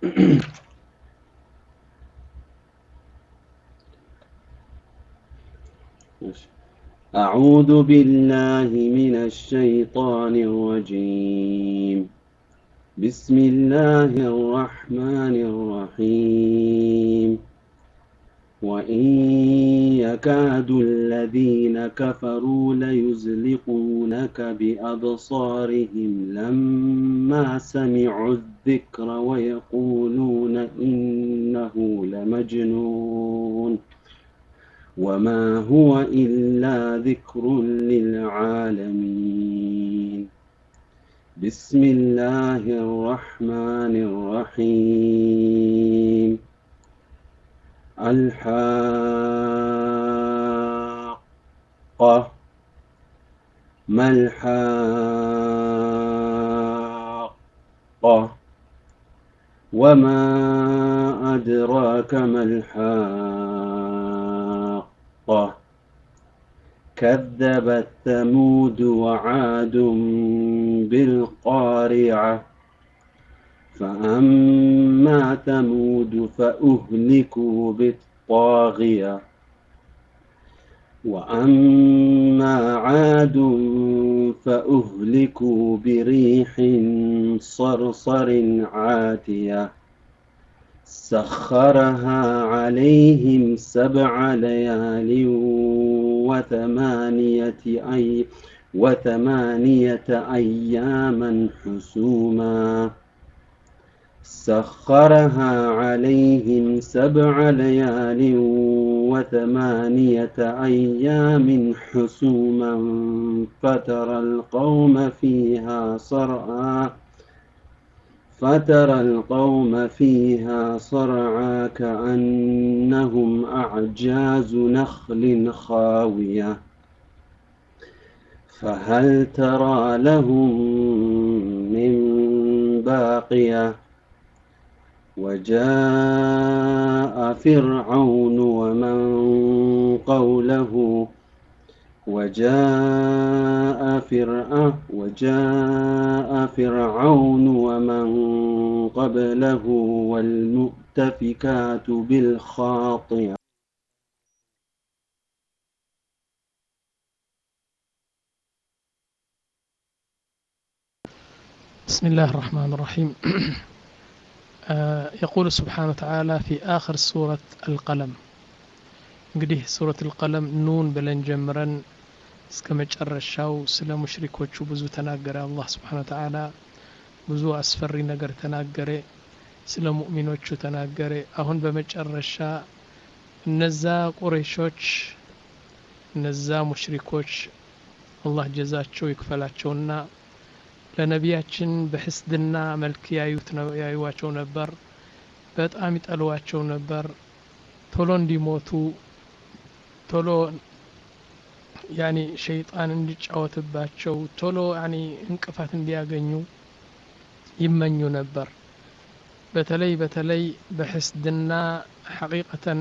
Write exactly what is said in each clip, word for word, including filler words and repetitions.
أعوذ بالله من الشيطان الرجيم. بسم الله الرحمن الرحيم. وإن يكاد الذين كفروا ليزلقونك بأبصارهم لما سمعوا الذكر ويقولون إنه لمجنون وما هو إلا ذكر للعالمين. بسم الله الرحمن الرحيم. الحاقة. ما الحاقة وما أدراك ما الحاقة. كذبت ثمود وعاد بالقارعة. فأما ثمود فأهلكوا بالطاغية وأما عاد فأهلكوا بريح صرصر عاتية سخرها عليهم سبع ليال وثمانية أي وثمانية أياما حسوما سخرها عليهم سبع ليال وثمانية أيام حسوما فترى القوم فيها صرعى فترى القوم فيها صرعى كأنهم أعجاز نخل خاوية فهل ترى لهم من باقية. وجاء فرعون ومن قوله وجاء فرعون وجاء فرعون ومن قبله والمؤتفكات بالخاطئة. بسم الله الرحمن الرحيم. يقول سبحانه وتعالى في آخر سورة القلم እንግዲህ ሱረት القلم ኑን ብለን ጀምረን እስከ መጨረሻው ስለ ሙሽሪኮቹ ብዙ ተናገረ አላህ Subhanahu Wa Ta'ala ብዙ አስፈሪ ነገር ተናገረ ስለ ሙእሚኖቹ ተናገረ አሁን በመጨረሻ እነዛ ቁረይሾች እነዛ ሙሽሪኮች አላህ ጀዛቸው ይክፈላቸውና ለነቢያችን በህስድና መልክ ያዩት ነው ያዩዋቸው ነበር በጣም ይጠሏቸው ነበር ቶሎ እንዲሞቱ ቶሎ ያኒ ሸይጣን እንዲጫወትባቸው ቶሎ ያኒ እንቅፋት እንዲያገኙ ይመኙ ነበር በተለይ በተለይ በህስድና ሐቂቀተን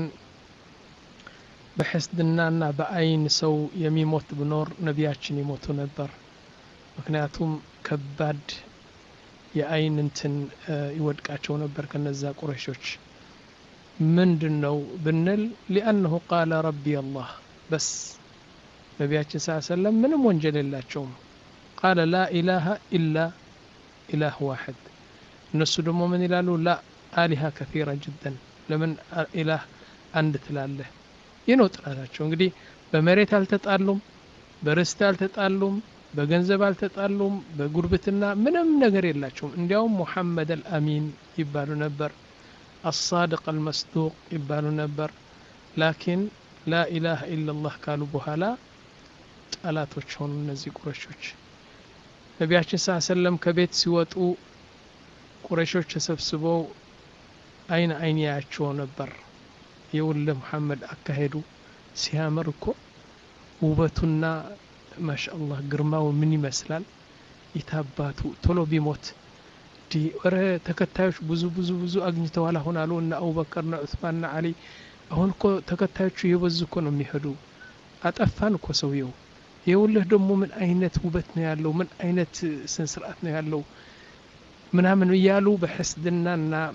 በህስድናና በአይን ሰው የሚሞት ብኖር ነቢያችን ይሞቱ ነበር ምክንያቱም ከባድ የአይን እንትን ይወድቃቸው ነበር ከነዛ ቁረይሾች ምንድነው ብንል لانه قال ربي الله بس ነቢያችን ሰለላሁ ዐለይሂ ወሰለም ምንም ወንጀል የላቸውም قال لا اله الا اله واحد እነሱ ደግሞ ምን ይላሉ لا آلهة كثيرة جدا ለምን ኢላህ አንድ ትላለህ ይነው ጥላታቸው እንግዲህ በመሬት አልተጣሉም በርስት አልተጣሉም በገንዘብ አልተጣሉም በጉርብትና ምንም ነገር የላቸውም እንዲያውም ሙሐመድ አልአሚን ይባሉ ነበር الصادق المصدوق ይባሉ ነበር لكن لا اله الا الله ካሉ በኋላ ጠላቶች ሆኑ እነዚህ ቁረይሾች ነቢያችን ሰለላሁ ዐለይሂ ወሰለም ከቤት ሲወጡ ቁረይሾች ተሰብስበው አይን አይን ያያቸው ነበር የውለ ሙሐመድ አካሄዱ ሲያምር እኮ ውበቱና ማሻአላህ ግርማው ምን ይመስላል ይታባቱ ቶሎ ቢሞት ዲ ወረ ተከታዮች ብዙ ብዙ ብዙ አግኝተዋል አሁን አሉ እና አቡበከርና ዑስማንና አሊ አሁን እኮ ተከታዮቹ የበዙ እኮ ነው የሚሄዱ አጠፋን እኮ ሰውየው የውልህ ደግሞ ምን አይነት ውበት ነው ያለው ምን አይነት ስንስርዓት ነው ያለው ምናምን ይያሉ በህስድናና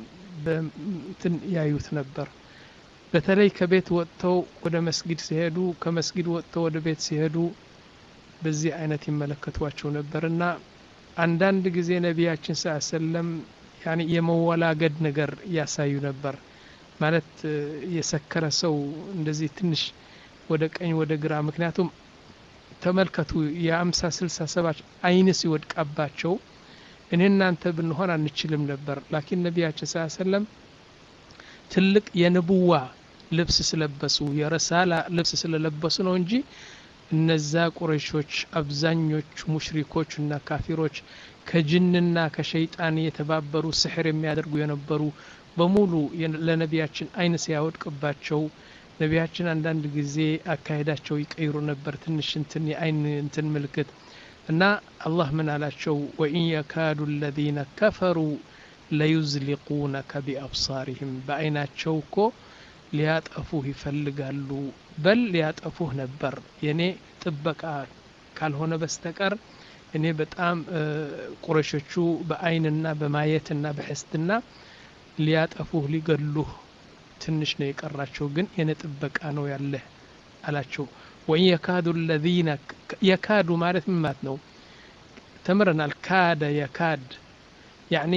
እንትን ያዩት ነበር። በተለይ ከቤት ወጥተው ወደ መስጊድ ሲሄዱ ከመስጊድ ወጥተው ወደ ቤት ሲሄዱ በዚህ አይነት ይመለከቷቸው ነበርና አንዳንድ ጊዜ ነቢያችን ሰለላሁ ዐለይሂ ወሰለም ያኒ የመወላገድ ነገር ያሳዩ ነበር። ማለት የሰከረ ሰው እንደዚህ ትንሽ ወደ ቀኝ ወደ ግራ ምክንያቱም ተመልከቱ የአምሳ ስልሳ ሰባት አይን ሲወድቃባቸው እኔ እናንተ ብንሆን አንችልም ነበር። ላኪን ነቢያችን ሰለላሁ ዐለይሂ ወሰለም ትልቅ የንቡዋ ልብስ ስለለበሱ የረሳላ ልብስ ስለለበሱ ነው እንጂ እነዛ ቁረይሾች አብዛኞቹ ሙሽሪኮች እና ካፊሮች ከጅንና ከሸይጣን የተባበሩ ስሕር የሚያደርጉ የነበሩ በሙሉ ለነቢያችን አይን ሲያወድቅባቸው ነቢያችን አንዳንድ ጊዜ አካሄዳቸው ይቀይሩ ነበር ትንሽ እንትን የአይን እንትን ምልክት እና አላህ ምን አላቸው ወኢን የካዱ الذين كفروا ليزلقونك بأبصارهم በአይናቸው እኮ ሊያጠፉህ ይፈልጋሉ በል ሊያጠፉህ ነበር የኔ ጥበቃ ካልሆነ በስተቀር እኔ በጣም ቁረሾቹ በአይንና በማየትና በሕስትና ሊያጠፉህ ሊገሉህ ትንሽ ነው የቀራቸው ግን የኔ ጥበቃ ነው ያለ አላቸው። ወኢን የካዱ الذين የካዱ ማለት ምን ማለት ነው? ተምረናል። ካደ የካድ ያኒ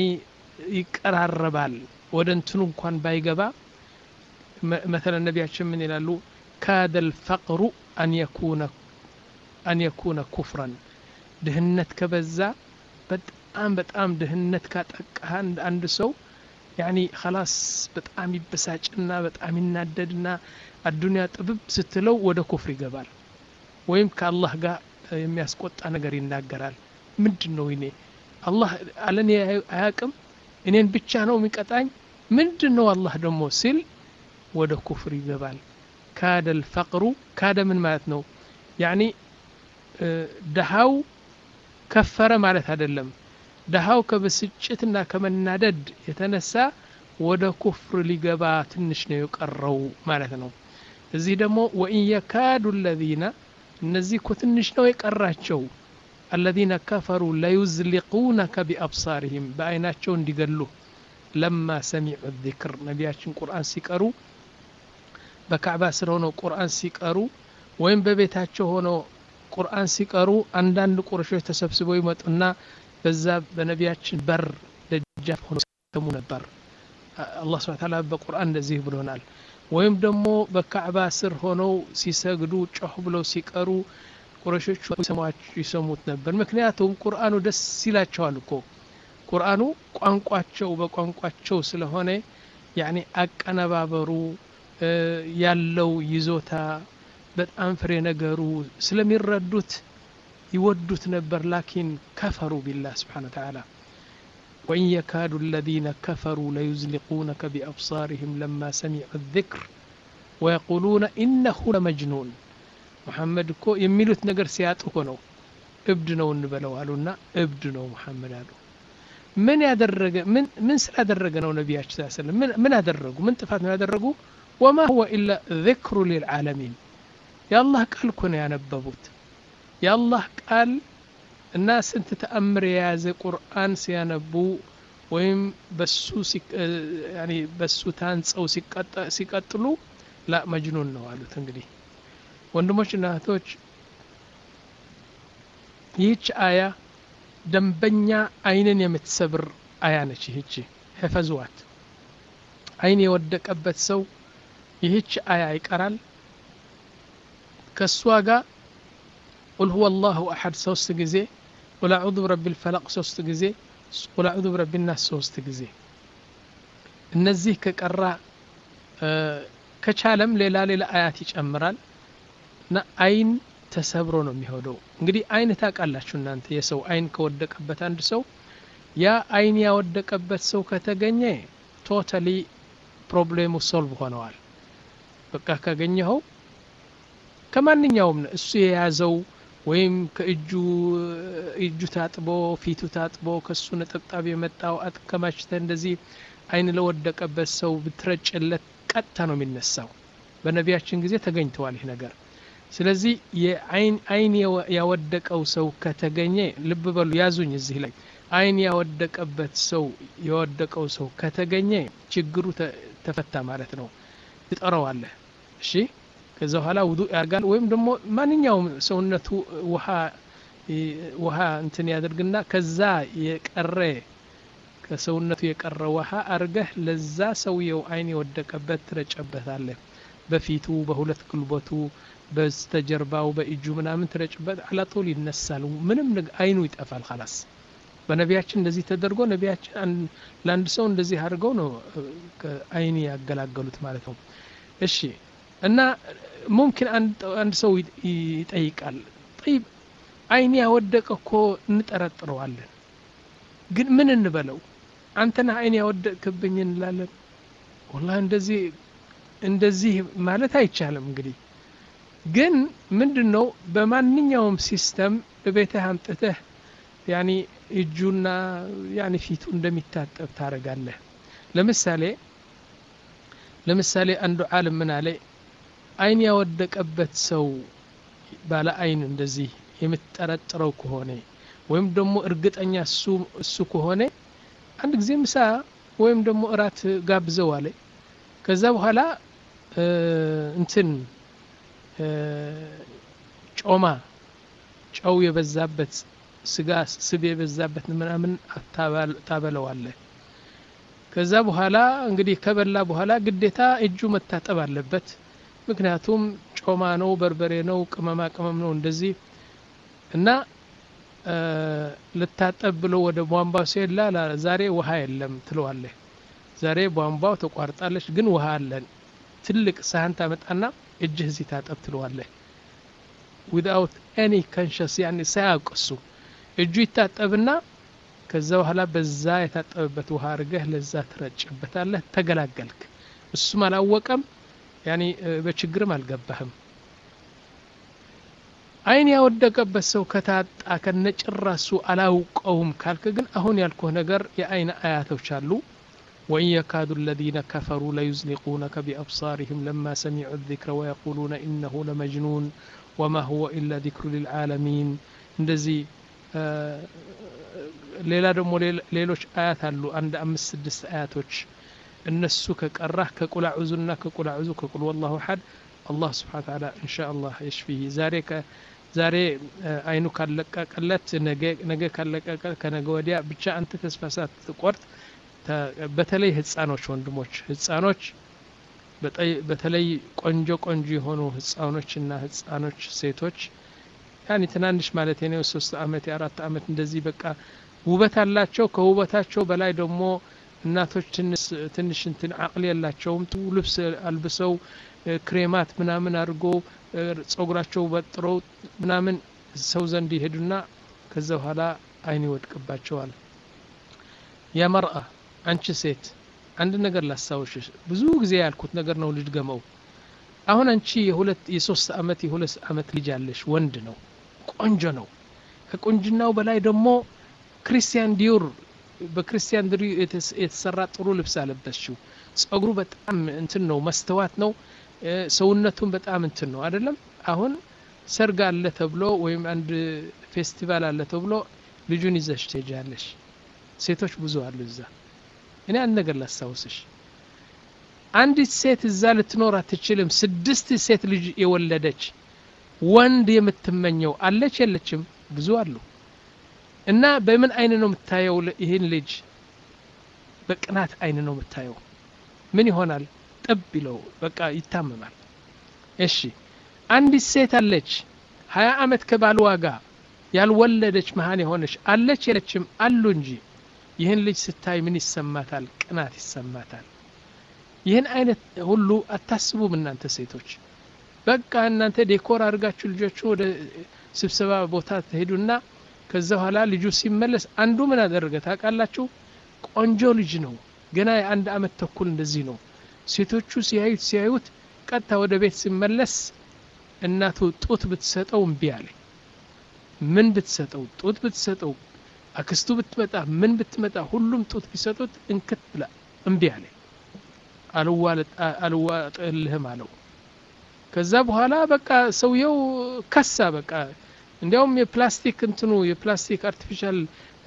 ይቀራረባል ወደ እንትኑ እንኳን ባይገባ مثلا ነቢያችን ምን ይላሉ? ካደ الفقر أن يكون أن يكون كفرا ድህነት ከበዛ በጣም በጣም ድህነት ካጠቃህ አንድ ሰው ያኒ خلاص በጣም ይበሳጭና በጣም ይናደድና አዱንያ ጥብብ ስትለው ወደ ኩፍር ይገባል ወይም ከአላህ ጋር የሚያስቆጣ ነገር ይናገራል። ምንድነው ይኔ አላህ አለኔ አያቅም እኔን ብቻ ነው የሚቀጣኝ ምንድነው አላህ ደግሞ ሲል ወደ ኩፍር ይገባል። ካደ الفقر ካደ ምን ማለት ነው? ያኒ ደሃው ከፈረ ማለት አይደለም። ደሃው ከብስጭትና ከመናደድ የተነሳ ወደ ኩፍር ሊገባ ትንሽ ነው የቀረው ማለት ነው። እዚህ ደግሞ ወኢን የካዱ الذين እነዚህ እኮ ትንሽ ነው የቀራቸው الذين كفروا ليزلقونك بأبصارهم በአይናቸው እንዲገሉ لما سمعوا الذكر ነቢያችን ቁርአን ሲቀሩ በካዕባ ስር ሆነው ቁርአን ሲቀሩ ወይም በቤታቸው ሆነው ቁርአን ሲቀሩ አንዳንድ ቁረሾች ተሰብስበው ይመጡና በዛ በነቢያችን በር ደጃፍ ሆነው ሰሙ ነበር። አላህ ሱብሓነሁ ወተዓላ በቁርአን እንደዚህ ብሎናል። ወይም ደግሞ በካዕባ ስር ሆነው ሲሰግዱ ጮህ ብለው ሲቀሩ ቁረሾች ሰማቸው ይሰሙት ነበር። ምክንያቱም ቁርአኑ ደስ ይላቸዋል እኮ ቁርአኑ ቋንቋቸው በቋንቋቸው ስለሆነ ያኒ አቀነባበሩ ያለው ይዞታ በጣም ፍሬ ነገሩ ስለሚረዱት ይወዱት ነበር። ላኪን ከፈሩ ቢላህ ስብሓነሁ ወተዓላ ወኢን የካዱ الذين كفروا ليزلقونك بأبصارهم لما سمعوا الذكر ويقولون إنه لمجنون محمد እኮ የሚሉት ነገር ሲያጡ እኮ ነው እብድ ነው እንበለው አሉና እብድ ነው መሐመድ አሉ። ምን ያደረገ ምን ምን ስላደረገ ነው ነቢያችን ሰለላሁ ዐለይሂ ወሰለም ምን ምን አደረጉ? ምን ጥፋት ነው ያደረጉ? وما هو إلا ذكر للعالمين يا الله قال كن ያነበቡት يا الله قال الناس انت تأمر يا زي قرآن ሲያነቡ ወይም በሱ يعني በሱ ታንጸው ሲቀጥሉ لا مجنون ነው አሉት። እንግዲህ ወንድሞችና እህቶች ይህች አያ ደንበኛ አይንን የምትሰብር አያ ነች። ይህች ህፈዟት። አይን የወደቀበት ሰው ይህች አያ ይቀራል ከሷ ጋር ቁል ሁወ አላሁ አሐድ ሶስት ጊዜ ቁል አዑዙ ቢረቢል ፈለቅ ሶስት ጊዜ ቁል አዑዙ ቢረቢን ናስ ሶስት ጊዜ እነዚህ ከቀራ ከቻለም ሌላ ሌላ አያት ይጨምራል እና አይን ተሰብሮ ነው የሚሆነው። እንግዲህ አይን ታውቃላችሁ እናንተ የሰው አይን ከወደቀበት አንድ ሰው ያ አይን ያወደቀበት ሰው ከተገኘ ቶታሊ ፕሮብሌሙ ሶልቭ ሆነዋል። በቃ ካገኘው ከማንኛውም እሱ የያዘው ወይም ከእጁ እጁ ታጥቦ ፊቱ ታጥቦ ከሱ ነጠብጣብ የመጣው አጥከማችተ እንደዚህ አይን ለወደቀበት ሰው ብትረጭለት ቀጥታ ነው የሚነሳው። በነቢያችን ጊዜ ተገኝተዋል ይህ ነገር። ስለዚህ የአይን አይን ያወደቀው ሰው ከተገኘ ልብ በሉ ያዙኝ እዚህ ላይ አይን ያወደቀበት ሰው የወደቀው ሰው ከተገኘ ችግሩ ተፈታ ማለት ነው ትጠራዋለህ እሺ ከዛ በኋላ ውዱእ ያርጋል ወይም ደግሞ ማንኛውም ሰውነቱ ውሃ ውሃ እንትን ያደርግና ከዛ የቀረ ከሰውነቱ የቀረ ውሃ አርገህ ለዛ ሰውየው አይን የወደቀበት ትረጨበታለህ በፊቱ በሁለት ግልበቱ በስተጀርባው በእጁ ምናምን ትረጭበት አላጦል ይነሳል ምንም አይኑ ይጠፋል خلاص በነቢያችን እንደዚህ ተደርጎ ነቢያችን ለአንድ ሰው እንደዚህ አድርገው ነው አይን ያገላገሉት ማለት ነው እሺ እና ممكن አንድ አንድ ሰው ይጠይቃል طيب አይን ያወደቀ እኮ እንጠረጥረዋለን ግን ምን እንበለው አንተና አይን ያወደቅብኝ እንላለን والله እንደዚህ እንደዚህ ማለት አይቻልም እንግዲህ ግን ምንድነው በማንኛውም ሲስተም በቤትህ አምጥተህ ያኒ እጁና ያኒ ፊቱ እንደሚታጠብ ታረጋለህ ለምሳሌ ለምሳሌ አንዱ ዓለም ምን አለ አይን ያወደቀበት ሰው ባለ አይን እንደዚህ የምትጠረጥረው ከሆነ ወይም ደግሞ እርግጠኛ እሱ እሱ ከሆነ አንድ ጊዜ ምሳ ወይም ደግሞ እራት ጋብዘው አለ ከዛ በኋላ እንትን ጮማ ጨው የበዛበት ስጋ ስብ የበዛበት ምናምን ታበለዋለ ከዛ በኋላ እንግዲህ ከበላ በኋላ ግዴታ እጁ መታጠብ አለበት ምክንያቱም ጮማ ነው በርበሬ ነው ቅመማ ቅመም ነው እንደዚህ እና ለታጠብ ብሎ ወደ ቧንቧው ሲላ ዛሬ ውሃ የለም ትለዋለ ዛሬ ቧንቧው ተቋርጣለች ግን ውሃ አለን ትልቅ ሳህን ታመጣና እጅህ እዚህ ታጠብ ትለዋለ without any conscious يعني ሳያውቅሱ እጁ ይታጠብና ከዛ በኋላ በዛ የታጠበበት ውሃ አርገህ ለዛ ትረጭበታለህ ተገላገልክ እሱም አላወቀም يعني በችግርም አልገባህም አይን ያወደቀበት ሰው ከታጣ ከነጭራሱ አላውቀውም ካልክ ግን አሁን ያልኩህ ነገር የአይን አያቶች አሉ وإن يكاد الذين كفروا ليزلقونك بأبصارهم لما سمعوا الذكر ويقولون إنه لمجنون وما هو إلا ذكر للعالمين እንደዚህ ሌላ ደግሞ ሌሎች አያት አሉ አንድ አምስት ስድስት አያቶች እነሱ ከቀራህ ከቁል አዑዙና ከቁል አዑዙ ከቁል والله احد الله سبحانه وتعالى ان شاء الله يشفيه ዛሬ ዛሬ አይኑ ካለቀቀለት ነገ ነገ ካለቀቀ ከነገ ወዲያ ብቻ አንተ ተስፋ ሳትቆርጥ በተለይ ህፃኖች ወንድሞች ህፃኖች በተለይ ቆንጆ ቆንጆ የሆኑ ህፃኖችና ህፃኖች ሴቶች ያኒ ትናንሽ ማለት ነው ሶስት አመት አራት አመት እንደዚህ በቃ ውበት አላቸው ከውበታቸው በላይ ደግሞ እናቶች ትንሽ እንትን አቅል ያላቸውም ልብስ አልብሰው ክሬማት ምናምን አድርጎ ጸጉራቸው በጥረው ምናምን ሰው ዘንድ ይሄዱና ከዛ በኋላ አይን ይወድቅባቸዋል ያ መርአ አንቺ ሴት አንድ ነገር ላሳውሽሽ ብዙ ጊዜ ያልኩት ነገር ነው ልድገመው አሁን አንቺ የሁለት የሶስት አመት የሁለት አመት ልጅ አለሽ ወንድ ነው ቆንጆ ነው ከቆንጅናው በላይ ደግሞ ክርስቲያን ዲዮር በክርስቲያን ዲዮር የተሰራ ጥሩ ልብስ አለበስሽው ጸጉሩ በጣም እንትን ነው መስተዋት ነው ሰውነቱን በጣም እንትን ነው አይደለም አሁን ሰርግ አለ ተብሎ ወይም አንድ ፌስቲቫል አለ ተብሎ ልጁን ይዘሽ ትሄጃለሽ ሴቶች ብዙ አሉ እዛ እኔ አንድ ነገር ላሳውስሽ አንዲት ሴት እዛ ልትኖር አትችልም ስድስት ሴት ልጅ የወለደች ወንድ የምትመኘው አለች የለችም ብዙ አሉ እና በምን አይን ነው የምታየው ይሄን ልጅ በቅናት አይን ነው የምታየው ምን ይሆናል ጠብ ይለው በቃ ይታመማል እሺ አንዲት ሴት አለች ሀያ አመት ከባልዋ ጋር ያልወለደች መሃን የሆነች አለች የለችም አሉ እንጂ ይሄን ልጅ ስታይ ምን ይሰማታል ቅናት ይሰማታል ይሄን አይነት ሁሉ አታስቡም እናንተ ሴቶች በቃ እናንተ ዴኮር አድርጋችሁ ልጆቹ ወደ ስብሰባ ቦታ ተሄዱና ከዛ በኋላ ልጁ ሲመለስ አንዱ ምን አደረገ ታውቃላችሁ ቆንጆ ልጅ ነው ገና የአንድ አመት ተኩል እንደዚህ ነው ሴቶቹ ሲያዩት ሲያዩት ቀጥታ ወደ ቤት ሲመለስ እናቱ ጡት ብትሰጠው እምቢ አለ ምን ብትሰጠው ጡት ብትሰጠው አክስቱ ብትመጣ ምን ብትመጣ ሁሉም ጡት ቢሰጡት እንክት ብላ እምቢ አለ አልዋለጥ አልዋጥልህም አለው ከዛ በኋላ በቃ ሰውየው ከሳ በቃ እንዲያውም የፕላስቲክ እንትኑ የፕላስቲክ አርቲፊሻል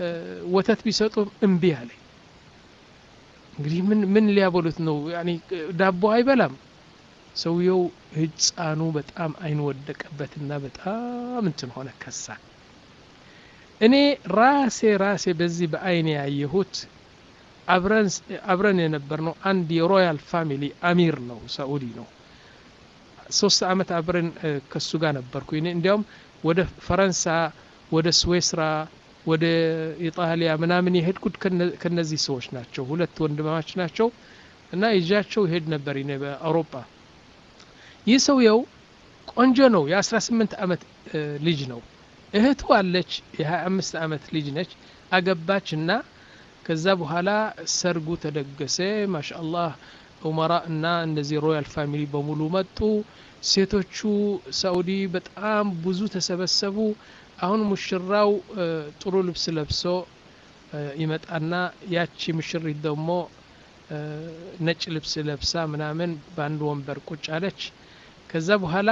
ወተት ቢሰጡም እምቢ አለ እንግዲህ ምን ምን ሊያበሉት ነው ያኒ ዳቦ አይበላም ሰውየው ህፃኑ በጣም አይን ወደቀበትና በጣም እንትን ሆነ ከሳ እኔ ራሴ ራሴ በዚህ በአይኔ ያየሁት አብረን አብረን የነበርነው አንድ የሮያል ፋሚሊ አሚር ነው ሳኡዲ ነው ሶስት አመት አብረን ከሱ ጋር ነበርኩ እኔ እንዲያውም ወደ ፈረንሳ ወደ ስዊስራ ወደ ኢጣሊያ ምናምን የሄድኩት ከነዚህ ሰዎች ናቸው ሁለት ወንድማማች ናቸው እና ይጃቸው ሄድ ነበር እኔ በአውሮፓ ይህ ሰውየው ቆንጆ ነው የ18 አመት ልጅ ነው እህቱ አለች የ25 አመት ልጅ ነች አገባችና ከዛ በኋላ ሰርጉ ተደገሰ ማሻአላህ ኡመራ እና እንደዚህ ሮያል ፋሚሊ በሙሉ መጡ ሴቶቹ ሳኡዲ በጣም ብዙ ተሰበሰቡ አሁን ሙሽራው ጥሩ ልብስ ለብሶ ይመጣና ያቺ ሙሽሪት ደግሞ ነጭ ልብስ ለብሳ ምናምን ባንድ ወንበር ቁጭ አለች ከዛ በኋላ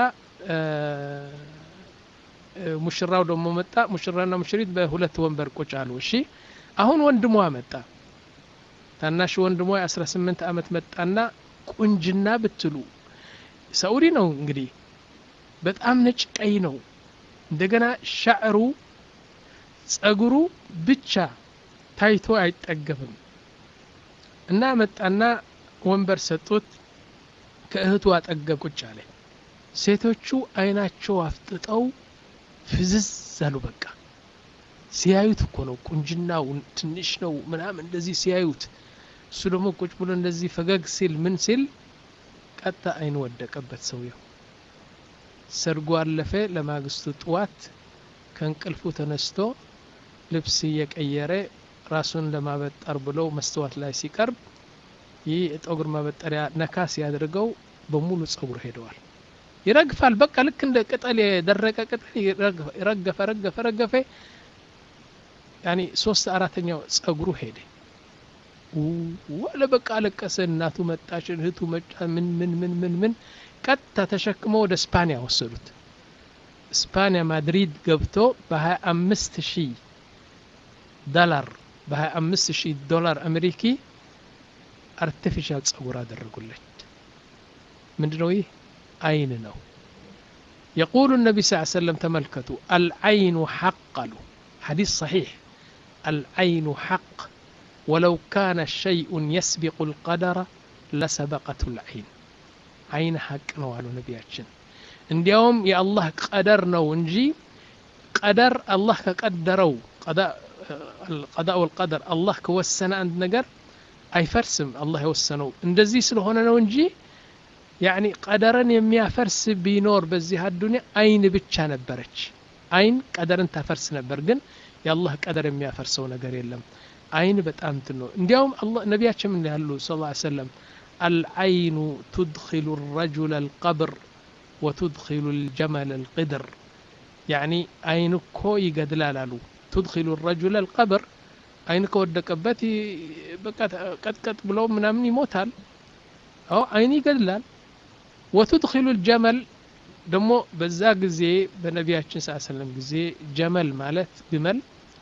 ሙሽራው ደግሞ መጣ ሙሽራና ሙሽሪት በሁለት ወንበር ቁጭ አሉ እሺ አሁን ወንድሟ መጣ ታናሽ ወንድሟ የ18 አመት መጣና ቁንጅና ብትሉ ሳኡዲ ነው እንግዲህ በጣም ነጭ ቀይ ነው እንደገና ሻዕሩ ጸጉሩ ብቻ ታይቶ አይጠገብም እና መጣና ወንበር ሰጡት ከእህቱ አጠገብ ቁጭ አለ ሴቶቹ አይናቸው አፍጥጠው ፍዝዝ አሉ በቃ ሲያዩት እኮ ነው ቁንጅናው ትንሽ ነው ምናምን እንደዚህ ሲያዩት እሱ ደግሞ ቁጭ ብሎ እንደዚህ ፈገግ ሲል ምን ሲል ቀጣ አይን ወደቀበት ሰውየው ሰርጉ አለፈ ለማግስቱ ጥዋት ከእንቅልፉ ተነስቶ ልብስ እየቀየረ ራሱን ለማበጠር ብሎ መስተዋት ላይ ሲቀርብ ይህ የፀጉር ማበጠሪያ ነካስ ያድርገው በሙሉ ፀጉር ሄደዋል ይረግፋል በቃ ልክ እንደ ቅጠል የደረቀ ቅጠል ይረገፈ ረገፈ ረገፈ ያኒ ሶስት አራተኛው ፀጉሩ ሄደ ወለ በቃ ለቀሰ እናቱ መጣች እህቱ መጣ ምን ምን ምን ምን ምን ቀጥታ ተሸክሞ ወደ ስፓኒያ ወሰዱት ስፓኒያ ማድሪድ ገብቶ በ25 ሺህ ዶላር በ25 ሺህ ዶላር አሜሪኪ አርቲፊሻል ፀጉር አደረጉለት ምንድነው ይህ አይን ነው يقول النبي صلى الله عليه وسلم تملكتوا العين حق له حديث صحيح العين حق ولو كان شيء يسبق القدر لسبقته العين عين حق ነው አሉ ነብያችን እንዲያውም የአላህ ቀደር ነው እንጂ ቀደር አላህ ከቀደረው قضاء القضاء والقدر الله ከወሰነ አንድ ነገር አይፈርስም አላህ የወሰነው እንደዚህ ስለሆነ ነው እንጂ يعني قدرن የሚያፈርስ ቢኖር በዚህ አዱንያ አይን ብቻ ነበረች አይን ቀደርን ታፈርስ ነበር ግን የአላህ ቀደር የሚያፈርሰው ነገር የለም አይን በጣም ትኖ እንዲያውም አላህ ነብያችን ምን ያሉ ሰለላሁ ዐለይሂ ወሰለም العين تدخل الرجل القبر وتدخل الجمل القدر يعني አይንኮ ይገድላሉ تدخل الرجل القبر አይንኮ ወደቀበት በቃ ቀጥቀጥ ብሎ ምናምን ይሞታል አው አይን ይገድላል وتدخل الجمل ደሞ በዛ ጊዜ በነብያችን ሰለላሁ ዐለይሂ ወሰለም ጊዜ ጀመል ማለት ግመል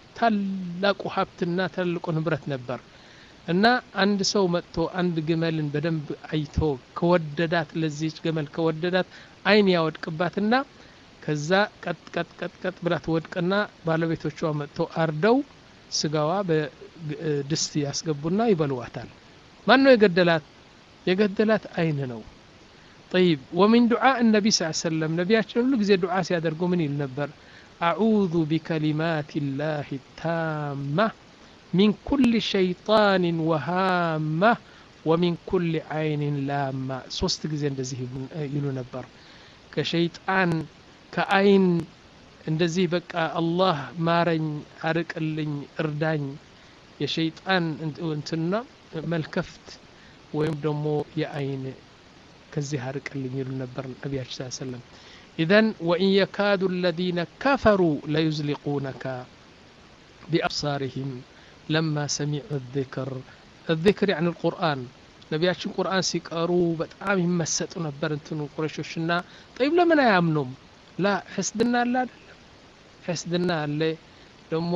ታላቁ ሀብትና ታላቁ ንብረት ነበር እና አንድ ሰው መጥቶ አንድ ግመልን በደንብ አይቶ ከወደዳት ለዚች ግመል ከወደዳት አይን ያወድቅባትና ከዛ ቀጥ ቀጥ ቀጥ ቀጥ ብላ ተወድቅና ባለቤቶቿ መጥቶ አርደው ስጋዋ በድስት ያስገቡና ይበሉዋታል ማን ነው የገደላት የገደላት አይን ነው طيب ومن دعاء النبي صلى الله عليه وسلم نبياتنا كل ጊዜ ዱዓ ሲያደርጉ ምን ይል ነበር اعوذ بكلمات الله التامه من كل شيطان وهامه ومن كل عين لامه ሶስት ጊዜ እንደዚህ ይሉ ነበር ከሸይጣን ከአይን እንደዚህ በቃ አላህ ማረኝ አርቅልኝ እርዳኝ የሸይጣን እንትና መልከፍት ወይም ደግሞ የአይን ከዚህ አርቅልኝ ይሉ ነበር ነብያችን ሰለላሁ ዐለይሂ ወሰለም اذا وان يكاد الذين كفروا لا يزلقونك بابصارهم لما سمعوا الذكر الذكر يعني القران ነብያችን ቁርአን ሲቀሩ በጣም ይመሰጡ ነበር እንትኑ ቁረሾችና طيب ለምን አያምኑም لا حسدنا አለ አይደለም حسدنا አለ ደሞ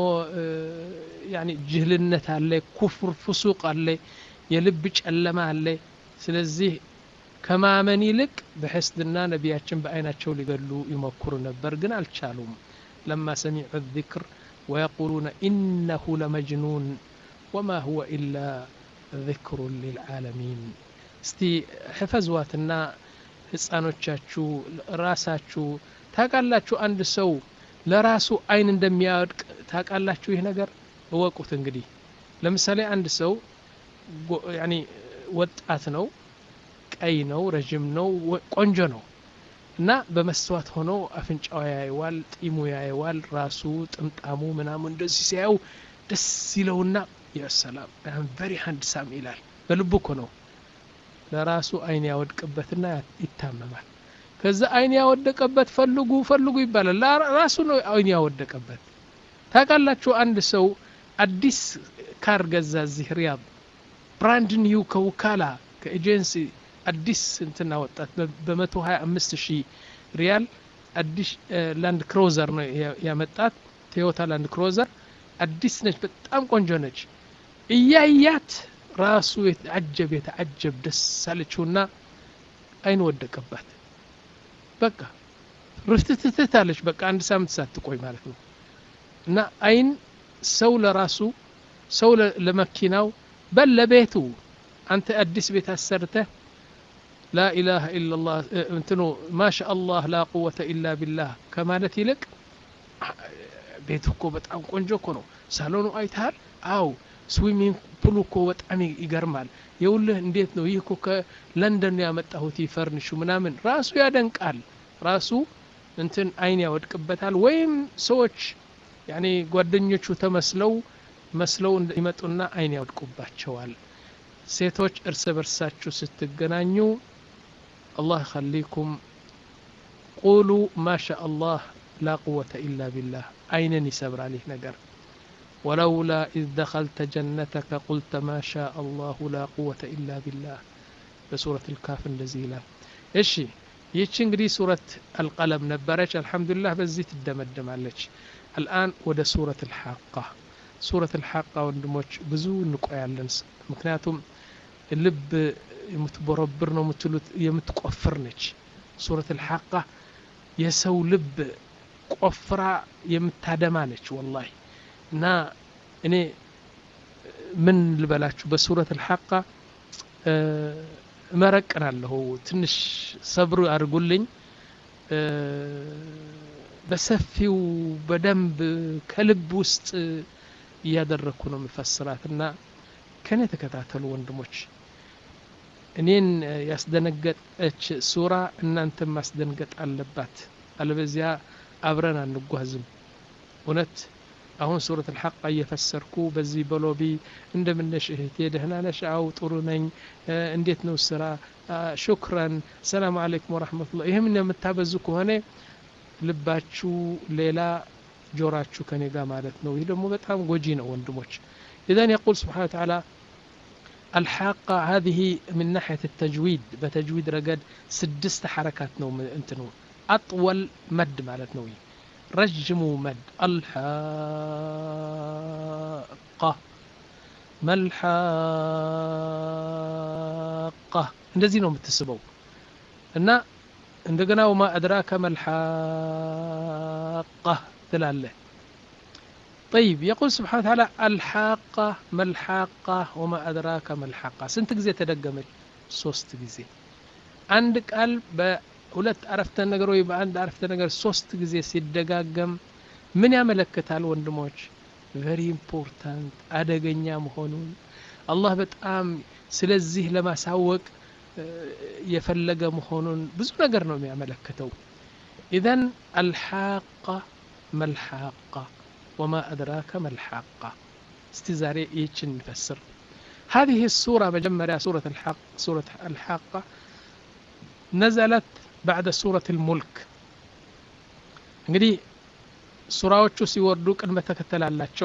ያኒ ጅህልነት አለ ኩፍር ፍሱቅ አለ የልብ ጨለማ አለ ስለዚህ ከማመን ይልቅ በሕስድና ነቢያችን በአይናቸው ሊገሉ ይሞክሩ ነበር ግን አልቻሉም لما سمعوا الذكر ويقولون إنه لمجنون وما هو إلا ذكر للعالمين استي حفظواتنا ህፃኖቻችሁ ራሳችሁ ታቃላችሁ አንድ ሰው ለራሱ አይን እንደሚያወድቅ ታቃላችሁ ይሄ ነገር እወቁት እንግዲህ ለምሳሌ አንድ ሰው ያኒ ወጣት ነው ቀይ ነው ረጅም ነው ቆንጆ ነው እና በመስዋዕት ሆኖ አፍንጫው ያይዋል ጢሙ ያይዋል ራሱ ጥምጣሙ ምናምን እንደዚህ ሲያዩ ደስ ይለውና ያ ሰላም አም ቨሪ ሃንድሳም ይላል በልቡ እኮ ነው ለራሱ አይን ያወድቅበትና ይታመማል ከዛ አይን ያወደቀበት ፈልጉ ፈልጉ ይባላል ራሱ ነው አይን ያወደቀበት ታቃላችሁ አንድ ሰው አዲስ ካር ገዛ እዚህ ሪያድ ብራንድ ኒው ከውካላ ከኤጀንሲ አዲስ እንትና ወጣት በ125,000 ሪያል አዲስ ላንድ ክሩዘር ነው ያመጣት ቶዮታ ላንድ ክሩዘር አዲስ ነች በጣም ቆንጆ ነች እያያት ራሱ የተዓጀብ የተዓጀብ ደስ አለችውና አይን ወደቀባት በቃ ርፍትትት አለች በቃ አንድ ሳምንት ሳትቆይ ማለት ነው እና አይን ሰው ለራሱ ሰው ለመኪናው በለቤቱ አንተ አዲስ ቤት አሰርተ لا إله إلا الله انتنو ما شاء الله لا قوة إلا بالله كمالت يلك بيتكو بتعم قنجو كنو سالونو ايتهال او سويمين بلوكو بتعم يقرمال يقوله انديت نو يكو كلندن يامتاهوتي فرنشو منامن راسو يادنقال راسو انتن عين يودقبتال ويم سوچ يعني ጓደኞቹ ተመስለው መስለው ይመጡና አይን ያወድቁባቸዋል ሴቶች እርስ በርሳችሁ ስትገናኙ الله يخليكم قولوا ما شاء الله لا قوة إلا بالله أين يسبر عليه نجر ولولا إذ دخلت جنتك قلت ما شاء الله لا قوة إلا بالله بسورة الكاف النزيلة إيشي يتشنجري سورة القلم نبرج الحمد لله بزيت الدمدم عليك الآن وده سورة الحاقة سورة الحاقة وندموش بزون نقويالنس مكناتهم اللب يمتبربرنا متلوت يمتقفرنش سورة الحاقة يسو لب قفرة يمتادمانش والله نا إني من البلاتش بسورة الحاقة أه مركنا له تنش صبر أرجلين أه بسفي وبدنب كلب وسط يدركونا مفسراتنا كانت كتعتلو وندموش እኔን ያስደነገጠች ሱራ እናንተም ማስደንገጥ አለባት አለበዚያ አብረን አንጓዝም እውነት አሁን ሱረት الحق እየፈሰርኩ በዚህ በሎቢ እንደምነሽ እህቴ ደህና ነሽ አው ጥሩ ነኝ እንዴት ነው ስራ ሹክራን ሰላም አለይኩም ወራህመቱላህ ይሄም የምታበዙ ከሆነ ልባችሁ ሌላ ጆራችሁ ከኔ ጋር ማለት ነው ይሄ ደግሞ በጣም ጎጂ ነው ወንድሞች اذا يقول سبحانه وتعالى الحاقة هذه من ناحية التجويد بتجويد رقد سدست حركات نو انتنو أطول مد مالتنا رجموا مد الحاقة ما الحاقة እንደዚህ ነው የምትስበው እና እንደገና وما أدراك ما الحاقة ትላለህ طيب يقول سبحانه وتعالى الحاقة ما الحاقة وما أدراك ما الحاقة سنت جزء تدقمت ሶስት ጊዜ አንድ ቃል በሁለት አረፍተ ነገር ወይ በአንድ አረፍተ ነገር ሶስት ጊዜ ሲደጋገም ምን ያመለክታል ወንድሞች very important አደገኛ መሆኑን አላህ በጣም ስለዚህ ለማሳወቅ የፈለገ መሆኑን ብዙ ነገር ነው የሚያመለክተው اذا الحاقة ما الحاقة وما أدراك ما الحاقة استزاري يتشن نفسر هذه السورة مجمرة سورة الحق سورة الحاقة نزلت بعد سورة الملك እንግዲህ ሱራዎቹ ሲወርዱ ቅድመ ተከተል አላቸው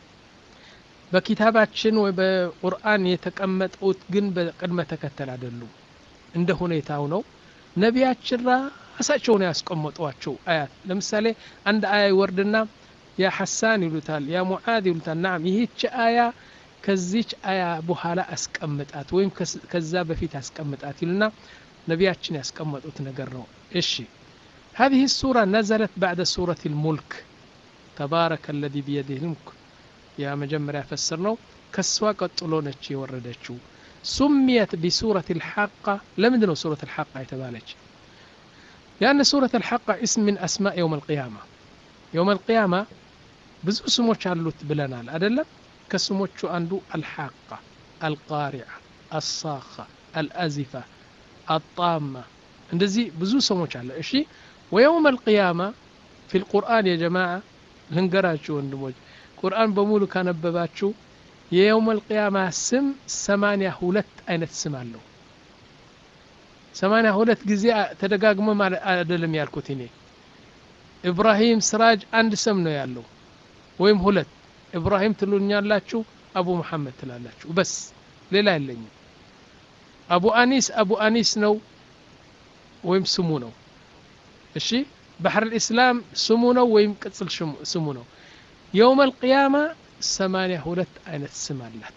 በኪታባችን ወይ በቁርአን የተቀመጡት ግን በቅድመ ተከተል አይደሉም እንደ ሁኔታው ነው ነቢያችን ራሳቸው ነው ያስቀመጧቸው አያት ለምሳሌ አንድ አያ ይወርድና يا حسان يلوتال يا معاذ يلوتال نعم يهيتش آية كزيش آية بوحالة أسكمتات ويم كذاب فيت أسكمتات يلنا نبياتشني أسكمت وتنقرنو إيشي هذه السورة نزلت بعد سورة الملك تبارك الذي بيده الملك يا مجمر يا فسرنو كسوا قطلونتشي وردتشو سميت بسورة الحاقة لمدنو سورة الحاقة يتبالج لأن سورة الحاقة اسم من أسماء يوم القيامة يوم القيامة بزو سموش علوت بلنال أدلم كسموش عنده الحاقة القارعة الصاخة الأزفة الطامة እንደዚህ ብዙ ስሞች አለ እሺ ويوم القيامة في القرآن يا جماعة ልንገራችሁ ወንድሞች ቁርአን በሙሉ ካነበባችሁ የየውም القيامة ስም ሰማንያ ሁለት አይነት ስም አለው ሰማንያ ሁለት ጊዜ ተደጋግሞ አይደለም ያልኩት እኔ ኢብራሂም ስራጅ አንድ ስም ነው ያለው ወይም ሁለት ኢብራሂም ትሉኛላችሁ አቡ መሐመድ ትላላችሁ በስ ሌላ የለኝም አቡ አኒስ አቡ አኒስ ነው ወይም ስሙ ነው እሺ ባህር الاسلام ስሙ ነው ወይም ቅጽል ስሙ ነው يوم القيامة ሰማንያ ሁለት አይነት ስም አላት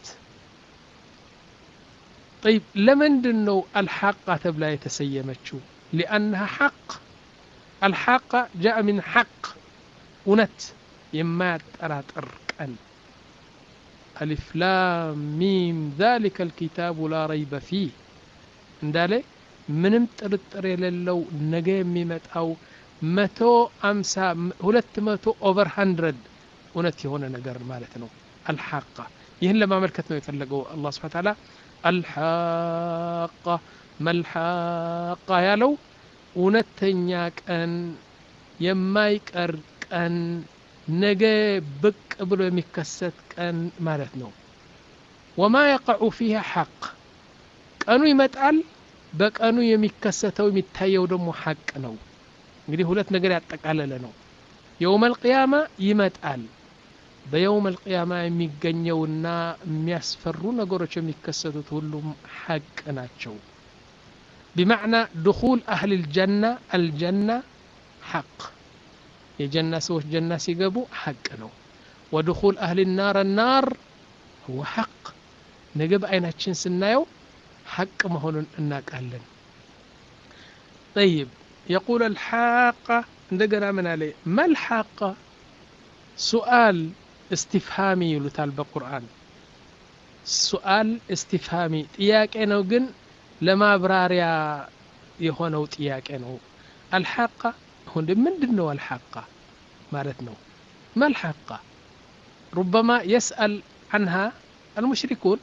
طيب لمندنو الحاقة تبلا يتسيمتشو لأنها حق الحاقة جاء من حق ونت يما تراتر كان ألف لام ميم ذلك الكتاب لا ريب فيه اندالي منم ترتر يللو نجي ميمت أو متو أمسا هلت متو over hundred ونت هنا نجر مالتنا الحاقة يهن لما ملكتنا يفلقوا الله سبحانه وتعالى الحاقة ما الحاقة يالو ونتنياك أن يمايك أرك أن نجي بك قبل مكست أن مالتنا وما يقع فيها حق كانوا يمتعل بك أنو يمكستو يمتايو دمو حق نو እንግዲህ ሁለት ነገር ያጠቃለለ ነው يوم القيامة ይመጣል በيوم القيامة የሚገኘውና የሚያስፈሩ ነገሮች የሚከሰቱት ሁሉም ሐቅ ናቸው بمعنى دخول أهل الجنة الجنة حق የጀና ሰዎች ጀና ሲገቡ ሐቅ ነው ودخول أهل النار النار هو حق ነገ በአይናችን ስናየው حق መሆኑን እናውቃለን طيب يقول الحاقة عندنا من عليه ما الحاقة سؤال استفهامي يلوتال بالقرآن سؤال استفهامي ጥያቄ ነው ግን ለማብራሪያ የሆነው ጥያቄ ነው الحاقة هون ምንድነው الحاقة ማለት ነው ما الحاقة ربما يسأل عنها المشركون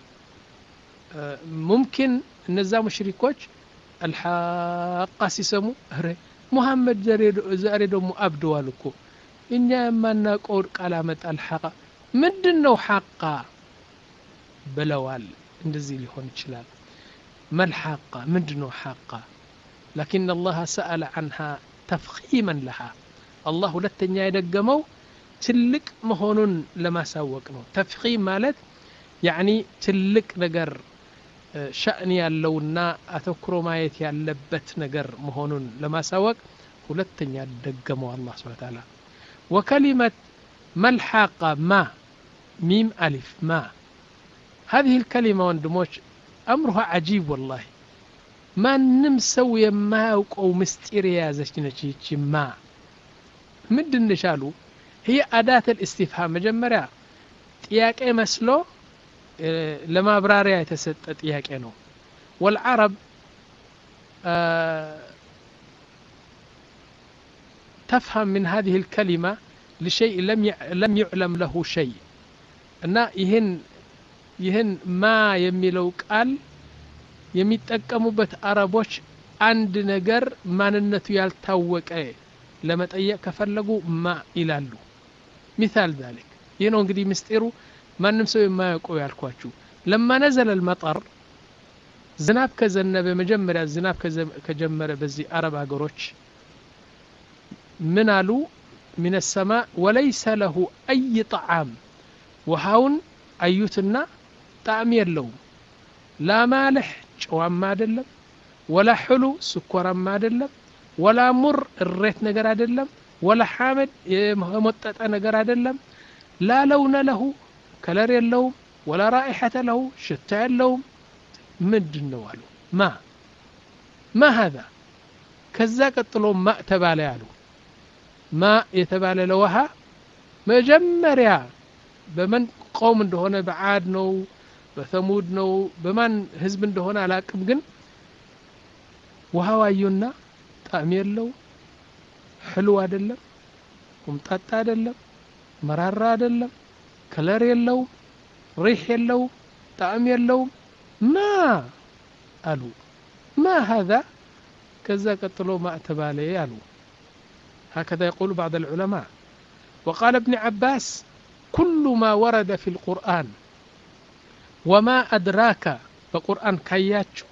ممكن እነዛ ሙሽሪኮች الحاقة ሲሰሙ አረ ሙሐመድ ዛሬ ደግሞ አብደዋል እኮ እኛ የማናውቀው ቃል አመጣ الحاقة ምንድነው ሐቃ ብለዋል እንደዚህ ሊሆን ይችላል ما الحاقة ምንድነው ሐቃ لكن الله سأل عنها تفخيما لها الله ሁለተኛ የደገመው ትልቅ መሆኑን ለማሳወቅ ነው ተፍኺም ማለት يعني ትልቅ ነገር شأن ያለውና አተኩሮ ማየት ያለበት ነገር መሆኑን ለማሳወቅ ሁለተኛ ደገመው الله سبحانه وتعالى وكلمة ما الحاقة ما ميم ألف ما هذه الكلمة وندموش أمرها عجيب والله ما نمسوي ما أو مستيريا زشنشيش ما مدن نشالو هي أداة الاستفهام مجمرة تياك اي مسلو لما براريا يتسطط ጥያቄ ነው والعرب آه تفهم من هذه الكلمة لشيء لم لم يعلم له شيء እና ይሄን ይሄን ማ የሚለው ቃል የሚጠቀሙበት አረቦች አንድ ነገር ማንነቱ ያልታወቀ ለመጠየቅ ከፈለጉ ማ ይላሉ مثال ذلك ይሄ ነው እንግዲህ ምስጢሩ ማንም ሰው የማያውቀው ያልኳችሁ لما نزل المطر ዝናብ ከዘነበ መጀመሪያ ዝናብ ከጀመረ በዚህ አረብ አገሮች ምን አሉ من السماء وليس له أي طعام وهاون أيوتنا طعم የለውም لا مالح ጨዋማ አይደለም ولا حلو سكرማ አይደለም ولا مر الريت ነገር አይደለም ولا حامد የሞጠጠ ነገር አይደለም لا لون له كلر የለውም ولا رائحة له ሽታ የለውም ምንድነው አሉ ማ ما هذا ከዛ ቀጥሎ ማ ተባለ ያሉ ማ የተባለ ለውሃ መጀመሪያ በመን ቆም እንደሆነ በዓድ ነው በተሙድ ነው በማን ህዝብ እንደሆነ አላቅም ግን ውሃው አዩና ጣዕም የለው حلو አይደለም ቁምጣጣ አይደለም መራራ አይደለም ከለር የለው ሪህ የለው ጣዕም የለው ማ አሉ ما هذا كذا قتلوا ما تبالي ያሉ هكذا يقول بعض العلماء وقال ابن عباس كل ما ورد في القرآن وما أدراك بقرآن كياتشو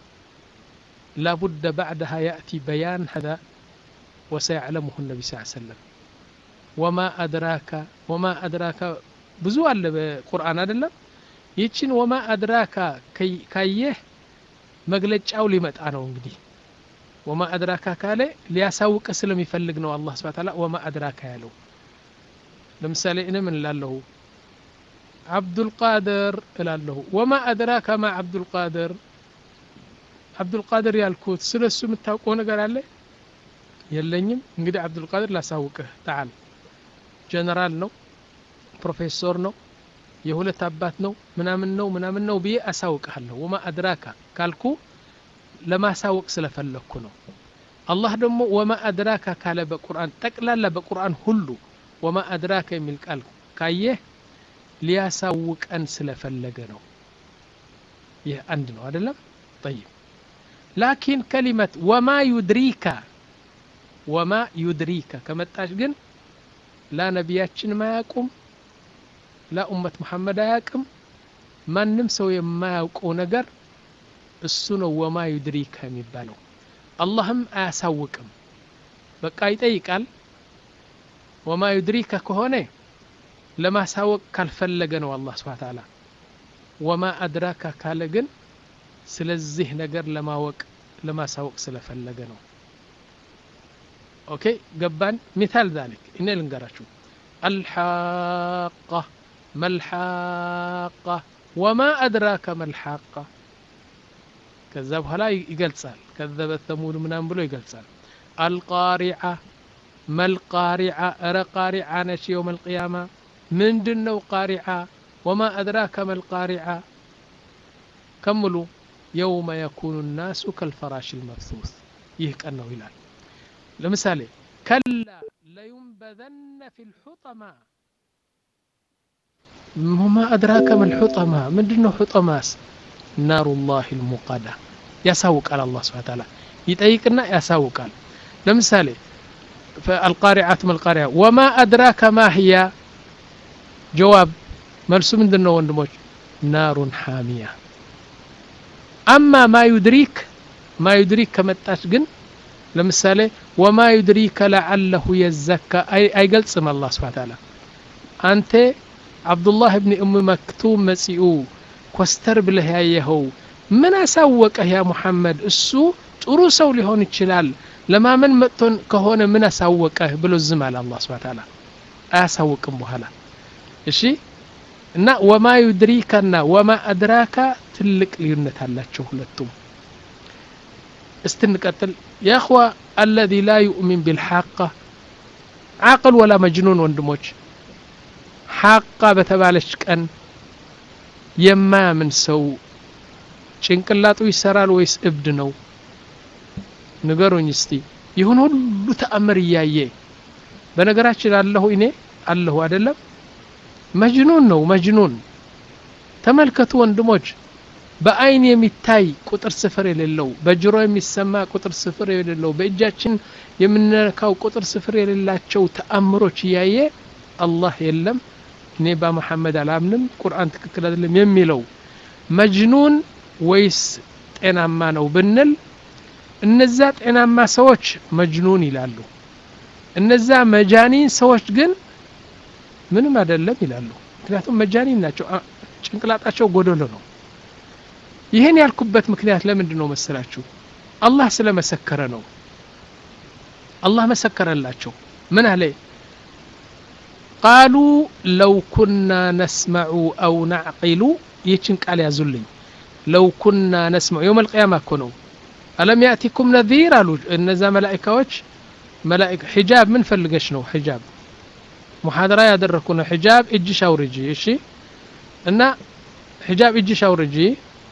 لابد بعدها يأتي بيان هذا وسيعلمه النبي صلى الله عليه وسلم وما أدراك وما أدراك بزوال بقرآن أدلم يتشن وما أدراك كي كيه مقلج أو لمت أنا ونقدي وما أدراك كالي ليساوك أسلم يفلقنا الله سبحانه وتعالى وما أدراك يالو لمثالي إنا من له عبد القادر له وما أدراك ما عبد القادر عبد القادر يالكوت سلسو متاوقونه قال عليه يلنيم እንግዲህ عبد القادر ላሳውቅህ تعال ጀነራል ነው ፕሮፌሰር ነው የሁለት አባት ነው ምናምን ነው ምናምን ነው ብዬ አሳውቅሃለሁ وما أدراك ካልኩ ለማሳወቅ ስለፈለኩ ነው አላህ ደግሞ وما أدراك ካለ በቁርአን ጠቅላላ በቁርአን ሁሉ وما أدراك የሚል ቃል ካየህ ሊያሳውቀን ስለፈለገ ነው ይህ አንድ ነው አይደለም طيب لكن كلمة وما يدريك وما يدريك كمتاش جن لا نبياتشن ما يقوم لا أمة محمد يقوم ما نمسوا ما يقو نجر السنة وما يدريك هم يبالو اللهم أسوكم بقى يتيقال وما يدريك كهونه لما سوك كالفلقن والله سبحانه وتعالى وما أدراك كالقن سلزه نجر لما وق لما سوك سلفلقنه اوكي قبان مثال ذلك إن لنقرأشو الحاقة ما الحاقة وما أدراك ما الحاقة كذب هلا يقل سال كذب الثمود من أنبلو يقل سال القارعة ما القارعة أرى قارعة نشي يوم القيامة من دنو قارعة وما أدراك ما القارعة كملوا يوم يكون الناس كالفراش المبثوث يهك أنه هلال لمثالي كلا لينبذن في الحطمة وما أدراك ما الحطمة من دنو حطماس نار الله المقادة يساوك على الله سبحانه وتعالى يتأيكنا يساوك على لمثالي فالقارعة ما القارعة وما أدراك ما هي جواب مرسو من دنو وندموش نار حامية أما ما يدريك ما يدريك كما تاشقن لمثالي وما يدريك لعله يزكى أي أي قلت سم الله سبحانه وتعالى أنت عبد الله بن أم مكتوم مسيئو كوستر بله يهو من أسوك يا محمد السو تروسو لهون الشلال لما من متن كهون من أسوك بلو الزمال الله سبحانه وتعالى أسوكم بهلا إشي نا وما يدريك نا وما أدراك تلك ليونت الله شهلتم استنقتل يا أخوة الذي لا يؤمن بالحاقة عاقل ولا مجنون وندموج حاقة بتبالش كأن يما من سو شنكلاتو يسرال ويس ابدنو نقرون يستي يهون هلو تأمر إيايه بنقراتش الله إني الله أدلم مجنون نو مجنون تملكت وندموج በአይን የሚታይ ቁጥር ስፍር የሌለው በጆሮ የሚሰማ ቁጥር ስፍር የሌለው በእጃችን የምንነካው ቁጥር ስፍር የሌላቸው ተአምሮች ያየ አላህ የለም እኔ በመሐመድ አላምንም ቁርአን ትክክል አይደለም የሚለው መጅኑን ወይስ ጤናማ ነው ብንል እነዛ ጤናማ ሰዎች መጅኑን ይላሉ እነዛ መጃኒን ሰዎች ግን ምንም አይደለም ይላሉ ምክንያቱም መጃኒን ናቸው ጭንቅላታቸው ጎደሎ ነው ይሄን ያልኩበት ምክንያት ለምንድነው መሰላችሁ አላህ ስለመሰከረ ነው አላህ መሰከረላቸው من عليه قالوا لو كنا نسمع أو نعقل يتشن قال يا زلي لو كنا نسمع يوم القيامة كنوا ألم يأتكم نذير قالوا إن ذا ملائكة وجه ملائكة حجاب من فلقشنو حجاب محاضرة يدركونا حجاب إجي شاورجي إيشي إن حجاب إجي شاورجي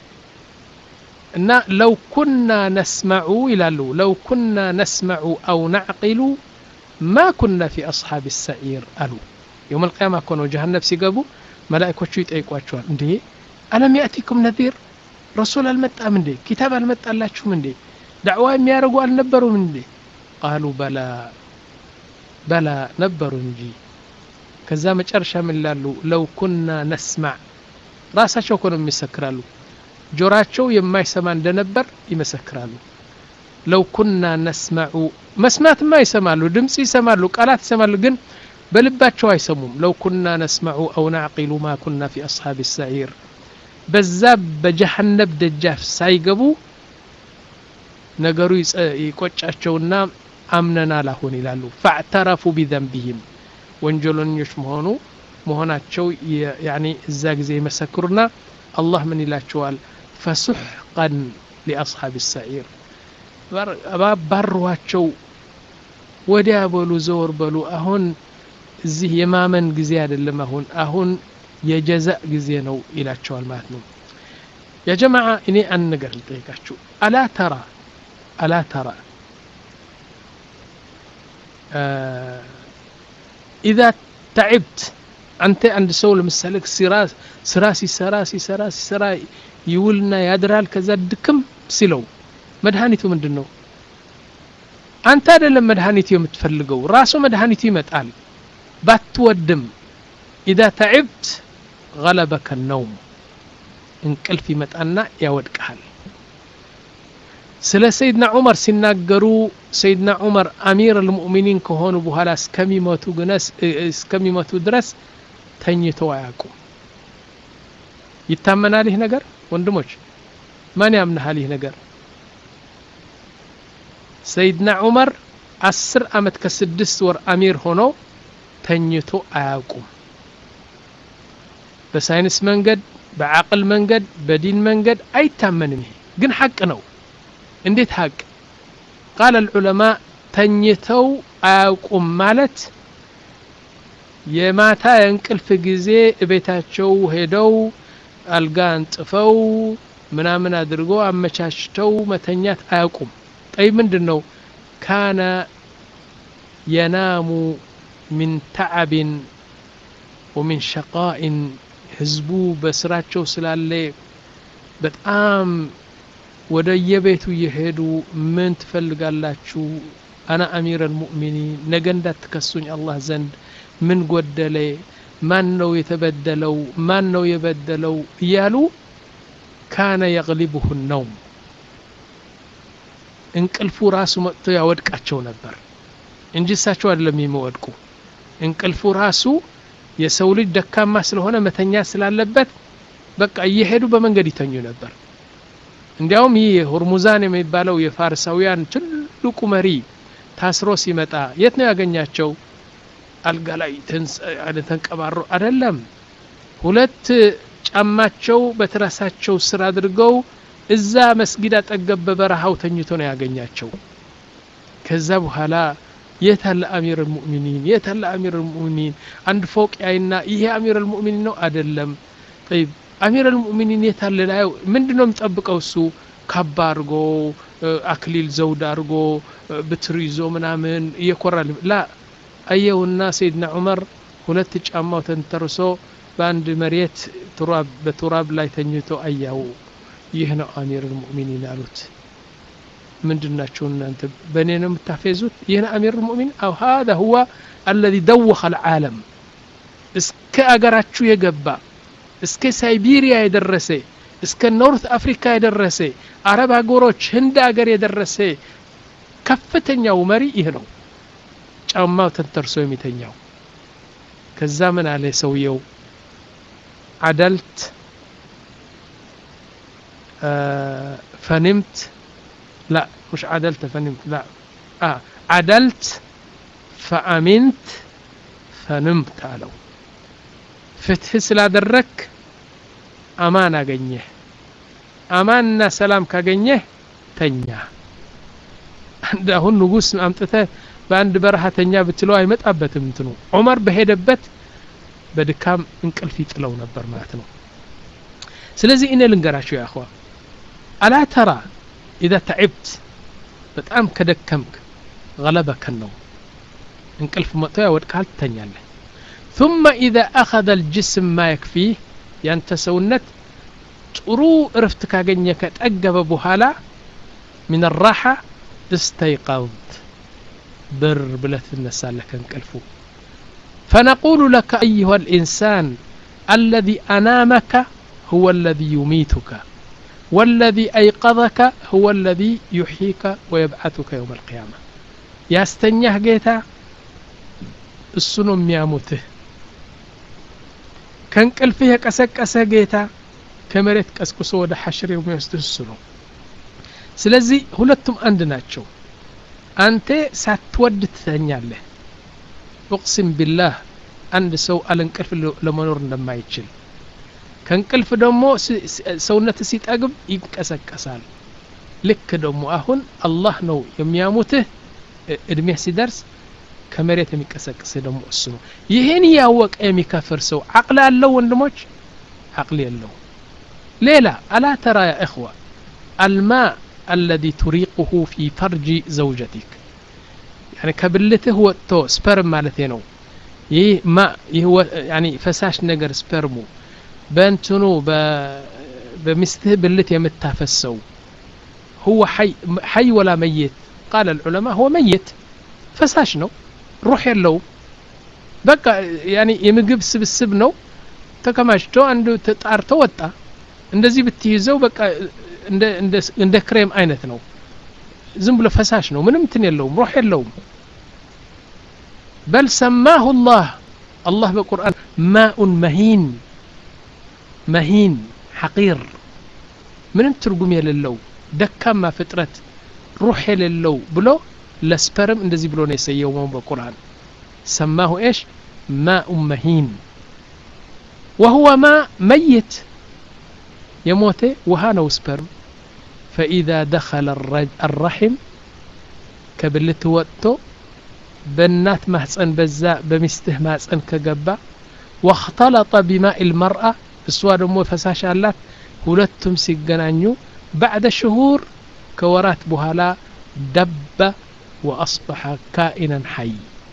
إن لو كنا نسمع إلى لو كنا نسمع أو نعقل ما كنا في أصحاب السعير قالوا يوم القيامة كونوا جهنم سيقبوا ملائكة شويت أيقوا أشوار اندي ألم يأتيكم نذير رسول المتأ من دي كتاب المتأ الله شو من دي دعوة ميارقوا النبروا من دي قالوا بلا بلا نبروا نجي كذا مجرشا من لالو لو كنا نسمع راسا شو كانوا يمسكرالو جوراتشو يما يسمان دنبر يمسكرالو لو كنا نسمع مسمات ما يسمالو دمس يسمالو قالات يسمالو جن بلباتشو يسموم لو كنا نسمع أو نعقل ما كنا في أصحاب السعير بزاب بجهنم دجاف سايقبو نقروا يقوشاشونا أمننا لهون لالو فاعترفوا بذنبهم وانجلون يشمهونو مهوناتشو يعني الزاق زي مسكرنا الله من الاشوال فسحقا لأصحاب السعير برواچو ወዲያ በሉ ዘወር በሉ አሁን እዚህ የማመን ጊዜ አይደለም አሁን አሁን የጀዛእ ጊዜ ነው ይላቸዋል ማለት ነው ያ ጀማዓ እኔ አንድ ነገር ልጠይቃችሁ አላ ተራ አላ ተራ اذا تعبت አንተ አንድ ሰው ለምሳሌ ሲራ ስራ ሲሰራ ሲሰራ ሲሰራ ይውልና ያድራል ከዛ ድክም ሲለው መድኃኒቱ ምንድነው አንተ አይደለም መድኃኒቱ የምትፈልገው ራሱ መድኃኒቱ ይመጣል ባትወድም اذا تعبت غلبك النوم እንቅልፍ ይመጣና ያወድቃል ስለ ሰይድና ዑመር ሲናገሩ ሰይድና ዑመር አሚር المؤمنين ከሆኑ በኋላ እስከሚሞቱ ግነስ እስከሚሞቱ ድረስ ተኝተው አያውቁም ይታመናል ይህ ነገር ወንድሞች ማን ያምናል ይህ ነገር ሰይድና ዑመር አስር አመት ከስድስት ወር አሚር ሆኖ ተኝቶ አያውቁም በሳይንስ መንገድ በአቅል መንገድ በዲን መንገድ አይታመንም ግን ሐቅ ነው እንዴት ሐቅ قال العلماء ተኝተው አያውቁም ማለት የማታ እንቅልፍ ጊዜ እቤታቸው ሄደው አልጋ አንጥፈው ምናምን አድርጎ አመቻችተው መተኛት አያውቁም طيب ምንድነው كان ينام من تعب ومن شقاء ህዝቡ በስራቸው ስላለ በጣም ወደ የቤቱ ይሄዱ ምን ትፈልጋላችሁ انا امير المؤمنين ነገ እንዳትከሱኝ አላህ ዘንድ ምን ጎደለ ማን ነው የተበደለው ማን ነው የበደለው እያሉ كان يغلبه النوم እንቅልፉ ራሱ መጥቶ ያወድቃቸው ነበር እንጂ እሳቸው አይደለም የሚወድቁ እንቅልፉ ራሱ የሰው ልጅ ደካማ ስለሆነ መተኛ ስላለበት በቃ እየሄዱ በመንገድ ይተኙ ነበር እንዲያውም ይሄ ሆርሙዛን የሚባለው የፋርሳውያን ትልቁ መሪ ታስሮ ሲመጣ የት ነው ያገኛቸው አልጋ ላይ ተንቀባሮ አይደለም ሁለት ጫማቸው በትራሳቸው ስር አድርገው እዛ መስጊድ አጠገብ በበረሃው ተኝቶ ነው ያገኛቸው ከዛ በኋላ የታለ አሚር المؤمنين የታለ አሚር المؤمنين አንድ ፎቅ ያይና ይሄ አሚር المؤمنين ነው አይደለም طيب አሚር المؤمنين የታለ ላይ ምንድነው የሚጠብቀው እሱ ካባርጎ አክሊል ዘውድ አርጎ በትሪዞ ምናምን እየኮራል ላ አየውና ሰይድና ዑመር ሁለት ጫማው ተንተርሶ በአንድ መሬት ትራብ በትራብ ላይ ተኝቶ አያው ይህ ነው አሚር المؤمنين አሉት ምንድናቸው እናንተ በኔ ነው የምታፈዙት ይህ ነው አሚር المؤمنين او هذا هو الذي دوخ العالم እስከ አገራችሁ የገባ እስከ ሳይቤሪያ የደረሰ እስከ ኖርት አፍሪካ የደረሰ አረብ አገሮች ህንድ አገር የደረሰ ከፍተኛው መሪ ይህ ነው ጫማው ተንተርሶ የሚተኛው ከዛ ምን አለ ሰውየው عدلت آه فنمت لا مش عدلت فنمت لا آه عدلت فأمنت فنمت አለው ፍትህ ስላደረክ አማን አገኘህ አማንና ሰላም ካገኘህ ተኛ አንድ አሁን ንጉስ አምጥተህ በአንድ በረሃተኛ ብትለው አይመጣበትም እንትኑ ዑመር በሄደበት በድካም እንቅልፍ ይጥለው ነበር ማለት ነው ስለዚህ እኔ ልንገራችሁ ያ አخوا አላ ተራ اذا تعبت በጣም ከደከምክ غلبك ነው እንቅልፍ መጥቶ ያወድቃል ተኛለህ ثم اذا اخذ الجسم ما يكفيه ያንተ ሰውነት ጥሩ እረፍት ካገኘ ከጠገበ በኋላ من الراحه استيقظت بر بلت النسالك انقلفو فنقول لك ايها الانسان الذي انامك هو الذي يميتك والذي ايقظك هو الذي يحييك ويبعثك يوم القيامه ياستنيه جيتا السنو مياموته كانقلفه يقسقسه جيتا كمريت قسقسو ወደ ሐሽር የሚወስድስኑ ስለዚህ ሁለቱም አንድ ናቸው አንተ ሳትወድ ትተኛለህ اقسم بالله አንድ ሰው አለንቅልፍ ለመኖር እንደማይችል ከንቅልፍ ደግሞ ሰውነት ሲጠግብ ይንቀሰቀሳል ልክ ደግሞ አሁን አላህ ነው የሚያሙትህ እድሜ ሲደርስ ከመሬት የሚቀሰቅስ ደግሞ እሱ ነው ይሄን ያወቀ የሚከፍር ሰው አቅል አለው ወንድሞች አቅል የለው ሌላ አላ ተራ يا اخوه الماء الذي تريقه في فرج زوجتك يعني كبلته وطو سبرم معناته ነው ይህ ማ ይህ يعني ፈሳሽ ነገር ስፐርሙ በእንትኑ በሚስትህ ብልት የምታፈሰው هو حي حي ولا ميت قال العلماء هو ميت ፈሳሽ ነው روح የለው በቃ يعني የምግብ ስብስብ ነው ተከማችቶ አንዱ ተጣርቶ ወጣ እንደዚህ ብትይዘው በቃ እንደ እንደ እንደ ክሬም አይነት ነው ዝም ብሎ ፈሳሽ ነው ምንም እንትን የለውም روح የለውም بل سماه الله الله بالقرآن ماء مهين مهين حقير من ترجم يللو دكما فترة روح يللو بلو لسبرم اندزي بلو نيسيو بالقرآن سماه ايش ماء مهين وهو ماء ميت يموت وهانو سبرم فإذا دخل الرحم كبلت وقته بنات محصن بزا بمسته محصن كجبا واختلط بماء المرأة السواد مو فساش علات ሁለቱም ሲገናኙ بعد شهور كورات بهلا دب واصبح كائنا حي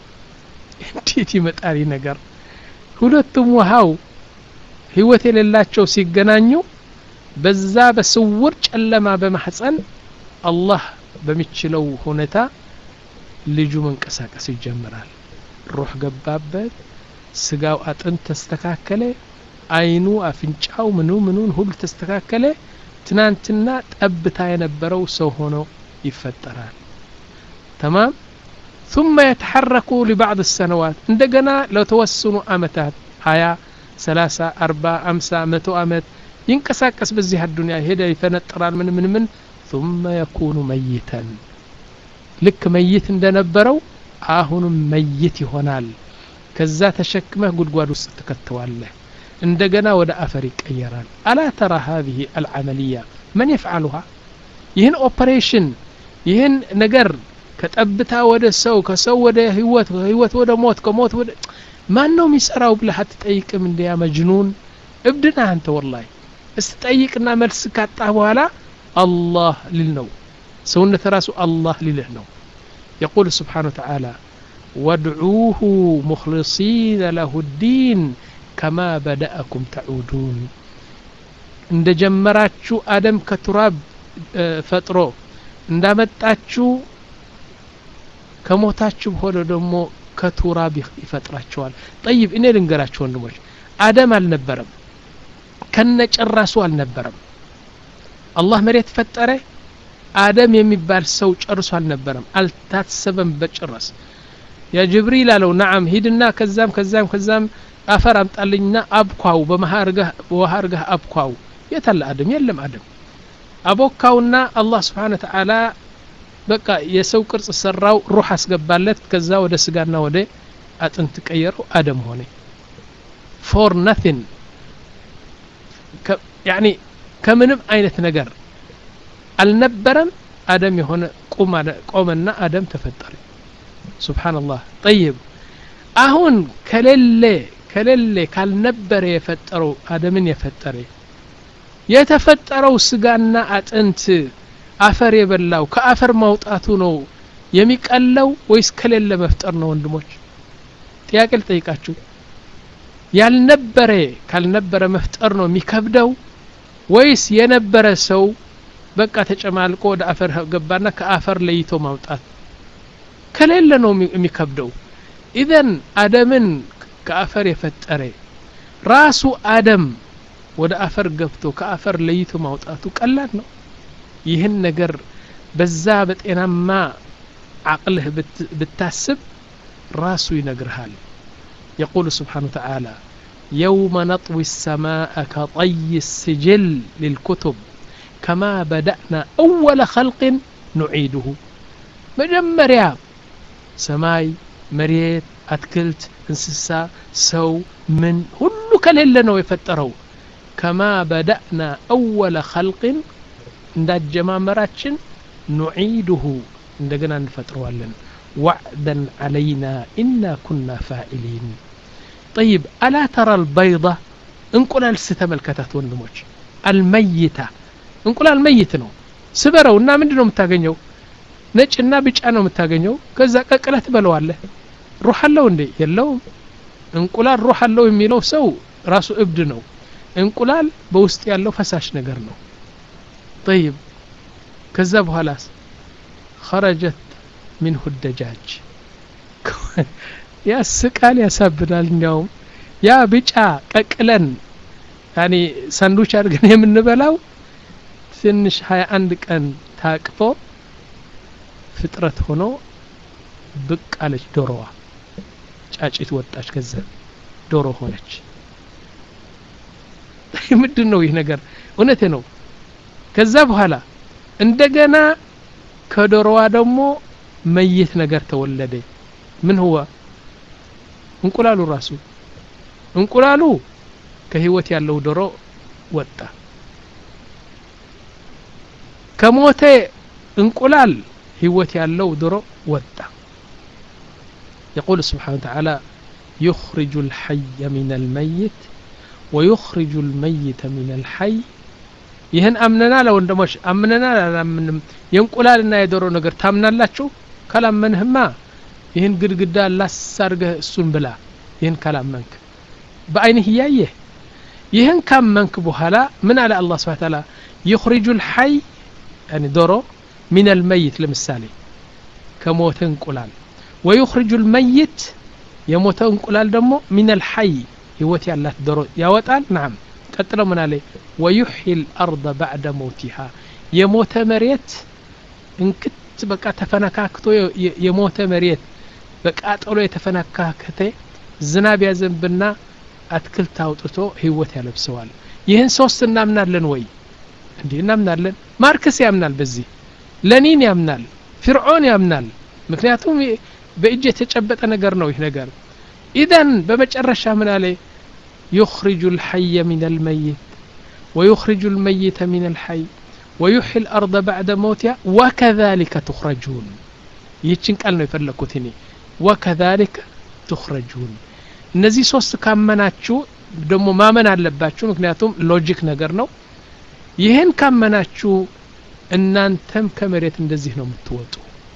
እንዴት ይመጣሪ ነገር ሁለቱም ውሃው ህይወት የሌላቸው ሲገናኙ በዛ በስውር ጨለማ በማህፀን አላህ በሚችለው ሁኔታ ልጁ መንቀሳቀስ ይጀምራል روح ገባበት ስጋው አጥንት ተስተካከለ አይኑ አፍንጫው ምኑ ምኑን ሁሉ ተስተካከለ ትናንትና ጠብታ የነበረው ሰው ሆኖ ይፈጠራል تمام ثم يتحرك لبعض السنوات እንደገና ለተወሰኑ አመታት هايا ثلاثة أربعة خمسة مئة አመት ينقساقس በዚህ الدنيا ሄደ ይፈነጥራል ምን ምን ምን ثم يكون ميتا ልክ መይት እንደነበረው አሁንም መይት ይሆናል ከዛ ተሸክመህ ጉድጓድ ውስጥ ተከተዋለህ እንደገና ወደ አፈር ይቀየራል አላ ተራ هذه العمليه من يفعلها ይህን ኦፕሬሽን ይህን ነገር ከጠብታ ወደ ሰው ከሰው ወደ ህይወት ህይወት ወደ ሞት ከሞት ወደ ማን ነው የሚሰራው ብለህ አትጠይቅም እንደ ያ መጅኑን እብድና አንተ والله استጠይቅና መልስ ካጣ በኋላ አላህ ሊልነው سونة راسو الله لله يقول سبحانه وتعالى وادعوه مخلصين له الدين كما بدأكم تعودون عند جمراتشو آدم كتراب فترو عندما كموتاتشو بهولو دمو كتراب يفتراتشوال طيب إني لنقراتشو النموش آدم النبرم كنج الرسول النبرم الله مريت فتره آدم የሚባል ሰው ጨርሶ አልነበረም አልታሰበም በጭራስ ያ ጅብሪል አለው نعم ሂድና ከዛም ከዛም ከዛም አፈር አምጣልኝና አብኳው በመሃርገህ በወሃርገህ አብኳው የታለ አደም የለም አደም አቦካውና አላህ Subhanahu Wa Ta'ala በቃ የሰው ቅርጽ ሰራው ሩህ አስገባለት ከዛ ወደ ስጋና ወደ አጥንት ቀየረው አደም ሆነ for nothing يعني ከምንም አይነት ነገር አልነበረም አደም የሆነ ቁም ቆመና አደም ተፈጠረ ሱብሃንአላህ طيب አሁን ከሌለ ከሌለ ካልነበረ የፈጠረው አደምን የፈጠረ የተፈጠረው ስጋና አጥንት አፈር የበላው ከአፈር ማውጣቱ ነው የሚቀለው ወይስ ከሌለ መፍጠር ነው ወንድሞች ጥያቄ ልጠይቃችሁ ያልነበረ ካልነበረ መፍጠር ነው የሚከብደው ወይስ የነበረ ሰው በቃ ተጨማልቆ ወደ አፈር ገባና ከአፈር ለይቶ ማውጣት ከሌለ ነው የሚከብደው ኢዘን አደምን ከአፈር የፈጠረ ራሱ አደም ወደ አፈር ገብቶ ከአፈር ለይቶ ማውጣቱ ቀላል ነው ይህን ነገር በዛ በጤናማ አቅልህ ብታስብ ራሱ ይነግርሃል يقول سبحانه وتعالى يوم نطوي السماء كطي السجل للكتب كما بدأنا أول خلق نعيده مجمريا سماي مريت أتكلت انسسا سو من كل كليل نو يفتروا كما بدأنا أول خلق عند جمامراتشن نعيده عندنا نفتروا لنا وعدا علينا إنا كنا فاعلين طيب ألا ترى البيضة انقلال ستملكتات وندموش الميتة انقلال ميت نو سبروا نا مندنو متاغنيو نچنا بيچا نو متاغنيو كذا ققله تبلواله روح الله እንዴ የለውም እንቁላል روح الله የሚለው ሰው ራሱ እብድ ነው እንቁላል በውስጥ ያለው ፈሳሽ ነገር ነው طيب ከዛ በኋላስ خرجت منه الدجاج يا سقال ያሳብዳል እንዲያውም ያ ቢጫ ቀቅለን يعني ሳንዱች አድርገን የምንበላው ትንሽ ሃያ አንድ ቀን ታቅፎ ፍጥረት ሆኖ ብቅ አለች ዶሮዋ ጫጭት ወጣች ከዛ ዶሮ ሆነች ምንድነው ይህ ነገር እውነቴ ነው ከዛ በኋላ እንደገና ከዶሮዋ ደግሞ መይት ነገር ተወለደ ምን هو እንቁላሉ ራሱ እንቁላሉ ከህይወት ያለው ዶሮ ወጣ ከሞተ እንቁላል ህይወት ያለው ዶሮ ወጣ يقول سبحانه وتعالى يخرج الحي من الميت ويخرج الميت من الحي ይህን አምነና ለወንድሞች አምነና ለምንም የእንቁላልና የዶሮ ነገር ታምናላችሁ ካላመንህማ ይህን ግድግዳ ላሳርገህ እሱን ብላ ይህን ካላመንክ በአይንህ ያየህ ይህን ካመንክ በኋላ ምን አለ አላህ Subhanahu Wa Ta'ala يخرج الحي يعني دوሮ من الميت ለምሳሌ ከሞተ እንቁላል ويخرج الميت የሞተ እንቁላል ደግሞ من الحي ህይወት ያላት ዶሮ ያወጣል نعم ቀጥለው ምን አለ ويحيي الارض بعد موتها የሞተ መሬት እንክት በቃ ተፈነካክቶ የሞተ መሬት በቃጠሎ የተፈነካከተ ዝናብ ያዘንብና አትክልት አውጥቶ ህይወት ያለብሰዋል ይህን ሶስት እናምናለን ወይ እንዴ እናምናለን ማርክስ ያምናል በዚህ ለኒን ያምናል ፍርዖን ያምናል ምክንያቱም በእጅ የተጨበጠ ነገር ነው ይህ ነገር ኢዳን በመጨረሻ ምን አለ يخرج الحي من الميت ويخرج الميت من الحي ويحيي الأرض بعد موتها وكذلك تخرجون ይችን ቃል ነው የፈለኩት እኔ وكذلك تخرجون እነዚህ ሶስት ካመናችሁ ደግሞ ማመን አለባችሁ ምክንያቱም ሎጂክ ነገር ነው ይሄን ካመናችሁ እናንተም ከመሬት እንደዚህ ነው የምትወጡ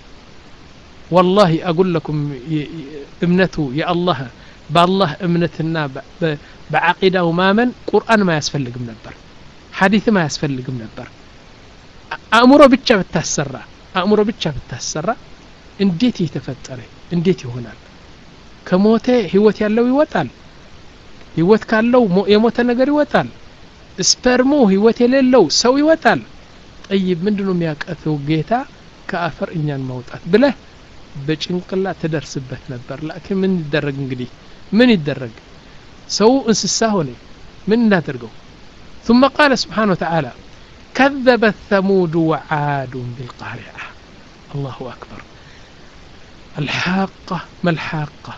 والله اقول لكم እምነቱ የአላህ بالله እምነትና በአቂዳው ማመን ቁርአን ما ያስፈልግም ነበር ሐዲስ ما ያስፈልግም ነበር አእምሮ ብቻ ብታሰራ አእምሮ ብቻ ብታሰራ እንዴት ይተፈጠረ እንዴት ይሆናል ከሞተ ህይወት ያለው ይወጣል ህይወት ካለው የሞተ ነገር ይወጣል ስፐርሙ ህይወት የሌለው ሰው ይወጣል طيب ምንድነው የሚያቀተው ጌታ ከአፈር እኛን ማውጣት ብለህ በጭንቅላ ተደርስበት ነበር لكن ምን ይደረግ እንግዲህ ምን ይደረግ ሰው እንስሳ ሆነ ምን እናደርገው ثم قال سبحانه وتعالى كذب ثمود وعاد بالقارعة الله أكبر. الحاقة ما الحاقة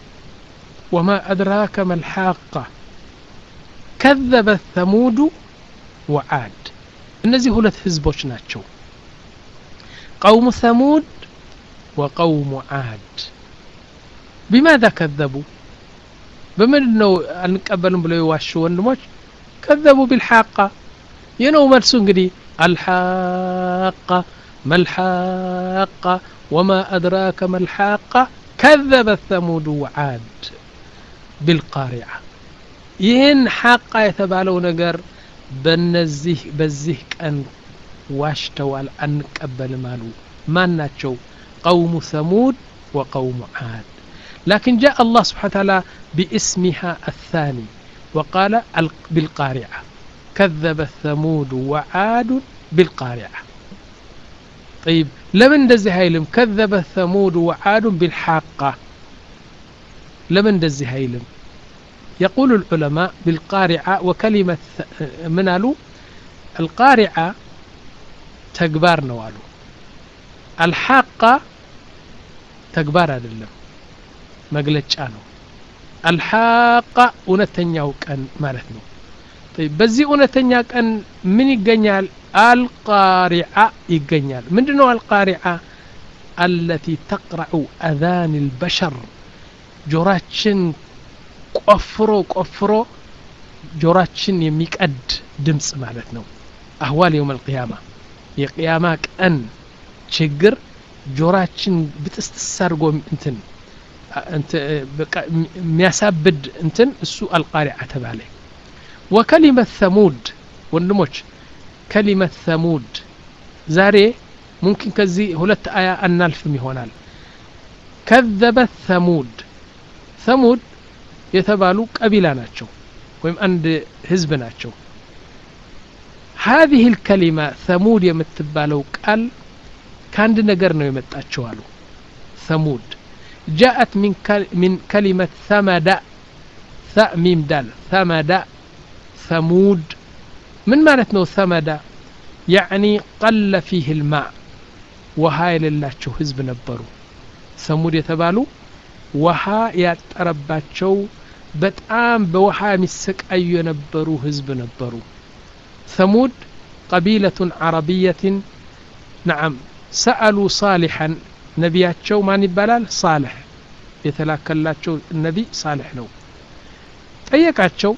وما أدراك ما الحاقة كذب الثمود وعاد. እነዚህ ሁለት ህዝቦች ናቸው قوم ثمود وقوم عاد. بماذا كذبوا بمن ነው አንቀበልም ብለው ይዋሹ ወንድሞች كذبوا بالحاقة የነው መልሱ እንግዲህ الحاقة ما الحاقة وما أدراك ما الحاقة كذب الثمود وعاد بالقارعة. ይህን حاقة የተባለው ነገር በነዚህ በዚህ ቀን ዋሽተዋል አንቀበልም አሉ። ማን ናቸው? قوم ثمود وقوم عاد. لكن جاء الله سبحانه وتعالى باسمها الثاني وقال بالقارعة كذب الثمود وعاد بالقارعة. طيب لمن دزي هايلم كذب الثمود وعاد بالحاقة لمن دزي هايلم؟ يقول العلماء بالقارعة وكلمة من قالوا القارعة تكبار نوالو الحاقة تكبار አይደለም መግለጫ ነው። الحاقة እውነተኛው ቀን ማለት ነው። طيب በዚህ እውነተኛ ቀን ምን ይገኛል? القارعة ይገኛል። ምንድነው القارعة؟ التي تقرع أذان البشر ጆሮአችን ቆፍሮ ቆፍሮ ጆሮአችን የሚቀድ ድምጽ ማለት ነው። أهوال يوم القيامة የቂያማ ቀን ችግር ጆሮአችን ብጥስጥሳርጎ እንትን انت የሚያሳብድ እንትን እሱ القارعة ተባለ። وكلمة ثمود ወንድሞች كلمة ثمود ዛሬ ممكن ከዚህ ሁለት አያ አናልፍም ይሆናል። كذبت ثمود ثمود የተባሉ ቀቢላ ናቸው ወይም አንድ ህዝብ ናቸው። هذه الكلمة ثمود የምትባለው ቃል ከአንድ ነገር ነው የመጣቸው አሉ። ثمود جاءت من من كلمة ثمد ثاء ميم دال ثمد ثمود من معناتنو ثمد يعني قل فيه الماء وهاي للاچو حزب ነበሩ። ثمود የተባሉ ውሃ ያጠረባቸው በጣም በውሃ የሚሰቃዩ የነበሩ ህዝብ ነበሩ። ثمود قبيلة عربية نعم سألوا صالحا ነቢያቸው ማን ይባላል? صالح የተላከላቸው ነቢ صالح ነው። ጠየቃቸው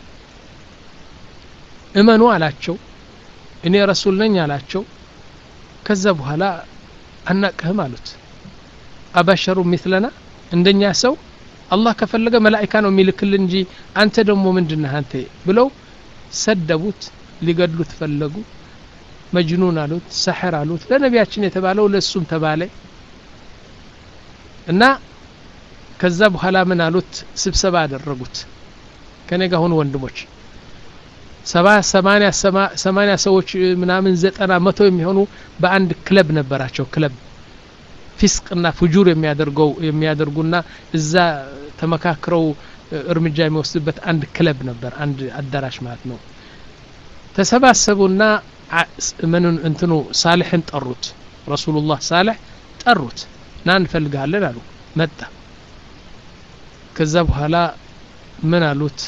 እመኑ አላቸው። እኔ ረሱል ነኝ አላቸው። ከዛ በኋላ አናቀህም አሉት። አበሸሩ مثلنا እንደኛ ሰው አላህ ከፈለገ መላእክት ነው የሚልክልን እንጂ አንተ ደግሞ ምንድነህ አንተ ብለው ሰደቡት። ሊገድሉት ፈለጉ። መጅኑን አሉት፣ ሰሕር አሉት። ለነቢያችን የተባለው ለሱም ተባለ እና ከዛ በኋላ ምን አሉት? ስብሰባ አደረጉት። ከኔ ጋር ሆኑ ወንድሞች ሰባ ሰማንያ ሰማንያ ሰዎች ምናምን ዘጠና መቶ የሚሆኑ በአንድ ክለብ ነበራቸው። ክለብ ፊስቅና ፍጁር የሚያደርገው የሚያደርጉና እዛ ተመካክረው እርምጃ የሚወስዱበት አንድ ክለብ ነበር፣ አንድ አዳራሽ ማለት ነው። ተሰባሰቡና ምንን እንትኑ ሳልሕን ጠሩት። ረሱሉላህ ሳልሕ ጠሩት። ና እንፈልጋለን አሉ። መጣ። ከዛ በኋላ ምን አሉት?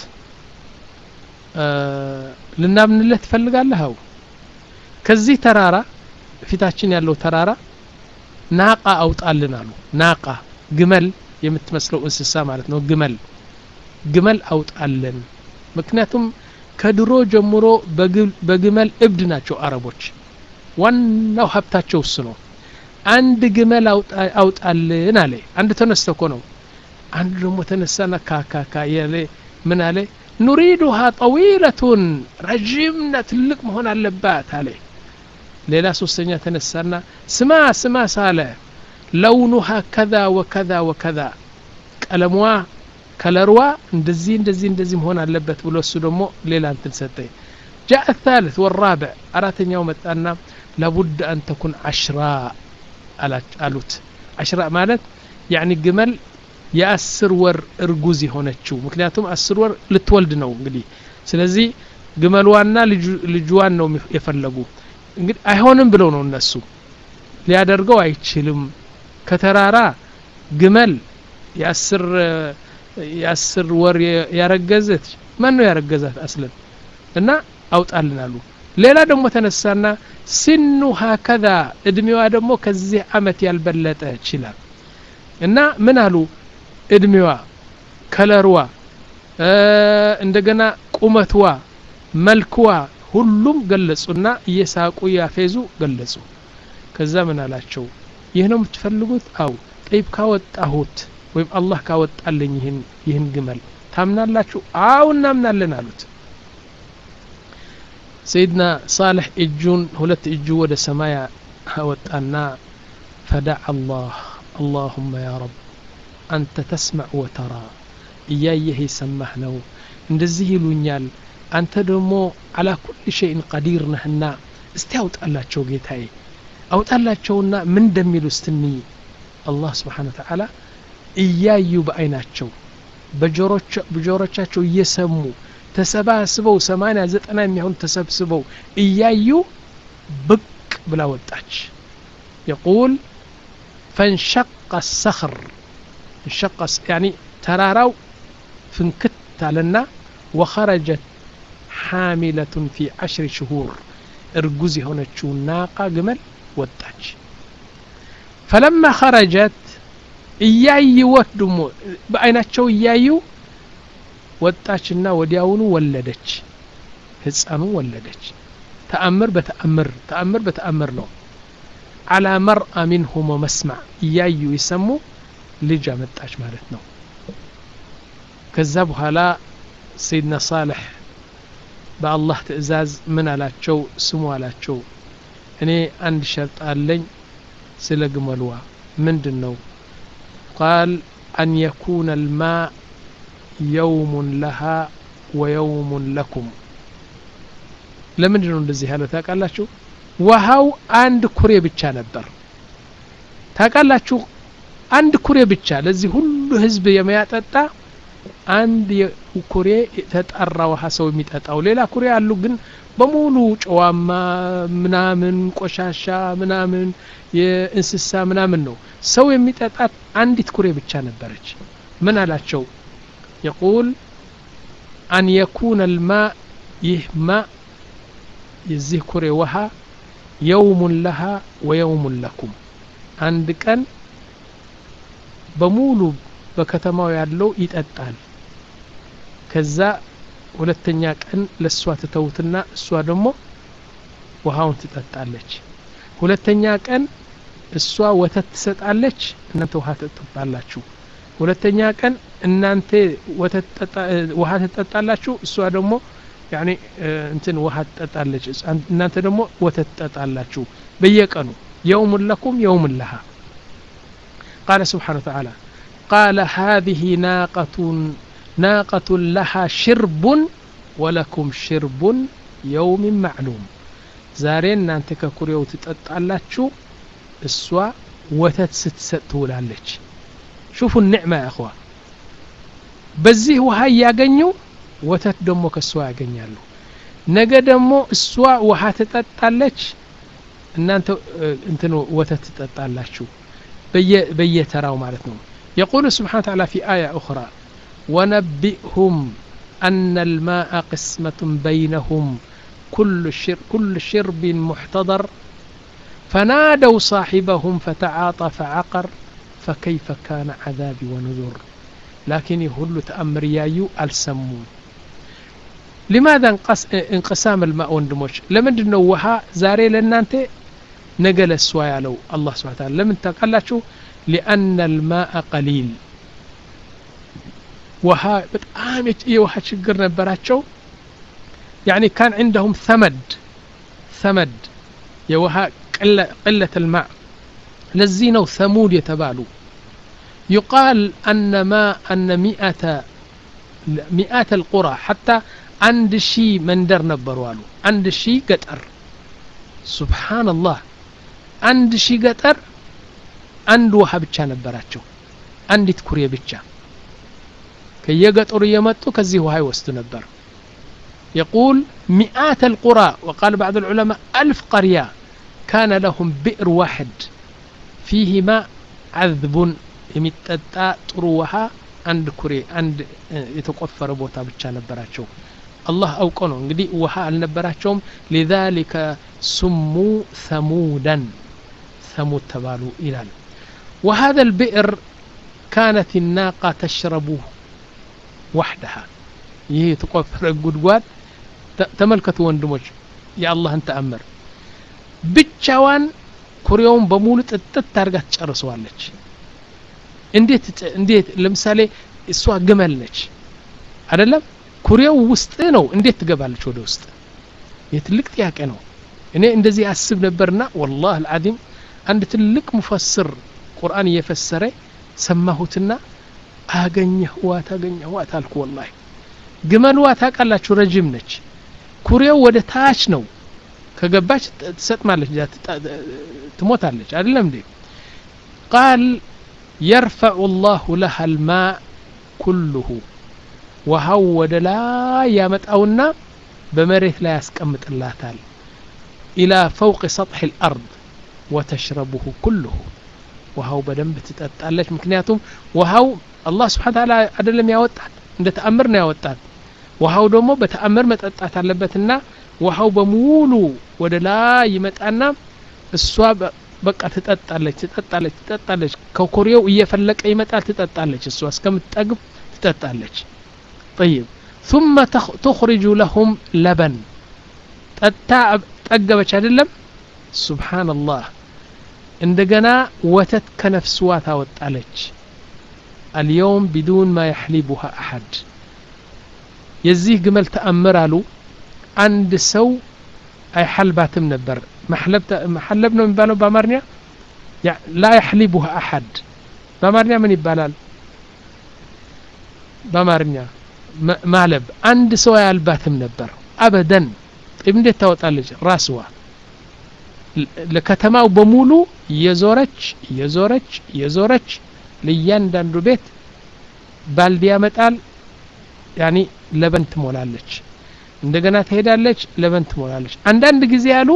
ልናምንለት ትፈልጋለህ? አው ከዚህ ተራራ ፊታችን ያለው ተራራ ናቃ አውጣልን አሉ። ናቃ ግመል የምትመስለው እንስሳ ማለት ነው። ግመል ግመል አውጣልን። ምክንያቱም ከድሮ ጀምሮ በግመል እብድ ናቸው አረቦች። ዋናው ሀብታቸው እሱ ነው። አንድ ግመል አውጣልን አለ። አንድ ተነስተኮ ነው። አንድ ደግሞ ተነሳና ካካካ ያለ ምን አለ? ኑሪዱሃ ጠዊለቱን ረጅምና ትልቅ መሆን አለባት አለ። ሌላ ሶስተኛ ተነሳና ስማ ስማ ሳለ ለውኑሃ ከዛ ወከዛ ወከዛ ቀለሟ ከለርዋ እንደዚህ እንደዚህ እንደዚህ መሆን አለበት ብሎ እሱ ደግሞ ሌላ እንትን ሰጠኝ። جاء الثالث والرابع አራተኛው መጣና لابد أن تكون عشراء አሉት። عشراء ማለት يعني ግመል የአስር ወር እርጉዝ ሆነችው። ምክንያቱም አስር ወር ልትወልድ ነው እንግዲህ። ስለዚህ ግመልዋና ልጅዋን ነው የፈለጉ። እንግዲህ አይሆንም ብለው ነው እነሱ ሊያደርገው አይችልም ከተራራ ግመል ያስር ያስር ወር ያረገዘት ማን ነው ያረገዛት አስለን እና አውጣልን አሉ ሌላ ደግሞ ተነሳና ሲኑ هكذا እድሜዋ ደግሞ ከዚህ አመት ያልበለጠ ይችላል እና ምን አሉ እድሜዋ ከለርዋ እንደገና ቁመትዋ መልክዋ ሁሉም ገለጹና እየሳቁ ያፌዙ ገለጹ ከዛ ምን አላቸው ይሄ ነው የምትፈልጉት አው طيب ካወጣሁት ወይም አላህ ካወጣልኝ ይሄን ይሄን ግመል ታምናላችሁ አው እናምናለን አሉት سيدنا صالح اجون ሁለት እጁ ወደ ሰማይ አወጣና فدع الله اللهم يا رب انت تسمع وترى እያየህ ይሰማህ ነው እንደዚህ ይሉኛል አንተ ደግሞ على كل شيء قدير ነህና እስቲ አውጣላቸው ጌታዬ አውጣላቸውና ምን እንደሚሉ እስትኒ አላህ Subhanahu Wa Ta'ala እያዩ በአይናቸው በጆሮቻ በጆሮቻቸው እየሰሙ ተሰባስበው ሰማንያ ዘጠና የሚሆን ተሰብስበው እያዩ ብቅ ብላ ወጣች يقول فانشق الصخر انشق يعني تراراو فنكت علينا وخرجت حاملة في عشر شهور ارجوزي هونتشو ناقة جمل وطاج فلما خرجت إياي وتدمو بعيناتشو إيايو وطاجنا ودياونو ولدتش هصانو ولدتش تأمر بتأمر تأمر بتأمر نو على مرأى منهم ومسمع إيايو يسمو لجا متاج مالتنا كذب هلا سيدنا صالح بالله تأزاز من على شو سمو على شو أنا عند شرط قالين سلق ملوا من دنو قال أن يكون الماء يوم لها ويوم لكم لمن دنو እንደዚህ ያለው ታውቃላችሁ ውሃው አንድ ኩሬ ብቻ ነበር ታውቃላችሁ አንድ ኩሬ ብቻ ለዚህ ሁሉ ህዝብ የሚያጠጣ አንድ ኩሬ ተጣራ ውሃ ሰው የሚጠጣው ሌላ ኩሬ አሉ ግን በሙሉ ጨዋማ ምናምን ቆሻሻ ምናምን የእንስሳ ምናምን ነው ሰው የሚጠጣት አንዲት ኩሬ ብቻ ነበረች ምን አላቸው يقول أن يكون الماء يهما يزيه كري وها يوم لها ويوم لكم عندك أن بمولو بكتماو يالو يتأتال كذا ሁለተኛ ቀን ለሷ ተተውትና እሷ ደግሞ ውሃውን ትጠጣለች ሁለተኛ ቀን እሷ ወተት ትሰጣለች እናንተ ውሃ ትጠጣላችሁ ሁለተኛ ቀን እናንተ ወተት ውሃ ትጠጣላችሁ እሷ ደግሞ يعني እንትን ውሃ ትጠጣለች እናንተ ደግሞ ወተት ትጠጣላችሁ በየቀኑ يوم لكم يوم لها قال سبحانه وتعالى قال هذه ناقة ناقة لها شرب ولكم شرب يوم معلوم زارين نانت ككوريو تطጣላችሁ እሷ ወተት ስትሰጥ ትውላለች شوفوا النعمة يا اخوان በዚህ ውሃ ያገኙ ወተት ደሞ ከሷ ያገኛሉ ነገ ደሞ እሷ ውሃ ትጠጣለች እናንተ እንትኑ ወተት ትጠጣላችሁ በየ በየተራው ማለት ነው يقول سبحانه وتعالى في آية أخرى ونبئهم أن الماء قسمة بينهم كل شرب, كل شرب محتضر فنادوا صاحبهم فتعاطى فعقر فكيف كان عذابي ونذر لكن يهل تأمر يايو السمون لماذا انقسام الماء وندموش لمن دنوها زاري لنانت نقل السوايا لو الله سبحانه وتعالى لمن تقلتشو لأن الماء قليل وها بتقام يوها شجر نبراتشو يعني كان عندهم ثمد ثمد يوها قلة, قلة الماء لزينوا ثمود يتبالوا يقال أن ما أن مئة مئات القرى حتى عند شي مندر نبروالو عند شي قطر سبحان الله عند شي قطر عند وها بتشا نبراتشو عندت كوريا بتشا كيقطر يمطو كزي وهاي وستو نبر يقول مئات القرى وقال بعض العلماء ألف قرية كان لهم بئر واحد فيه ماء عذب የሚጠጣ ጥሩ ውሃ አንድ ኩሬ አንድ የተቆፈረ ቦታ ብቻ ነበራቸው አላህ አውቆ ነው እንግዲህ ውሃ አልነበራቸውም لذلك سموا ثمودا ثمود ተባሉ ይላል وهذا البئر كانت الناقة تشرب وحدها ይሄ የተቆፈረ ጉድጓድ ተመልከቱ ወንድሞች የአላህን ተአምር ብቻዋን ኩሬውን በሙሉ ጥጥት አድርጋ ትጨርሰዋለች እንዴት እንዴት ለምሳሌ እሷ ግመል ነች አይደለም ኩሬው ውስጥ ነው እንዴት ትገባለች ወደ ውስጥ የትልቅ ጥያቄ ነው እኔ እንደዚህ አስብ ነበርና والله العظيم አንድ ትልቅ ሙፈስር ቁርአን እየፈሰረ ሰማሁትና አገኘኋት አገኘኋት አልኩ والله ግመልዋ ታቃላችሁ ረጅም ነች ኩሬው ወደ ታች ነው ከገባች ትሰጥማለች ትሞታለች አይደለም እንዴ قال يرفع الله لها الماء كله وهو ودلا يمطاونا بمريت لا يسقمطلاታል الى فوق سطح الارض وتشربه كله وهو بدم بتطጣለች ምክንያቱም وهو الله سبحانه وتعالى አይደለም ያወጣት እንደ ተአምር ነው ያወጣት وهو ደግሞ በተአምር መጠጣት አለበትና وهو በሙሉ ወደ ላይ ይመጣና እሷ በቃ ትጠጣለች ትጠጣለች ትጠጣለች ከኮሪው እየፈለቀ ይመጣል ትጠጣለች እሷ እስከምትጠግብ ትጠጣለች طيب ثم تخرج لهم لبن ጠጣ ጠገበች አይደለም سبحان الله እንደገና ወተት ከነፍስዋ ታወጣለች اليوم بدون ما يحلبها احد የዚህ ግመል ተአምር አሉ አንድ ሰው አይሐልባትም ነበር محلب محلب ነው የሚባለው በአማርኛ لا يحلبها احد በአማርኛ ምን ይባላል በአማርኛ ማለብ አንድ ሰው ያልባትም ነበር አበደን እንዴት ታወጣለች ራስዋ ለከተማው በሙሉ የዞረች የዞረች የዞረች ለያንዳንዱ ቤት ባልዲ ያመጣል ያኒ ለበን ትሞላለች እንደገና ትሄዳለች ለበን ትሞላለች አንዳንድ ጊዜ ያሉ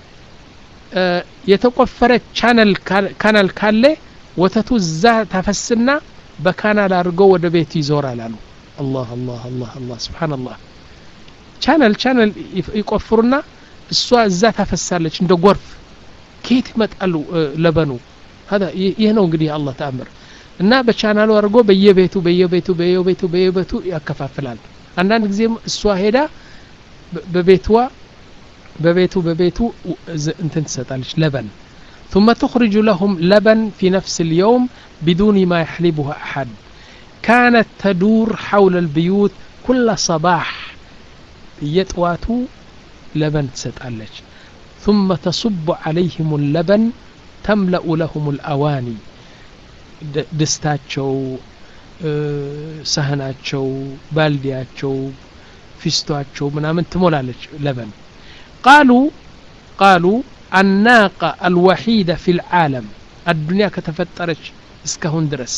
የተቆፈረ ቻናል ካናል ካለ ወተቱ ዛ ተፈስና በካናል አድርጎ ወደ ቤት ይዞራል አሉ الله الله الله الله سبحان الله ቻናል ቻናል ይቆፍሩና እሷ እዛ ተፈሳለች እንደ ጎርፍ ከየት ይመጣሉ ለበኑ هذا ይሄ ነው እንግዲህ አላህ ተአምር እና በቻናሉ አድርጎ በየቤቱ በየቤቱ በየቤቱ በየቤቱ ያከፋፍላል አንዳንድ ጊዜ እሷ ሄዳ በቤቷ በቤቱ በቤቱ እንትን ትሰጣለች ለበን ثم تخرج لهم لبن في نفس اليوم بدون ما يحلبها أحد كانت تدور حول البيوت كل صباح يطواتو لبن تسطالج ثم تصب عليهم اللبن تملأ لهم الأواني دستاچو سهناچو بالدياچو فيستواچو ምናምን ትሞላለች ለበን قالوا قالوا الناقة الوحيدة في العالم الدنيا ከተፈጠረች እስካሁን ድረስ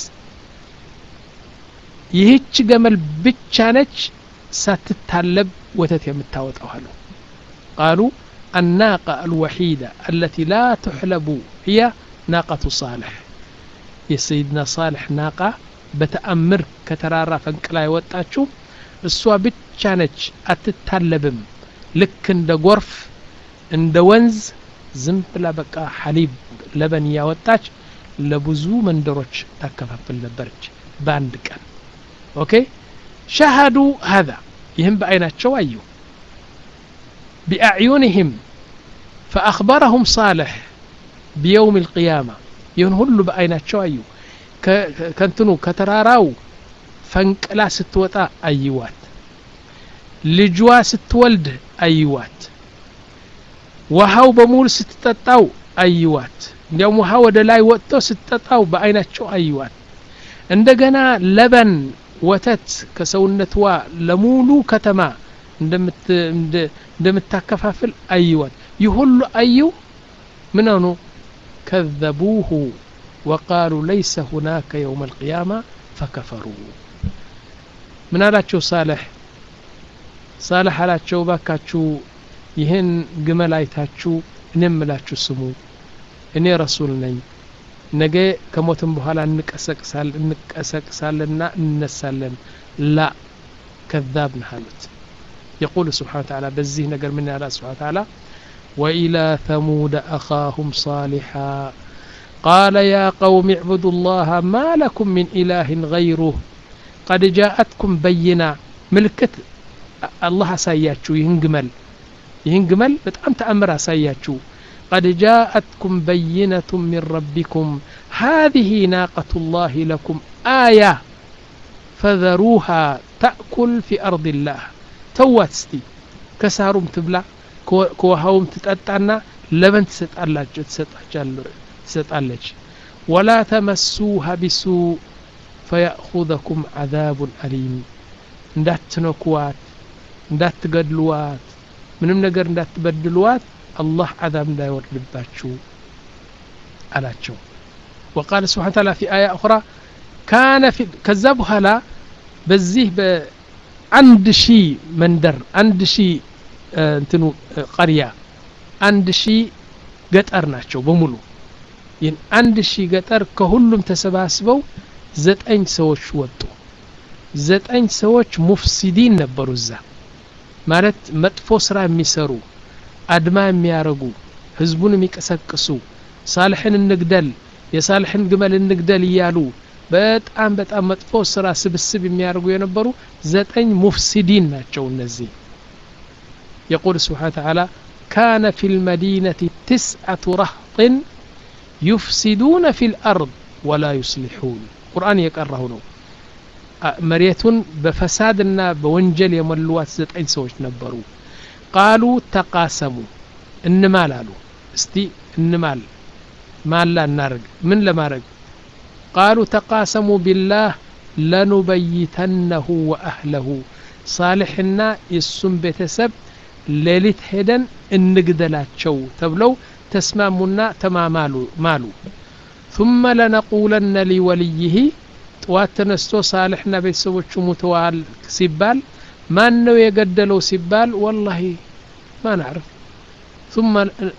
ይህች ገመል ብቻ ነች ሳትታለብ ወተት የምታወጣው አሉ قالوا الناقة الوحيدة التي لا تحلب هي ناقة صالح የሰይድና صالح ናቃ በተአምር ከተራራ ፈንቅላ የወጣችው እሷ ብቻ ነች አትታለብም ልክ እንደ ጎርፍ እንደ ወንዝ ዝም ብላ በቃ ሐሊብ ለበን ያወጣች ለብዙ መንደሮች ታከፋፍል ነበርች በአንድ ቀን ኦኬ شاهدوا هذا ይህም በአይናቸው አዩ بأعينهم فأخبرهم صالح بيوم القيامة ይህን ሁሉ በአይናቸው አዩ ከንትኑ ከተራራው ፈንቅላ ስትወጣ አይዋት ልጅዋ ስትወልድ አይዋት ውሃው በሙሉ ስትጠጣው አይዋት እንዲያው ውሃ ወደ ላይ ወጥቶ ስትጠጣው በአይናቸው አይዋት እንደገና ለበን ወተት ከሰውነትዋ ለሙሉ ከተማ እንደምት እንደምታከፋፍል አይዋት ይሁሉ አዩ ምን ነው كذبوه وقالوا ليس هناك يوم القيامة فكفروا من አላቸው صالح صالح አላቸው ባካችሁ ይሄን ግመል አይታችሁ እኔም ላችሁ ስሙ እኔ ረሱል ነኝ ነገ ከሞትም በኋላ እንቀሰቅሳል እንቀሰቅሳልና እንነሳለን ላ كذاب نحلت يقول سبحانه وتعالى بزيه نقر من الله سبحانه وتعالى وإلى ثمود أخاهم صالحا قال يا قوم اعبدوا الله ما لكم من إله غيره قد جاءتكم بينا ملكت الله سياتشو ينجمل ينجمل بتأم تأمر سياتشو قد جاءتكم بينة من ربكم هذه ناقة الله لكم آية فذروها تأكل في أرض الله تواتستي كسارم تبلع كوهاوم تتقطعنا لبن تسطالاچ تسطالاچ ولا تمسوها بسوء فيأخذكم عذاب أليم እንዳትነኩዋት እንዳትገድሉዋት ምንም ነገር እንዳትበድሉዋት الله عذاب እንዳይወርድባችሁ አላቸው وقال سبحانه وتعالى في آية أخرى كان في كذا بحالا በዚህ በአንድ ሺህ መንደር አንድ ሺህ እንትኑ ቀሪያ አንድ ሺህ ገጠር ናቸው በሙሉ ይን አንድ ሺህ ገጠር ከሁሉም ተሰባስበው ዘጠኝ ሰዎች ወጡ ዘጠኝ ሰዎች ሙፍሲዲን ነበሩ እዛ ማለት መጥፎ ስራ የሚሰሩ አድማ የሚያረጉ ህዝቡን የሚቀሰቅሱ ሳልህን እንግደል የሳልህን ግመል እንግደል ይያሉ በጣም በጣም መጥፎ ስራ ስብስብ የሚያርጉ የነበሩ ዘጠኝ ሙፍሲዲን ናቸው እነዚህ يقول سبحانه وتعالى كان في المدينة تسعة رهط يفسدون في الأرض ولا يصلحون قرآن يقرأه ነው مريتون بفسادنا بونجل يملوات زጠኝ ሰዎች ነበሩ قالوا تقاسموا እንማል አሉ እስቲ እንማል ማላ እናርግ ምን ለማረግ قالوا تقاسموا بالله لنبيتنه وأهله صالحنا يسم بتسب ليلت هدن انقدلاتشو تبلو تسمامنا تمامالو مالو ثم لنقولن لوليه تواتنستو صالحنا بيسوچو متوال سيبال ما انو يقدلو سيبال والله ما نعرف ثم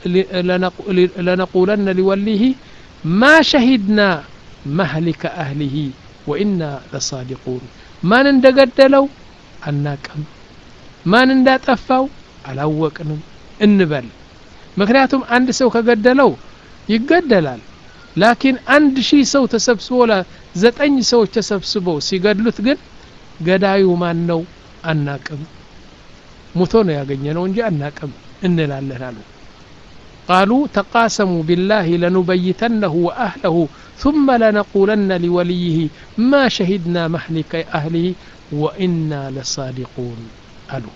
لنقولن لوليه ما شهدنا مهلك أهله وإنا لصادقون ما نندقدلو أناكم ما ننداتفاو አላወቅንም እንበል ምክንያቱም አንድ ሰው ከገደለው ይገደላል ላኪን አንድ ሺህ ሰው ተሰብስቦ ለዘጠኝ ሰዎች ተሰብስበው ሲገድሉት ግን ገዳዩ ማን ነው አናቅም ሙቶ ነው ያገኘነው እንጂ አናቅም እንላለን አሉ قالوا تقاسموا بالله لنبيتنه وأهله ثم لنقولن لوليه ما شهدنا مهلك أهله وإنا لصادقون قالوا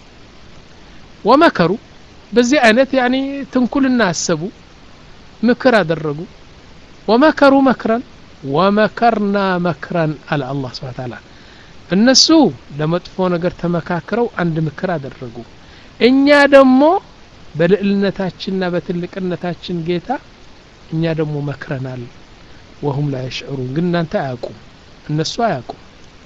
ومكروا بزي أنت يعني تنكل الناس سبوا مكر درجوا ومكروا مكرا ومكرنا مكرا على الله سبحانه وتعالى النسو لما تفون قر تمكاكروا عند مكر درجوا إنيا دمو بلقلنتاچنا بتلقنتاچن جيتا إنيا دمو مكرنال وهم لا يشعرون قلنا أنت أقوم النسو أقوم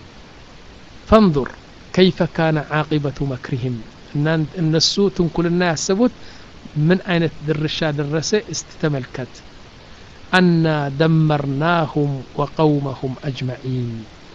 فانظر كيف كان عاقبة مكرهم ان النسو تنكل الناس سبوت من أين درشا درسة استتملكت أن دمرناهم وقومهم أجمعين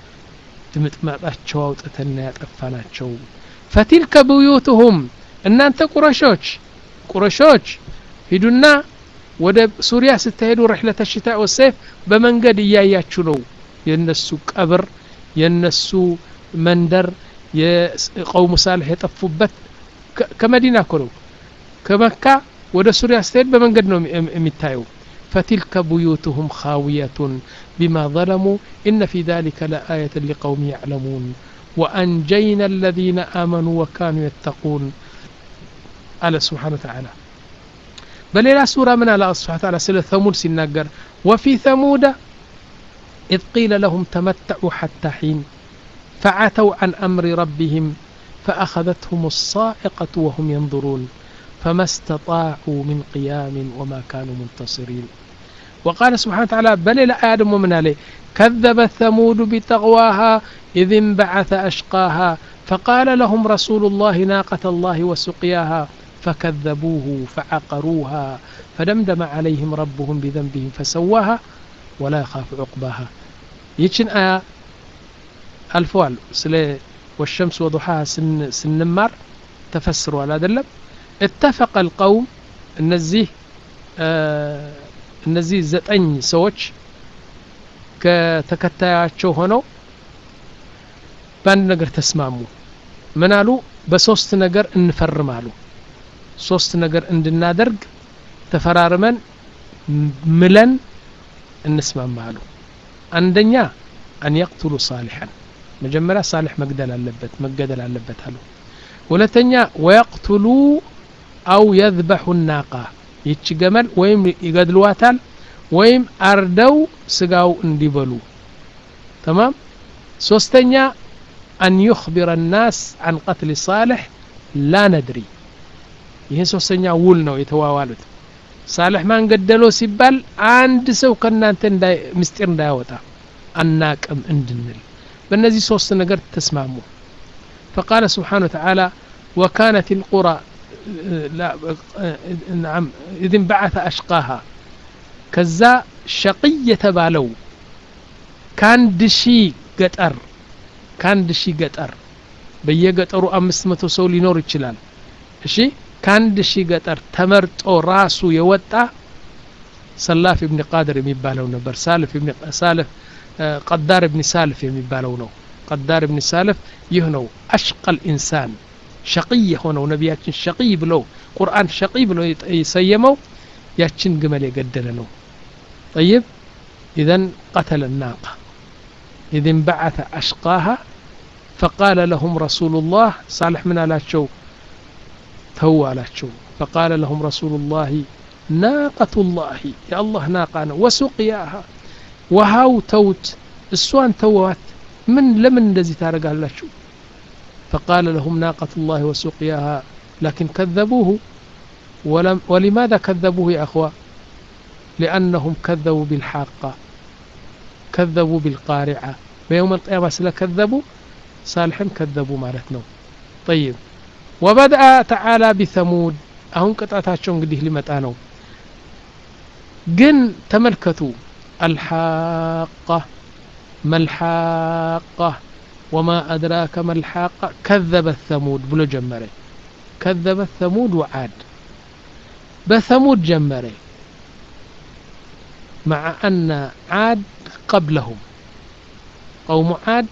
تمتماتشوا وتتنات أفناتشوا فتلك بيوتهم ان أنت قرشوش قرشوش هدونا ወደ ሱሪያ ስትሄዱ رحلة الشتاء والصيف በመንገድ እያያችሁ ነው የነሱ ቀብር የነሱ መንደር የቀውሙ ሳልህ የጠፉበት ከመዲና ኮሎ ከመካ ወደ ሱሪያ ስትሄድ በመንገድ ነው የሚታየው فتلك بيوتهم خاوية بما ظلموا إن في ذلك لآية لقوم يعلمون وأنجينا الذين آمنوا وكانوا يتقون على سبحانه وتعالى بل إلى سورة من الله سبحانه وتعالى سلة ثمود سننقر وفي ثمود إذ قيل لهم تمتعوا حتى حين فعتوا عن أمر ربهم فأخذتهم الصاعقة وهم ينظرون فما استطاعوا من قيام وما كانوا منتصرين وقال سبحانه وتعالى بل إلى آدم ومن عليه كذب ثمود بتغواها إذ انبعث أشقاها فقال لهم رسول الله ناقة الله وسقياها فكذبوه فعقروها فدمدم عليهم ربهم بذنبهم فسواها ولا يخاف عقباها يتشن آية الفوال سلي والشمس وضحاها سن سنمار تفسروا على دلب اتفق القوم النزيه آه النزيه زتأني سوتش كتكتاياتشو هنو بان نجر تسمامو منالو بسوست نجر انفرمالو سوست نجر اندنا درج تفرارمن ملن እንስማማሉ አንደኛ أن يقتلوا صالحا مجمرة صالح مقدل اللبت مقدل اللبت هلو ولتنيا ويقتلوا أو يذبحوا الناقة يتشجمل ويم يقدلواتال ويم أردو سقاو اندبلو تمام سوستنيا أن يخبر الناس عن قتل صالح لا ندري ይሄ ሶስተኛ ውል ነው የተዋዋሉት صالح ማን ገደለው ሲባል አንድ ሰው ከናንተ እንዳይ ምስጢር እንዳያወጣ አናቅም እንድንል በእነዚህ ሶስት ነገር ተስማሙ فقال سبحانه وتعالى وكانت القرى لا نعم إذن بعث أشقاها كذا شقية بالو كان دشي قطر كان دشي قطر بيقطروا أمس متو سو لينور يችላል እሺ كان دشي قطر تمرطو راسو يوطا سلاف ابن قادر የሚባለው ነበር ሳልፍ ابن ሳልፍ قدار ابن سالف የሚባለው ነው قدار ابن سالف ይህ ነው أشقى الإنسان شقي ሆነው ነብያችን شقي ብለው ቁርአን شقي ብለው ይሰየመው ያችን ግመል የገደለ ነው طيب إذن قتل الناقة إذن بعث أشقاها فقال لهم رسول الله صالح من አላቸው ተው አላቸው فقال لهم رسول الله ناقة الله يا الله ناقة وسقياها وهاو توت السوان توات من لمن እንደዚህ ታረጋላችሁ فقال لهم ناقة الله وسقياها لكن كذبوه ولم ولماذا كذبوه يا أخوة لأنهم كذبوا بالحاقة كذبوا بالقارعة بيوم القيامة سلا كذبوا صالحا كذبوا مالتنا طيب وبدأ تعالى بثمود أهم قطعتاچون እንግዲህ ሊመጣ ነው ግን ተመልከቱ الحاقة ما الحاقة وما أدراك ما الحاقة كذبت ثمود بلو جمري كذبت ثمود وعاد بثمود جمري مع أن عاد قبلهم قوم عاد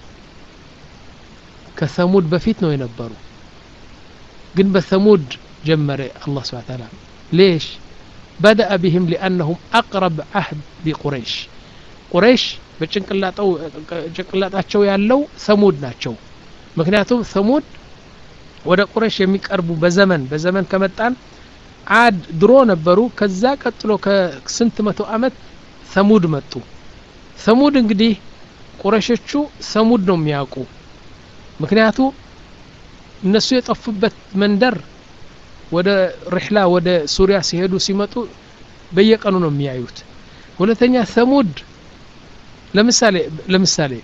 كثمود بفيتنو ينبروا قن بثمود جمري الله سبحانه وتعالى ليش بدأ بهم لأنهم أقرب عهد بقريش قريش በጭንቅላጣው ጭንቅላጣቸው ያለው ሰሙድ ናቸው ምክንያቱም ሰሙድ ወደ ቁረይሽ የሚቀርቡ በዘመን በዘመን ከመጣን አድ ድሮ ነበሩ ከዛ ቀጥሎ ከስንት መቶ አመት ሰሙድ መጡ ሰሙድ እንግዲህ ቁረይሾቹ ሰሙድ ነው የሚያውቁ ምክንያቱም እነሱ የጠፉበት መንደር ወደ ሪህላ ወደ ሱሪያ ሲሄዱ ሲመጡ በየቀኑ ነው የሚያዩት ሁለተኛ ሰሙድ ለምሳሌ ለምሳሌ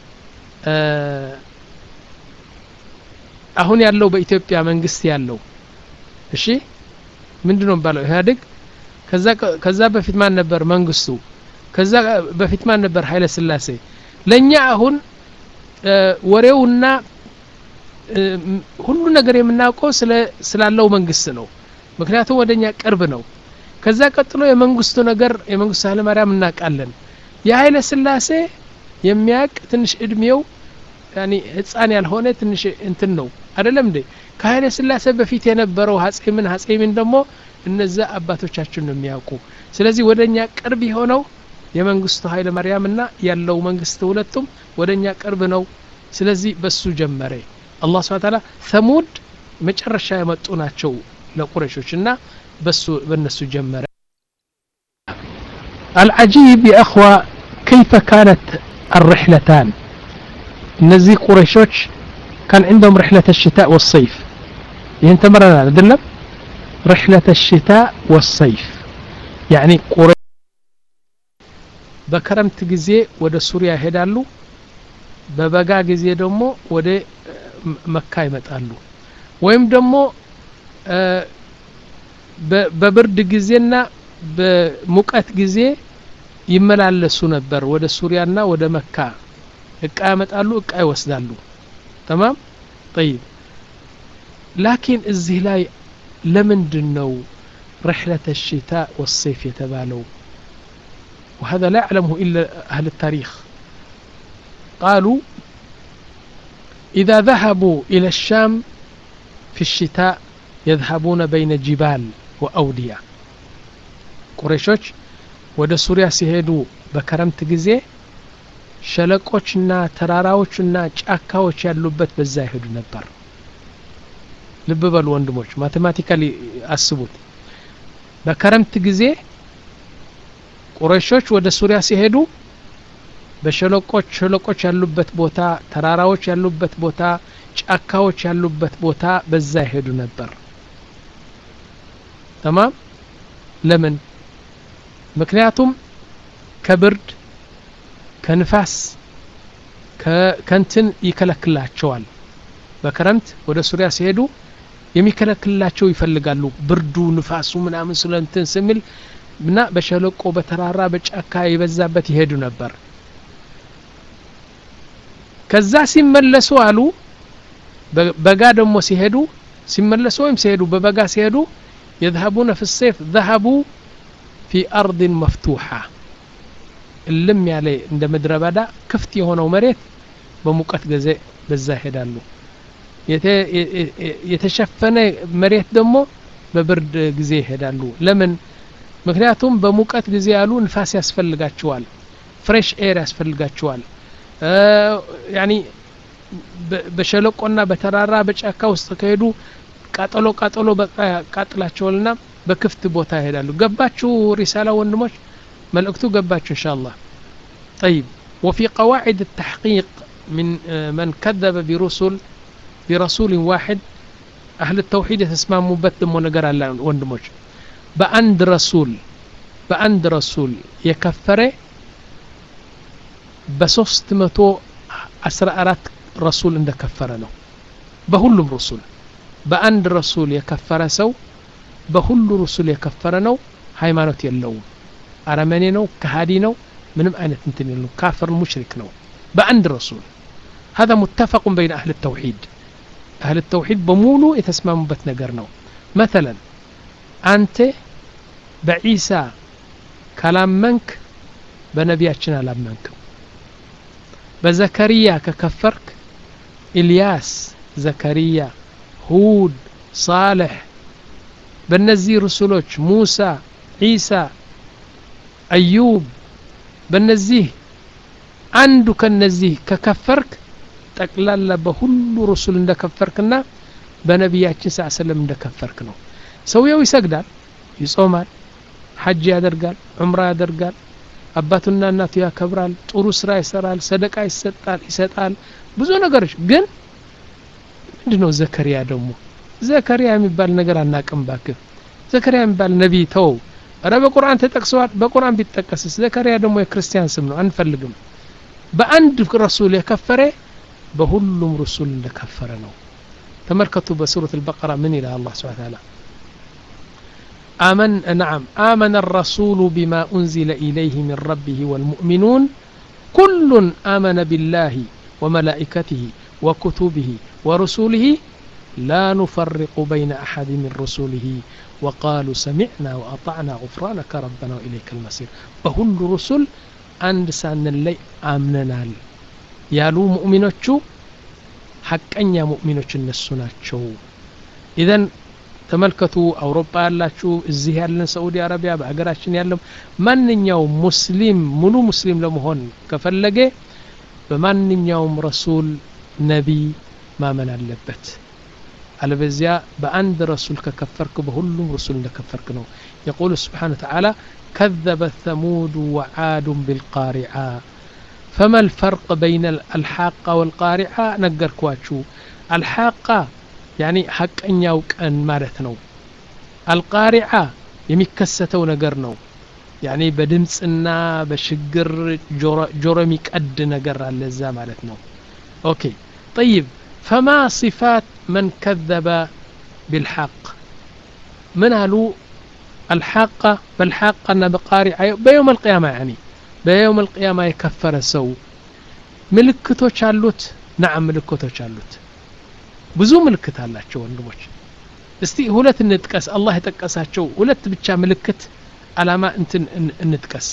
አሁን ያለው በኢትዮጵያ መንግስት ያለው እሺ ምንድነው ባለው ኢህአዴግ ከዛ ከዛ በፊት ማን ነበር መንግስቱ ከዛ በፊት ማን ነበር ኃይለ ሥላሴ ለኛ አሁን ወሬውና ሁሉ ነገር የምናውቀው ስለ ስላለው መንግስት ነው ምክንያቱም ወደኛ ቅርብ ነው ከዛ ቀጥሎ የመንግስቱ ነገር የመንግስቱ ኃይለ ማርያም እናቃለን የኃይለ ሥላሴ የሚያቅ ትንሽ እድሜው ያኒ ህፃን ያልሆነ ትንሽ እንትን ነው አይደለም እንዴ ከኃይለ ሥላሴ በፊት የነበረው አጼ ምን አጼ ምን ደግሞ እነዛ አባቶቻችን ነው የሚያውቁ ስለዚህ ወደኛ ቅርብ የሆነው የመንግስቱ ኃይለ ማርያምና ያለው መንግስት ሁለቱም ወደኛ ቅርብ ነው ስለዚህ በሱ ጀመረ الله سبحانه وتعالى ثمود መጨረሻ የመጡ ናቸው ለቁረይሾችና በሱ በነሱ ጀመረ العجيب يا اخوه كيف كانت الرحلتان እነዚህ ቁረይሾች كان عندهم رحله الشتاء والصيف ይሄን ተመረናል አይደለም رحله الشتاء والصيف يعني ቁረይሽ በክረምት ጊዜ ወደ ሱሪያ ይሄዳሉ በበጋ ጊዜ ደግሞ ወደ መካ ይመጣሉ ወይም ደግሞ በብርድ ጊዜና በሙቀት ጊዜ ይመላለሱ ነበር ወደ ሱሪያና ወደ መካ እቃ ያመጣሉ እቃ ይወስዳሉ تمام طيب لكن እዚህ ላይ ለምንድነው رحلة الشتاء والصيف يتبالوا وهذا لا يعلمه إلا أهل التاريخ قالوا إذا ذهبوا إلى الشام في الشتاء يذهبون بين جبال وأودية قريشوች ወደ ሱሪያ ሲሄዱ በከረምት ጊዜ ሸለቆችና ተራራዎችና ጫካዎች ያሉበት በዛ ይሄዱ ነበር ልብ በሉ ወንድሞች ማቴማቲካሊ አስቡት በከረምት ጊዜ ቁረይሾች ወደ ሱሪያ ሲሄዱ በሸለቆች ሸለቆች ያሉበት ቦታ ተራራዎች ያሉበት ቦታ ጫካዎች ያሉበት ቦታ በዛ ይሄዱ ነበር تمام ለምን ምክንያቱም ከብርድ ከንፋስ ከከንትን ይከለክላቸዋል በከረምት ወደ ሱሪያ ሲሄዱ የሚከለክላቸው ይፈልጋሉ ብርዱ ንፋሱ ምናምን ስለንትን ስሚል እና በሸለቆ በተራራ በጫካ ይበዛበት ይሄዱ ነበር ከዛ ሲመለሱ አሉ በጋ ደሞ ሲሄዱ ሲመለሱ ወይም ሲሄዱ በበጋ ሲሄዱ يذهبون في الصيف ذهبوا في أرض مفتوحة اللم ያለ እንደ ምድረ በዳ ክፍት የሆነው መሬት በሙቀት ጊዜ በዛ ይሄዳሉ የተሸፈነ መሬት ደግሞ በብርድ ጊዜ ይሄዳሉ ለምን ምክንያቱም በሙቀት ጊዜ ያሉ ንፋስ ያስፈልጋቸዋል ፍሬሽ ኤር ያስፈልጋቸዋል ያኒ በሸለቆና በተራራ በጫካ ውስጥ ከሄዱ ቃጠሎ ቃጠሎ በቃጥላቸውልና በክፍት ቦታ ይሄዳሉ ገባችሁ ሪሳላ ወንድሞች መልእክቱ ገባችሁ ኢንሻአላህ طيب وفي قواعد التحقيق من من كذب برسل برسول واحد أهل التوحيد يتسمموا بتم ونجر على وندموج بأند رسول بأند رسول يكفره بسوست متو أسر أرات رسول عند كفرنا بهلم رسول بأند رسول يكفره سو بهل رسول يكفرنا ሃይማኖት የለውም አረመኔ ነው ከሃዲ ነው ምንም አይነት እንትን የለው ካፍር ሙሽሪክ ነው በአንድ ረሱል هذا متفق بين اهل التوحيد اهل التوحيد بمولو يتسممበት ነገር ነው مثلا አንተ በኢሳ ካላመንክ በነቢያችን አላመንክም በዘከሪያ ከከፈርክ ኢልያስ ዘከሪያ ሁድ صالح በእነዚህ ረሱሎች ሙሳ ኢሳ አዩብ በእነዚህ አንዱ ከነዚህ ከከፈርክ ጠቅላላ በሁሉ ረሱል እንደከፈርክና በነቢያችን ሰለላሁ እንደከፈርክ ነው ሰውየው ይሰግዳል ይጾማል ሐጅ ያደርጋል ዑምራ ያደርጋል አባቱና እናቱ ያከብራል ጥሩ ስራ ይሰራል ሰደቃ ይሰጣል ይሰጣል ብዙ ነገሮች ግን ምንድነው ዘከሪያ ደግሞ ዘከሪያ የሚባል ነገር አናቀም ባክ ዘከሪያ የሚባል ነብይ ተው አረ በቁርአን ተጠቅሷል በቁርአን ቢጠቀስስ ዘከሪያ ደግሞ የክርስቲያን ስም ነው አንፈልግም በአንድ ረሱል የከፈረ በሁሉም ረሱል እንደከፈረ ነው ተመልከቱ በሱረት البقره ምን ይላል አላህ Subhanahu Wa Ta'ala آمن نعم آمن الرسول بما أنزل إليه من ربه والمؤمنون كل آمن بالله وملائكته وكتبه ورسوله لا نفرق بين أحد من رسوله وقالوا سمعنا وأطعنا غفرانك ربنا وإليك المصير بهل رسل عند سان اللي آمننا يالو مؤمنوچو حقኛ مؤمنوچ እነሱ ናቸው إذن ተመልከቱ አውሮፓ ያላችሁ እዚህ ያለን ሳዑዲ አረቢያ በአገራችን ያለው ማንኛው ሙስሊም ሙሉ ሙስሊም ለመሆን ከፈለገ በማንኛውም ረሱል ነብይ ማመን አለበት አለበዚያ በአንድ ረሱል ከከፈርክ በሁሉም ረሱል እንደከፈርክ ነው يقول سبحانه وتعالى كذب ثمود وعاد بالقارعة فما الفرق بين الحاقة والقارعة نقركواچو الحاقة يعني حقኛው ቀን ማለት ነው القارعة የሚከሰተው ነገር ነው يعني በድምጽና በሽግር ጆሮ የሚቀድ ነገር አለ እዛ ማለት ነው اوكي طيب فما صفات من كذب بالحق من قالوا الحاقة بالحاقة بقارعة بيوم القيامة يعني በየውም القيامة የከፈረ ሰው ምልክቶች አሉት نعم ምልክቶች አሉት ብዙ ምልክት አላቸው ወንድሞች እስቲ ሁለት እንጥቀስ አላህ የጠቀሳቸው ሁለት ብቻ ምልክት አላማ እንትን እንጥቀስ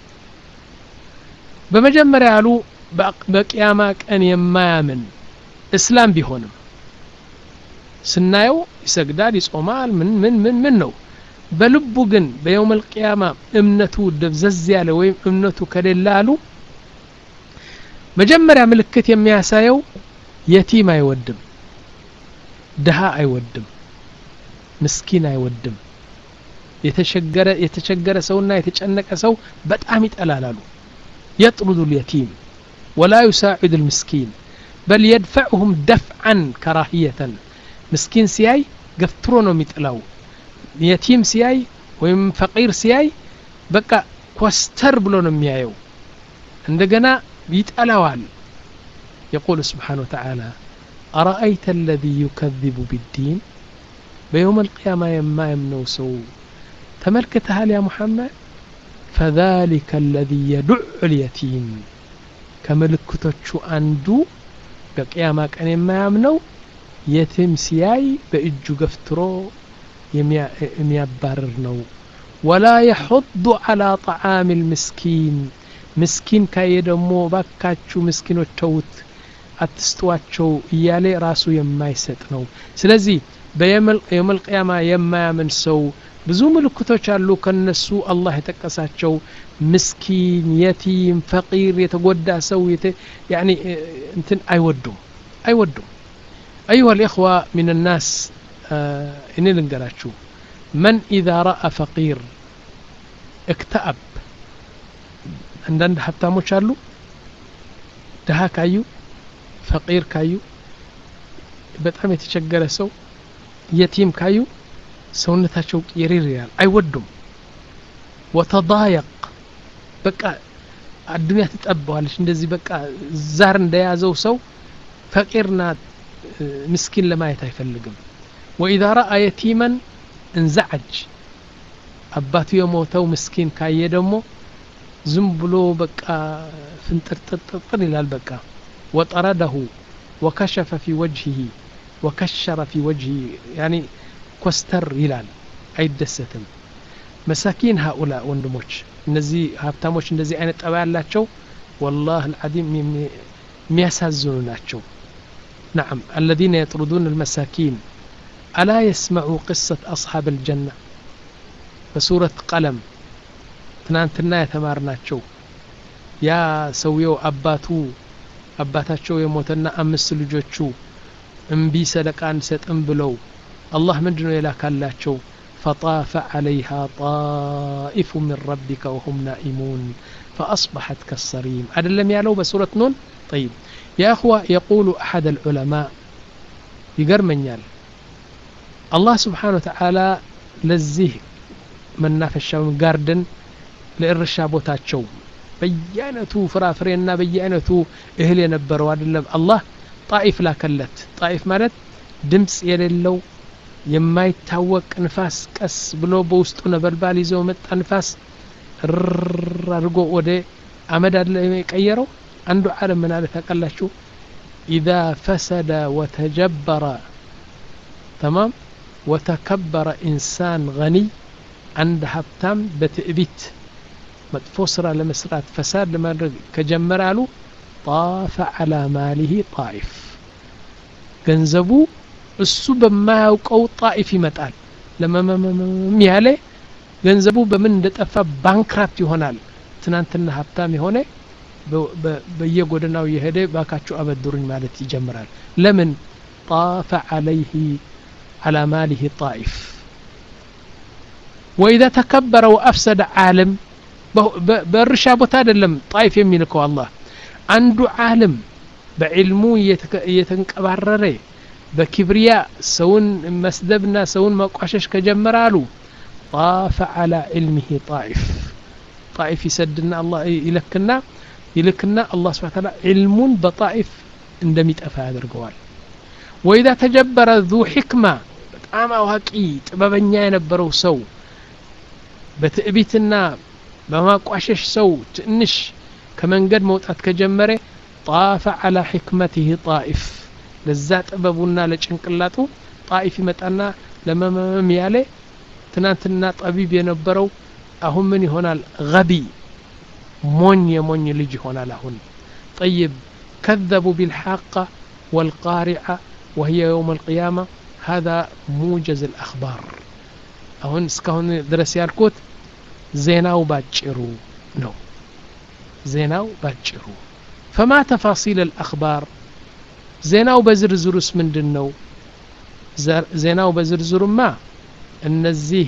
በመጀመሪያ ያሉ በቂያማ ቀን የማያምን እስላም ቢሆንም ስናየው ይሰግዳል ይጾማል ምን ምን ምን ምን ነው በልቡ ግን በየውም القيامة እምነቱ ደብዘዝ ያለ ወይም እምነቱ ከሌላሉ መጀመሪያ ምልክት የሚያሳየው የቲም አይወድም ድሃ አይወድም ምስኪን አይወድም የተቸገረ የተቸገረ ሰውና የተጨነቀ ሰው በጣም ይጠላላሉ يطرد اليتيم ولا يساعد المسكين بل يدفعهم دفعا كراهية مسكين سياي قفترو ነው የሚጥላው የቲም ሲያይ ወይም ፈቂር ሲያይ በቃ ኮስተር ብሎ ነው የሚያየው እንደገና ይጠላዋል يقول سبحانه وتعالى أرأيت الذي يكذب بالدين بيوم القيامة يما يمنو سو تملكتها يا محمد فذلك الذي يدع اليتيم كملكتوچو አንዱ በቂያማ ቀን የማያምነው የቲም ሲያይ በእጁ ገፍትሮ የሚያባርር ነው ولا يحض على طعام المسكين مسكين ካየ ደግሞ ባካቹ ምስኪኖች ተውት አትስጧቸው እያለ ራሱ የማይሰጥ ነው ስለዚህ በየመል القيامة የማያምን ሰው ብዙ ምልክቶች አሉ ከነሱ አላህ የተቀሳቸው ምስኪን የቲም ፈቂር የተጎዳ ሰው يعني እንትን አይወዱም አይወዱም ايها الاخوه من الناس እኔ ልንገራችሁ من اذا راى فقير اكتئب አንዳንድ ሀብታሞች አሉ ድሃ ካዩ ፈቂር ካዩ በጣም የተቸገረ ሰው የቲም ካዩ ሰውነታቸው ይሪር ይላል አይወዱም وتضايق በቃ አዱንያ ተጠባዋለች እንደዚህ በቃ ዛር እንደያዘው ሰው ፈቂርና ምስኪን ለማየት አይፈልግም واذا راى يتيما انزعج አባቱ የሞተው ምስኪን ካየ ደግሞ ዝም ብሎ በቃ ፍንጥርጥርጥር ይላል በቃ وطرده وكشف في وجهه وكشر في وجهه يعني كوستر ይላል አይደሰትም مساكين هؤلاء ወንድሞች እነዚህ ሀብታሞች እንደዚህ አይነት ጠባ ያላቸው والله العظيم የሚያሳዝኑ ናቸው نعم الذين يطردون المساكين ألا يسمعوا قصة أصحاب الجنة بسورة قلم ትናንትና የተማርናቸው ያ ሰውየው አባቱ አባታቸው የሞተና አምስት ልጆቹ እምቢ ሰደቃን ሰጥም ብለው አላህ ምንድነው የላካላቸው فطاف عليها طائف من ربك وهم نائمون فأصبحت كالصريم أدلم يالو بسورة نون طيب يا أخوة يقول أحد العلماء يقرمنيال الله سبحانه وتعالى لزيه من نافشة من جاردن لإرشابوتاتشو በየአይነቱ ፍራፍሬና በየአይነቱ እህል የነበረው አይደለም አላህ ጣኢፍ ላከለት ጣኢፍ ማለት ድምጽ የሌለው የማይታወቅ ንፋስ ቀስ ብሎ በውስጡ ነበልባል ይዘው መጣ ንፋስ አድርጎ ወደ አመድ አለ የቀየረው አንዱ ዓለም ምን አለ ታቀላችሁ اذا فسد وتجبر تمام وتكبر انسان غني عند ሀብታም በትዕቢት መጥፎ ስራ ለመስራት ፈሳድ ለማድረግ ከጀመረ አሉ طاف على ماله طائف ገንዘቡ እሱ በማያውቀው ጣኢፍ ይመጣል ለመመመም ያለ ገንዘቡ በምን እንደጠፋ ባንክራፕት ይሆናል ትናንትና ሀብታም የሆነ በየጎደናው የሄደ ባካቹ አበድሩኝ ማለት ይጀምራል ለምን طاف عليه على ماله طائف واذا تكبر وافسد عالم በርሻ ቦታ አይደለም ጣይፍ የሚልከው አላህ አንዱ ዓለም በዕልሙ የተንቀባረረ በክብሪያ ሰውን መስደብና ሰውን ማቋሸሽ ከጀመራሉ طاف على علمه طائف طائف يسدنا الله ይልክና ይልክና አላህ Subhanahu Wa Ta'ala علمون በጣኢፍ እንደሚጠፋ ያደርገዋል وإذا تجبر ذو حكمة በጣም አዋቂ ጥበበኛ የነበረው ሰው በትዕቢትና በማቋሸሽ ሰው ትንሽ ከመንገድ መውጣት ከጀመረ طاف على حكمته طائف ለዛ ጥበቡና ለጭንቅላቱ ጣይፍ ይመጣና ለመመም ያለ ትናንትና ጠቢብ የነበረው አሁን ምን ይሆናል غبي ሞኝ የሞኝ ልጅ ይሆናል አሁን طيب كذبوا بالحاقة والقارعة وهي يوم القيامة هذا موجز الأخبار አሁን እስካሁን ድረስ ያልኩት ዜናው ባጭሩ ነው ዜናው ባጭሩ فما تفاصيل الأخبار ዜናው በዝርዝሩስ ምንድነው ዜናው በዝርዝሩማ እነዚህ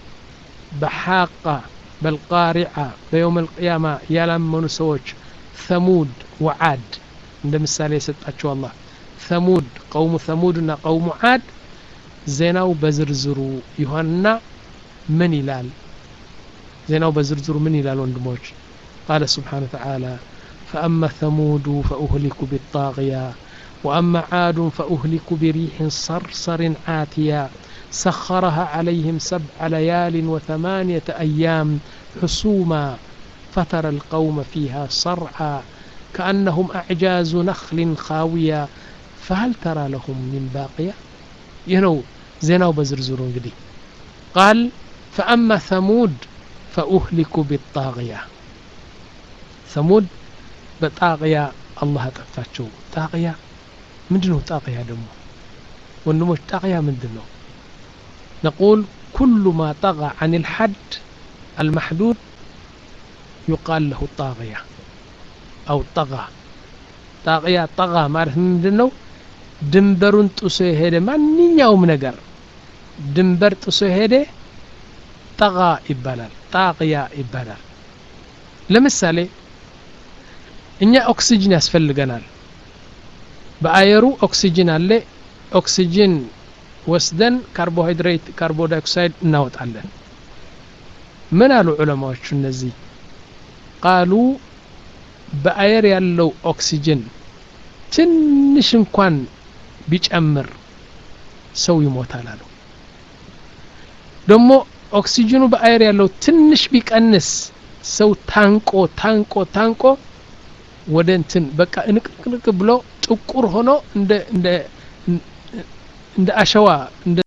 በሐቃ بالقارعة بيوم القيامة ያላመኑ ሰዎች ثمود وعاد እንደ ምሳሌ ሰጣቸው አላህ ثمود قوم ثمودና قوم عاد ዜናው በዝርዝሩ ይሆንና ምን ይላል ዜናው በዝርዝሩ ምን ይላል ወንድሞች قال سبحانه وتعالى فأما ثمود فأهلكوا بالطاغية وأما عاد فأهلكوا بريح صرصر عاتية سخرها عليهم سبع ليال وثمانية أيام حسوما فترى القوم فيها صرعى كأنهم أعجاز نخل خاوية فهل ترى لهم من باقية ينو زيناو بزرزرون قدي قال فأما ثمود فأهلكوا بالطاغية ثمود بطاغية الله تفتشو طاغية مندنو طاغية دمو ونموش طاغية مندنو نقول كل ما طغى عن الحد المحدود يقال له طاغية أو طغى طاغية طغى معناته مندنو ድንበሩን ጥሶ ሄደ ማንኛውም ነገር ድንበር ጥሶ ሄደ ጠጋ ይባላል ጣቂያ ይባላል ለምሳሌ እኛ ኦክሲጅን ያስፈልገናል በአየሩ ኦክሲጅን አለ ኦክሲጅን ወስደን ካርቦሃይድሬት ካርቦን ዳይኦክሳይድ እናወጣለን ምን አሉ ዑለማዎቹ እነዚህ قالوا በአየር ያለው ኦክሲጅን ትንሽ እንኳን ቢጨምር ሰው ይሞታል አሉ ደሞ ኦክሲጅኑ በአየር ያለው ትንሽ ቢቀንስ ሰው ታንቆ ታንቆ ታንቆ ወደ እንትን በቃ እንቅልቅልቅ ብሎ ጥቁር ሆኖ እንደ እንደ እንደ አሸዋ እንደ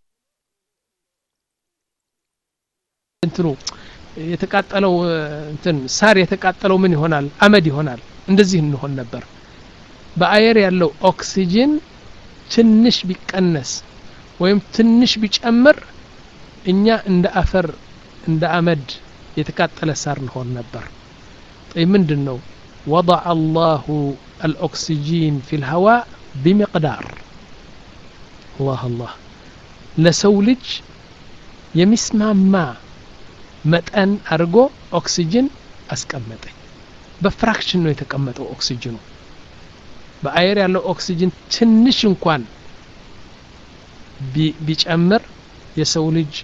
እንትኑ የተቃጠለው እንትን ሳር የተቃጠለው ምን ይሆናል አመድ ይሆናል እንደዚህ እንሆን ነበር በአየር ያለው ኦክሲጅን ትንሽ ቢቀነስ ወይም ትንሽ ቢጨምር እኛ እንደ አፈር እንደ አመድ የተቃጠለ ሳር እንሆን ነበር طيب ምንድነው وضع الله الأكسجين في الهواء بمقدار الله الله ለሰው ልጅ የሚስማማ መጠን አርጎ ኦክሲጅን አስቀመጠ በፍራክሽን ነው የተቀመጠው ኦክሲጅኑ በአየር ያለው ኦክሲጅን ትንሽ እንኳን ቢጨምር የሰው ልጅ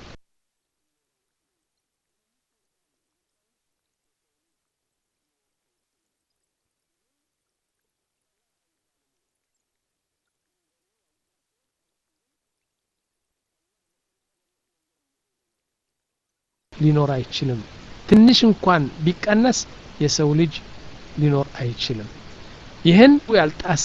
ሊኖር አይችልም ትንሽ እንኳን ቢቀነስ የሰው ልጅ ሊኖር አይችልም ይሄን ያልጣሴ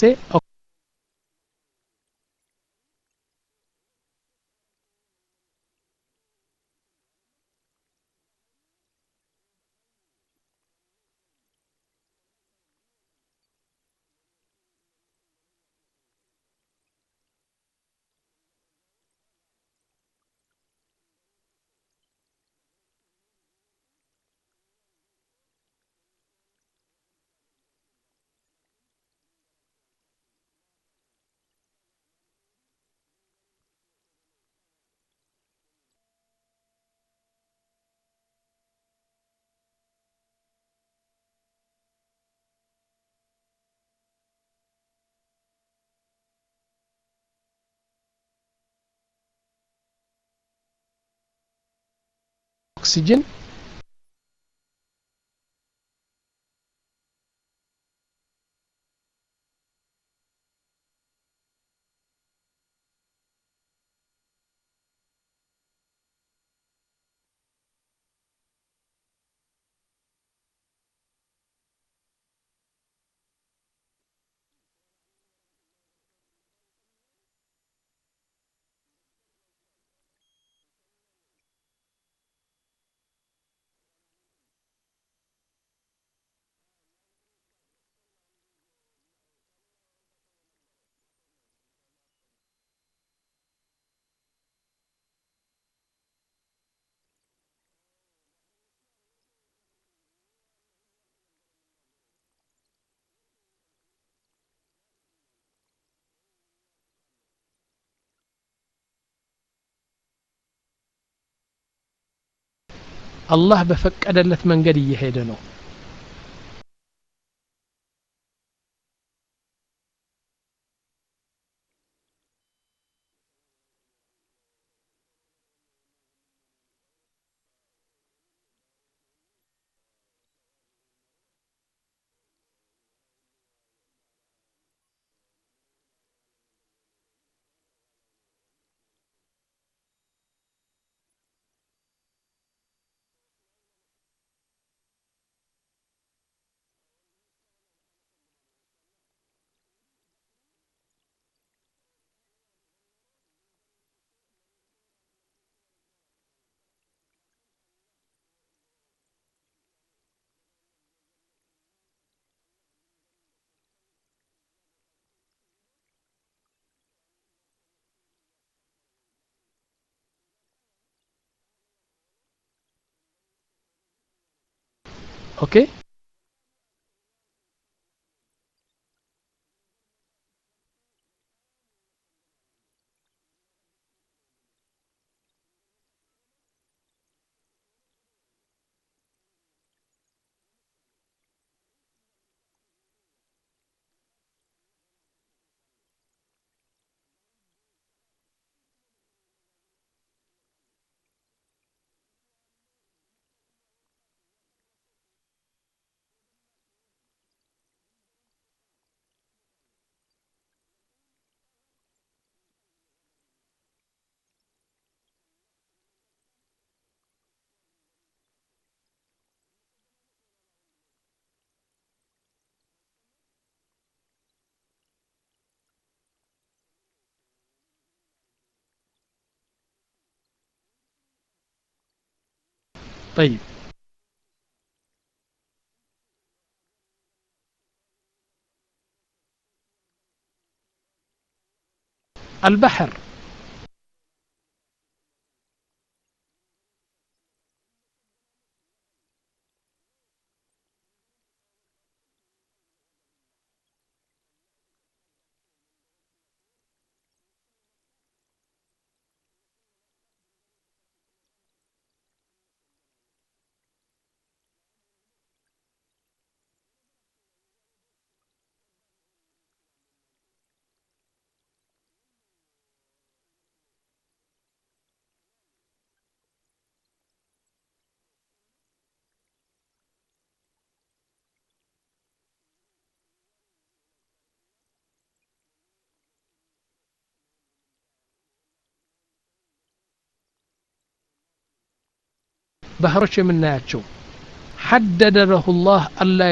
ኦክሲጅን አላህ በፈቀደለት መንገድ እየሄደ ነው ኦኬ طيب البحر ባህሮች የምናያቸው حدد له الله ألا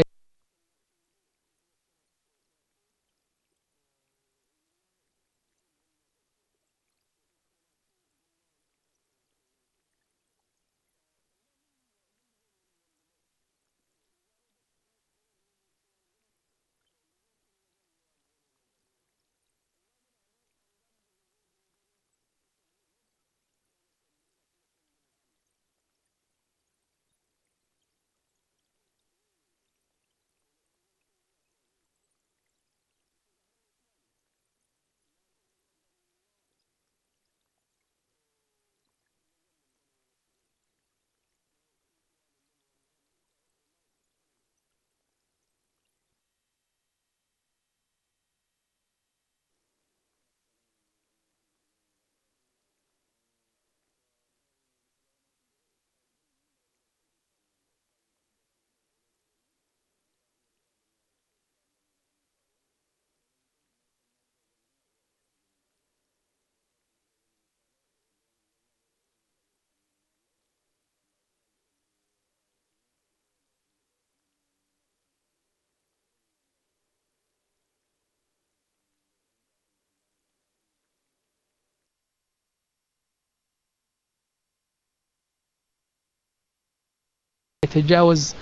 يتجاوز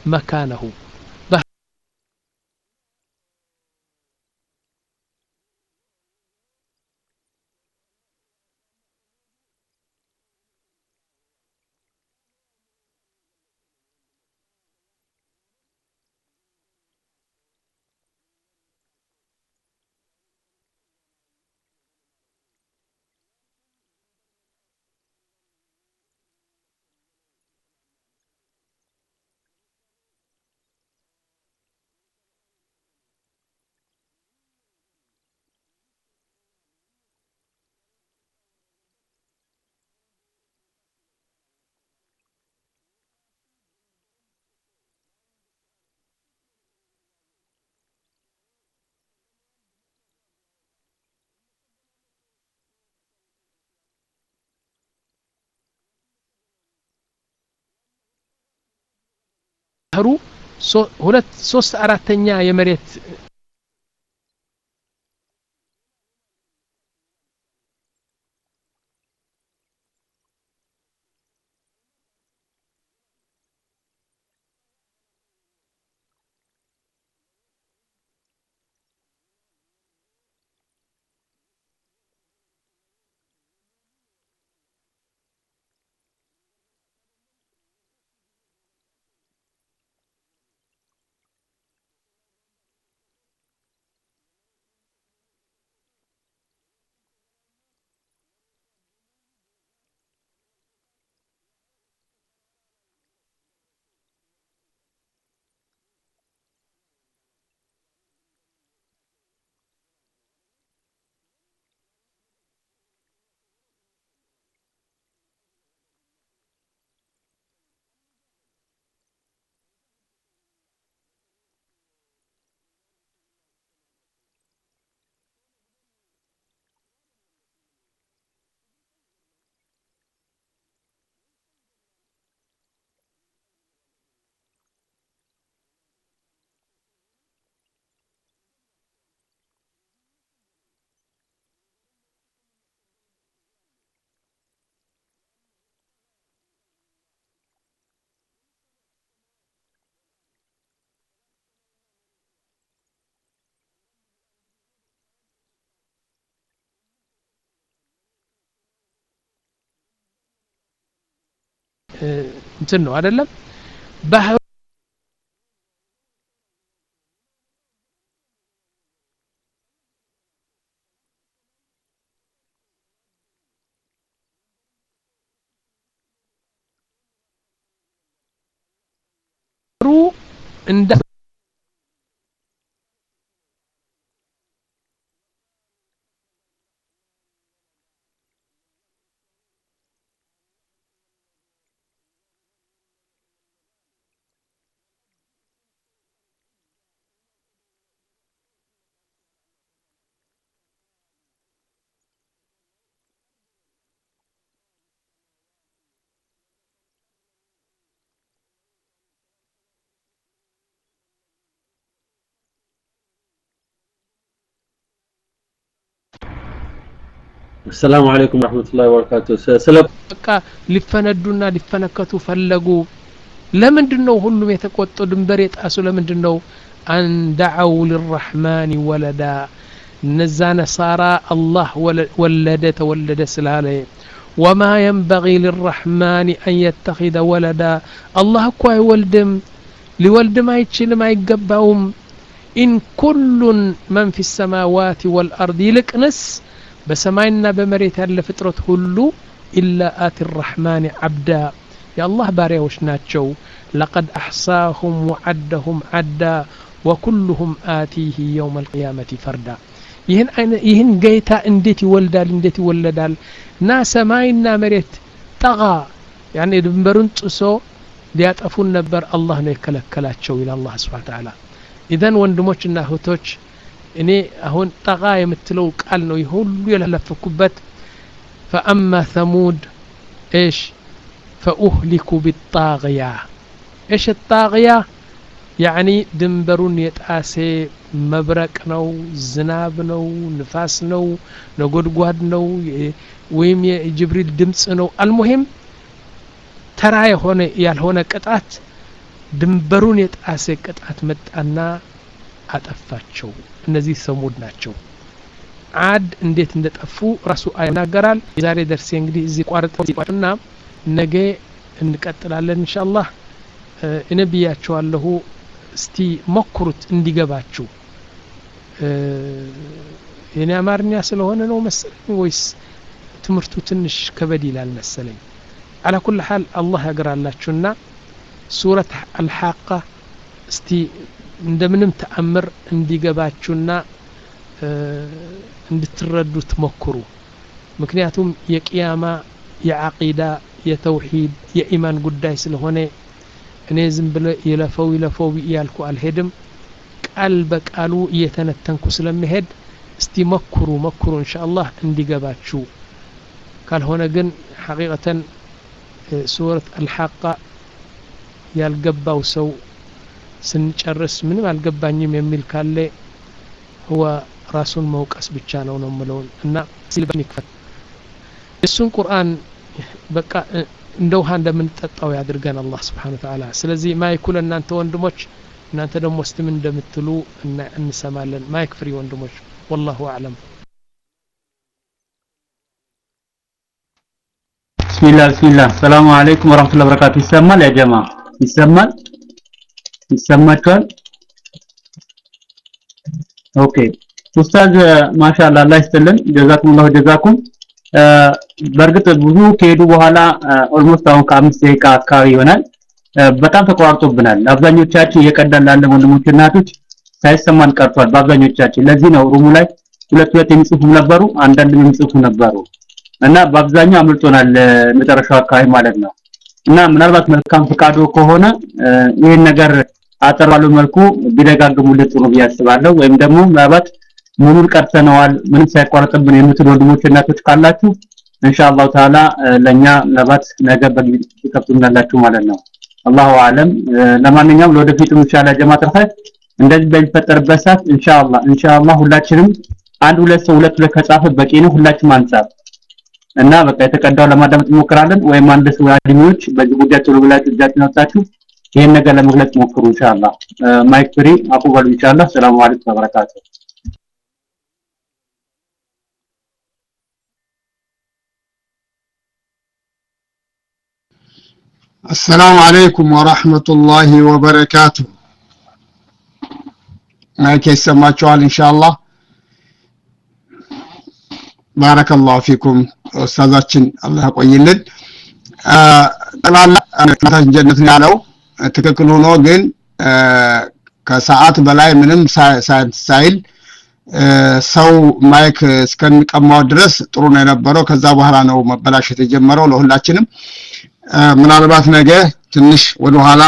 مكانه ባህሩ ሁለት ሶስት አራተኛ የመሬት እንትን ነው አይደለም ባህሩ እንደ السلام عليكم ورحمة الله وبركاته سلام በቃ ሊፈነዱና ሊፈነከቱ ፈለጉ ለምንድነው ሁሉም የተቆጡ ድንበር የጣሱ ለምንድነው አንደው للرحمن ولدا እነዛ ነሳራ አላህ ወለደ ተወለደ ስላለ وما ينبغي للرحمن أن يتخذ ولدا الله እኮ አይወልድም ሊወልድም አይችልም አይገባውም إن كل من في السماوات والأرض ይልቅንስ በሰማይና በመሬት ያለ ፍጥረት ሁሉ إلا آتي الرحمن عبدا يا الله ባሪያዎች ናቸው لقد أحصاهم وعدهم عدا وكلهم آتيه يوم القيامة فردا ይህን አይነ ይህን ጌታ እንዴት ይወልዳል እንዴት ይወለዳል ና ሰማይና መሬት ጠጋ ያኔ ድንበሩን ጥሶ ሊያጠፉን ነበር አላህ ነው የከለከላቸው ይላል አላህ Subhanahu Wa Ta'ala ኢዘን ወንድሞችና እህቶች እኔ አሁን ጠጋ የምትለው ቃል ነው ሁሉ የለፈኩበት فأما ثمود ايش فأهلكوا بالطاغية ايش الطاغية يعني ድንበሩን የጣሴ መብረቅ ነው ዝናብ ነው ንፋስ ነው ነጎድጓድ ነው ወይም የጅብሪል ድምጽ ነው አልሙሂም ተራ የሆነ ያልሆነ ቅጣት ድንበሩን የጣሰ ቅጣት መጣና አጠፋቸው እነዚህ ሰሙድ ናቸው አድ እንዴት እንደጠፉ ራሱ አይናገራል ዛሬ ደርሴ እንግዲህ እዚህ ቋርጠውና ነገ እንቀጥላለን ኢንሻአላህ እነብያቸዋለሁ እስቲ ሞክሩት እንዲገባችሁ የኔ አማርኛ ስለሆነ ነው መሰለኝ ወይስ ትምርቱ ትንሽ ከበድ ይላል መሰለኝ على كل حال الله ያግራላችሁና ሱረት አልሐቃ እስቲ እንደምንም ተአምር እንዲገባችሁና እንድትረዱት ሞክሩ ምክንያቱም የቂያማ የዓቂዳ የተውሂድ የኢማን ጉዳይ ስለሆነ እኔ ዝም ብለ ይለፈው ይለፈው ይያልኩ አልሄድም ቃል በቃሉ እየተነተንኩ ስለምሄድ እስቲ ሞክሩ ሞክሩ ኢንሻአላህ እንዲገባችሁ ካልሆነ ግን ሐቂቀተን ሱረት አልሐቃ ያልገባው ሰው ስንጨርስ ምንም አልገባኝም የሚል ካለ هو ራሱን መውቀስ ብቻ ነው ነው ምለው እና ሲልበኒክ እሱን ቁርአን በቃ እንደው ሃ እንደምንጠጣው ያድርገን አላህ Subhanahu Wa Ta'ala ስለዚህ ማይኩል እናንተ ወንድሞች እናንተ ደግሞ እስቲም እንደምትሉ እንሰማለን ማይክ ፍሪ ወንድሞች والله اعلم بسم الله بسم الله السلام عليكم ورحمة الله وبركاته يسمال يا جماعة يسمال يسمال اوكي ኡስታዝ ማሻአላ አላህ ይስጥልን ጀዛኩም الله ጀዛኩም በርግጥ ብዙ ከሄዱ በኋላ ኦልሞስት አሁን ከአምስት ደቂቃ አካባቢ ይሆናል በጣም ተቋርጦብናል አብዛኞቻችን እየቀዳን ላለ ወንድሞች እናቶች ሳይሰማን ቀርቷል በአብዛኞቻችን ለዚህ ነው ሩሙ ላይ ሁለት ሁለት የሚጽፉ ነበሩ አንዳንድ የሚጽፉ ነበሩ እና በአብዛኛው አምልጦናል መጨረሻው አካባቢ ማለት ነው እና ምናልባት መልካም ፍቃዱ ከሆነ ይሄን ነገር አጠራሉ መልኩ ቢደጋግሙልን ጥሩ ያስባለው ወይም ደግሞ ምናልባት ሙሉን ቀርተነዋል ምንም ሳይቋረጥብን የምትሉ ወንድሞች እናቶች ካላችሁ ኢንሻአላህ ተዓላ ለኛ ምናልባት ነገ በግልጽ ተከፍቱናላችሁ ማለት ነው አላሁ አለም ለማንኛውም ለወደፊቱ ኢንሻአላህ ጀማዓ ተርፋት እንደዚህ በሚፈጠርበት ሰዓት ኢንሻአላህ ኢንሻአላህ ሁላችንም አንድ ሁለት ሰው ሁለት ሁለት ከጻፈ በቂ ነው ሁላችንም አንጻፍ እና በቃ የተቀዳው ለማዳመጥ እንሞክራለን ወይም አንድ ሰው አድሚዎች በዚህ ጉዳይ ጥሩ ብላችሁ እጃችሁን አውጣችሁ ይሄን ነገር ለመግለጽ ሞክሩ ኢንሻአላህ ማይክ ፍሪ አቁባሉ ኢንሻአላህ ሰላም አለይኩም ወበረካቱ السلام عليكم ورحمة الله وبركاته معك يسمعكم إن شاء الله بارك الله فيكم أستاذاتنا الله يقويلن طبعا جنة ያለው ትክክል ሆኖ ግን ከሰዓት በላይ ምንም ሳይል ሰው ማይክ እስከሚቀማው ድረስ ጥሩ ነው የነበረው ከዛ በኋላ ነው መበላሸት የጀመረው ለሁላችንም ምናልባት ነገ ትንሽ ወደ ኋላ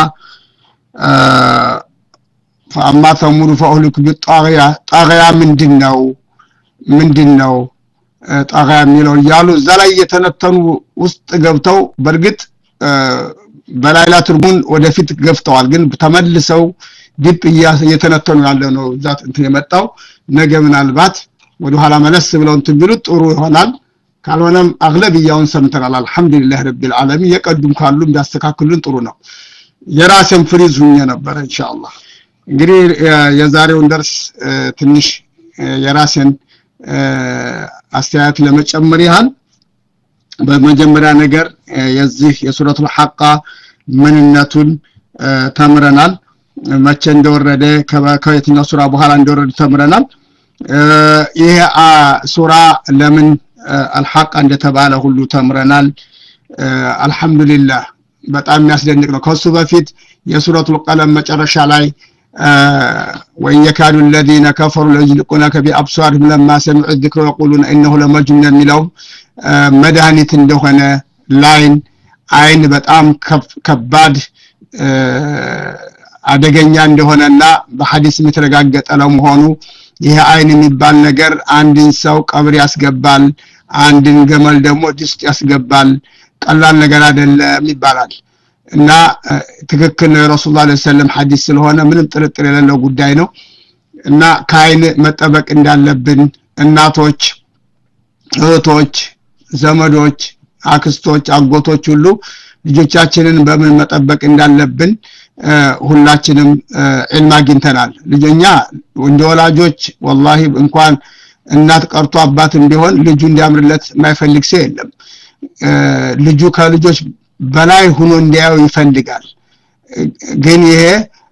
فاما ثمود فاهلك بالطاغيه طاغያ ምንድነው ምንድነው ጣጋ የሚለው ያሉ ዘላይ የተነተኑ ውስጥ ገብተው በርግጥ በላይላ ትርጉን ወደፊት ገፍተዋል ግን ተመልሰው ዲፕ እየተነተኑ ያለው ነው ዛት እንትን የመጣው ነገ ምናልባት ወደ ኋላ መለስ ብለው እንትን ቢሉ ጥሩ ይሆናል ካልሆነም አግለብያውን ሰምተናል አልহামዱሊላህ ረቢል ዓለሚን የቀዱም ካሉ እንዳስተካክሉን ጥሩ ነው የራስን ፍሪዝ ሁኜ ነበር ኢንሻአላህ እንግዲህ የዛሬውን ደርስ ትንሽ የራስን አስተያየት ለመጨመር ያህል በመጀመሪያ ነገር የዚህ የሱረቱል ሐቃ ምንነቱን ተምረናል መቼ እንደወረደ ከየትኛው ሱራ በኋላ እንደወረደ ተምረናል ይሄ ሱራ ለምን አልሐቅ እንደተባለ ሁሉ ተምረናል አልহামዱሊላህ በጣም የሚያስደንቅ ነው ከሱ በፊት የሱረቱል ቀለም መጨረሻ ላይ وإن يكاد الذين كفروا ليزلقونك بأبصارهم لما سمعوا الذكر يقولون إنه لمجنون የሚለው መድኃኒት እንደሆነ ላይን አይን በጣም ከባድ አደገኛ እንደሆነና በሐዲስ የተረጋገጠ ነው መሆኑ ይሄ አይን የሚባል ነገር አንድን ሰው ቀብር ያስገባል አንድን ገመል ደግሞ ድስት ያስገባል ቀላል ነገር አይደለም ይባላል እና ትክክል ነው ረሱላህ ሰለላሁ ዐለይሂ ወሰለም ሐዲስ ስለሆነ ምንም ጥርጥር የሌለው ጉዳይ ነው እና ከአይን መጠበቅ እንዳለብን እናቶች እህቶች ዘመዶች አክስቶች አጎቶች ሁሉ ልጆቻችንን በምን መጠበቅ እንዳለብን ሁላችንም ዒልም አግኝተናል ልጅኛ እንደ ወላጆች والله እንኳን እናት ቀርቶ አባትም ቢሆን ልጁ እንዲያምርለት የማይፈልግ ሰው የለም ልጁ ከልጆች በላይ ሆኖ እንዲያው ይፈልጋል ግን ይሄ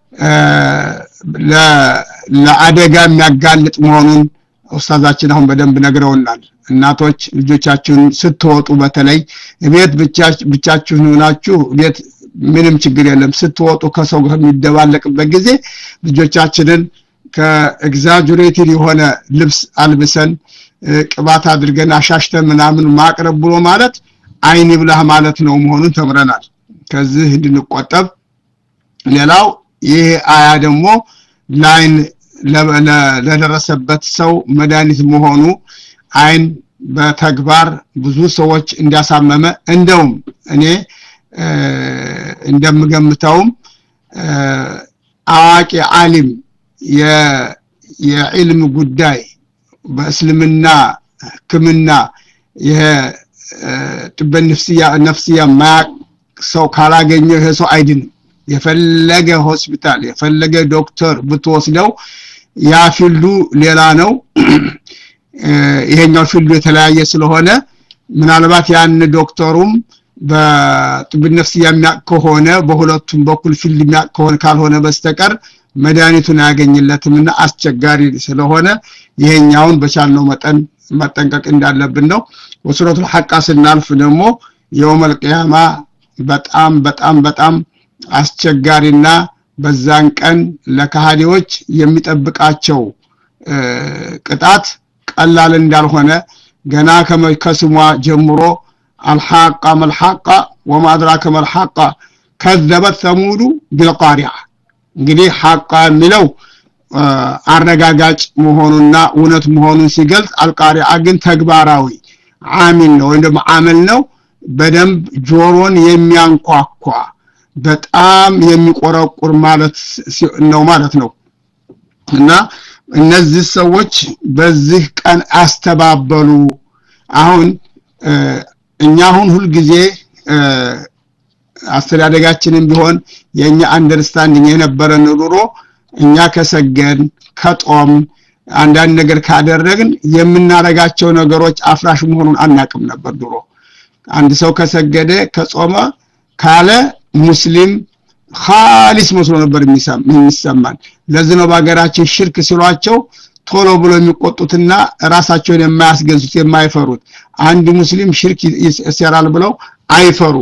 ለአደጋ የሚያጋልጥ መሆኑን ኡስታዛችን አሁን በደንብ ነግረውናል እናቶች ልጆቻችሁን ስትወጡ በተለይ ቤት ብቻችሁን ሆናችሁ ቤት ምንም ችግር የለም ስትወጡ ከሰው ጋር የሚደባለቅበት ጊዜ ልጆቻችንን ከኤግዛጀሬትድ የሆነ ልብስ አልብሰን ቅባት አድርገን አሻሽተን ምናምን ማቅረብ ብሎ ማለት አይን ይብላህ ማለት ነው መሆኑን ተምረናል ከዚህ እንድንቆጠብ ሌላው ይሄ አያ ደግሞ ላይን ለደረሰበት ሰው መድኃኒት መሆኑ አይን በተግባር ብዙ ሰዎች እንዲያሳመመ እንደውም እኔ እንደምገምተውም አዋቂ ዓሊም የዕልም ጉዳይ በእስልምና ህክምና የጥበ ነፍስያ ነፍስያ ማቅ ሰው ካላገኘ ይሄ ሰው አይድንም የፈለገ ሆስፒታል የፈለገ ዶክተር ብትወስደው ያ ፊልዱ ሌላ ነው ይሄኛው ፊልዱ የተለያየ ስለሆነ ምናልባት ያን ዶክተሩም በጥበ ነፍስያ የሚያቅ ከሆነ በሁለቱም በኩል ፊልድ የሚያቅ ከሆነ ካልሆነ በስተቀር መድኃኒቱን ያገኝለትምና አስቸጋሪ ስለሆነ ይሄኛውን በቻልነው መጠን መጠንቀቅ እንዳለብን ነው ወሱረቱል ሐቃ ስናልፍ ደግሞ የውመል ቂያማ በጣም በጣም በጣም አስቸጋሪና በዛን ቀን ለካሃዲዎች የሚጠብቃቸው ቅጣት ቀላል እንዳልሆነ ገና ከመከስሟ ጀምሮ አልሐቃ መልሐቃ ወማ አድራከ መልሐቃ ከذبت ثمود بالقارعه እንግዲህ ሐቃ የሚለው አረጋጋጭ መሆኑና እውነት መሆኑን ሲገልጽ አልቃሪዓ ግን ተግባራዊ ዓሚል ነው እንደማ ዓመል ነው በደንብ ጆሮን የሚያንኳኳ በጣም የሚቆረቁር ማለት ነው ማለት ነው እና እነዚህ ሰዎች በዚህ ቀን አስተባበሉ አሁን እኛ አሁን ሁሉ ጊዜ አስተዳደጋችንን ቢሆን የኛ አንደርስታንዲንግ የነበረን ኑሮ እኛ ከሰገን ከጦም አንዳንድ ነገር ካደረግን የምናረጋቸው ነገሮች አፍራሽ መሆኑን አናቅም ነበር ድሮ አንድ ሰው ከሰገደ ከጾመ ካለ ሙስሊም ኻሊስ መስሎ ነበር የሚሰማን ለዚህ ነው ባገራችን ሽርክ ሲሏቸው ቶሎ ብሎ የሚቆጡትና ራሳቸውን የማያስገዙት የማይፈሩት አንድ ሙስሊም ሽርክ ይሰራል ብለው አይፈሩ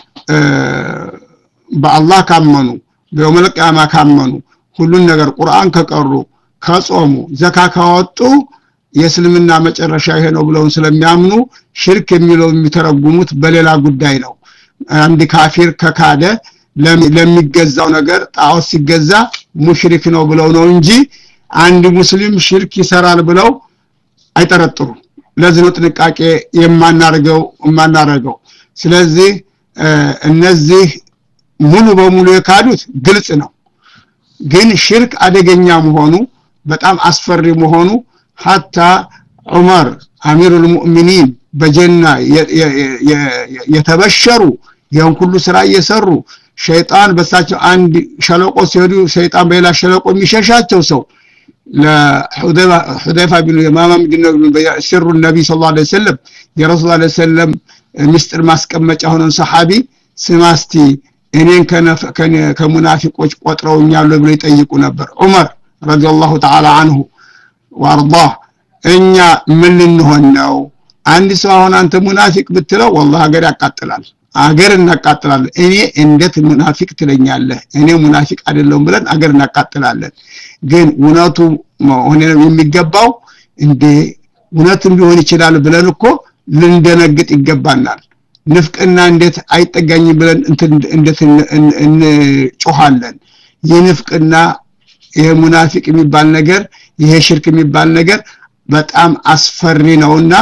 በአላህ ካመኑ በየውመል ቂያማ ካመኑ ሁሉን ነገር ቁርአን ከቀሩ ከጾሙ ዘካ ካወጡ የእስልምና መጨረሻ ይሄ ነው ብለው ስለሚያምኑ ሽርክ የሚለው የሚተረጉሙት በሌላ ጉዳይ ነው አንድ ካፊር ከካደ ለሚገዛው ነገር ጣዖት ሲገዛ ሙሽሪክ ነው ብለው ነው እንጂ አንድ ሙስሊም ሽርክ ይሰራል ብለው አይጠረጥሩ ለዚህ ነው ጥንቃቄ የማናርገው የማናረገው ስለዚህ እነዚህ ሙሉ በሙሉ የካዱት ግልጽ ነው ግን ሽርክ አደገኛ መሆኑ በጣም አስፈሪ መሆኑ hatta ዑመር አሚሩል ሙእሚኒን በጀና የተበሸሩ ያን ሁሉ ስራ እየሰሩ ሸይጣን በሳቸው አንድ ሸለቆ ሲሄዱ ሸይጣን በሌላ ሸለቆ የሚሸሻቸው ሰው ለሁदैፋ ሁदैፋ ቢኑ የማማ ምንድነው ሲሩ ነብይ ሰለላሁ ዐለይሂ ወሰለም የረሱል ዐለይሂ ወሰለም ሚስጥር ማስቀመጫ ሆነን ሰሃቢ ስማስቲ እኔን ከሙናፊቆች ቆጥረውኛል ብሎ ይጠይቁ ነበር ዑመር ረዲየላሁ ተዓላ عنه ወአርضاه እኛ ምን ልንሆን ነው አንድ ሰው አሁን አንተ ሙናፊቅ ብትለው والله ሀገር ያቃጥላል ሀገር እናቃጥላለን እኔ እንዴት ሙናፊቅ ትለኛለህ እኔ ሙናፊቅ አይደለም ብለን ሀገር እናቃጥላለን ግን እውነቱ ሆነ የሚገባው እንደ እውነትም ሊሆን ይችላል ብለን እኮ ልንደነግጥ ይገባናል ንፍቅና እንዴት አይጠጋኝ ብለን እንዴት እንጮሃለን የንፍቅና ይሄ ሙናፊቅ የሚባል ነገር ይሄ ሽርክ የሚባል ነገር በጣም አስፈሪ ነውና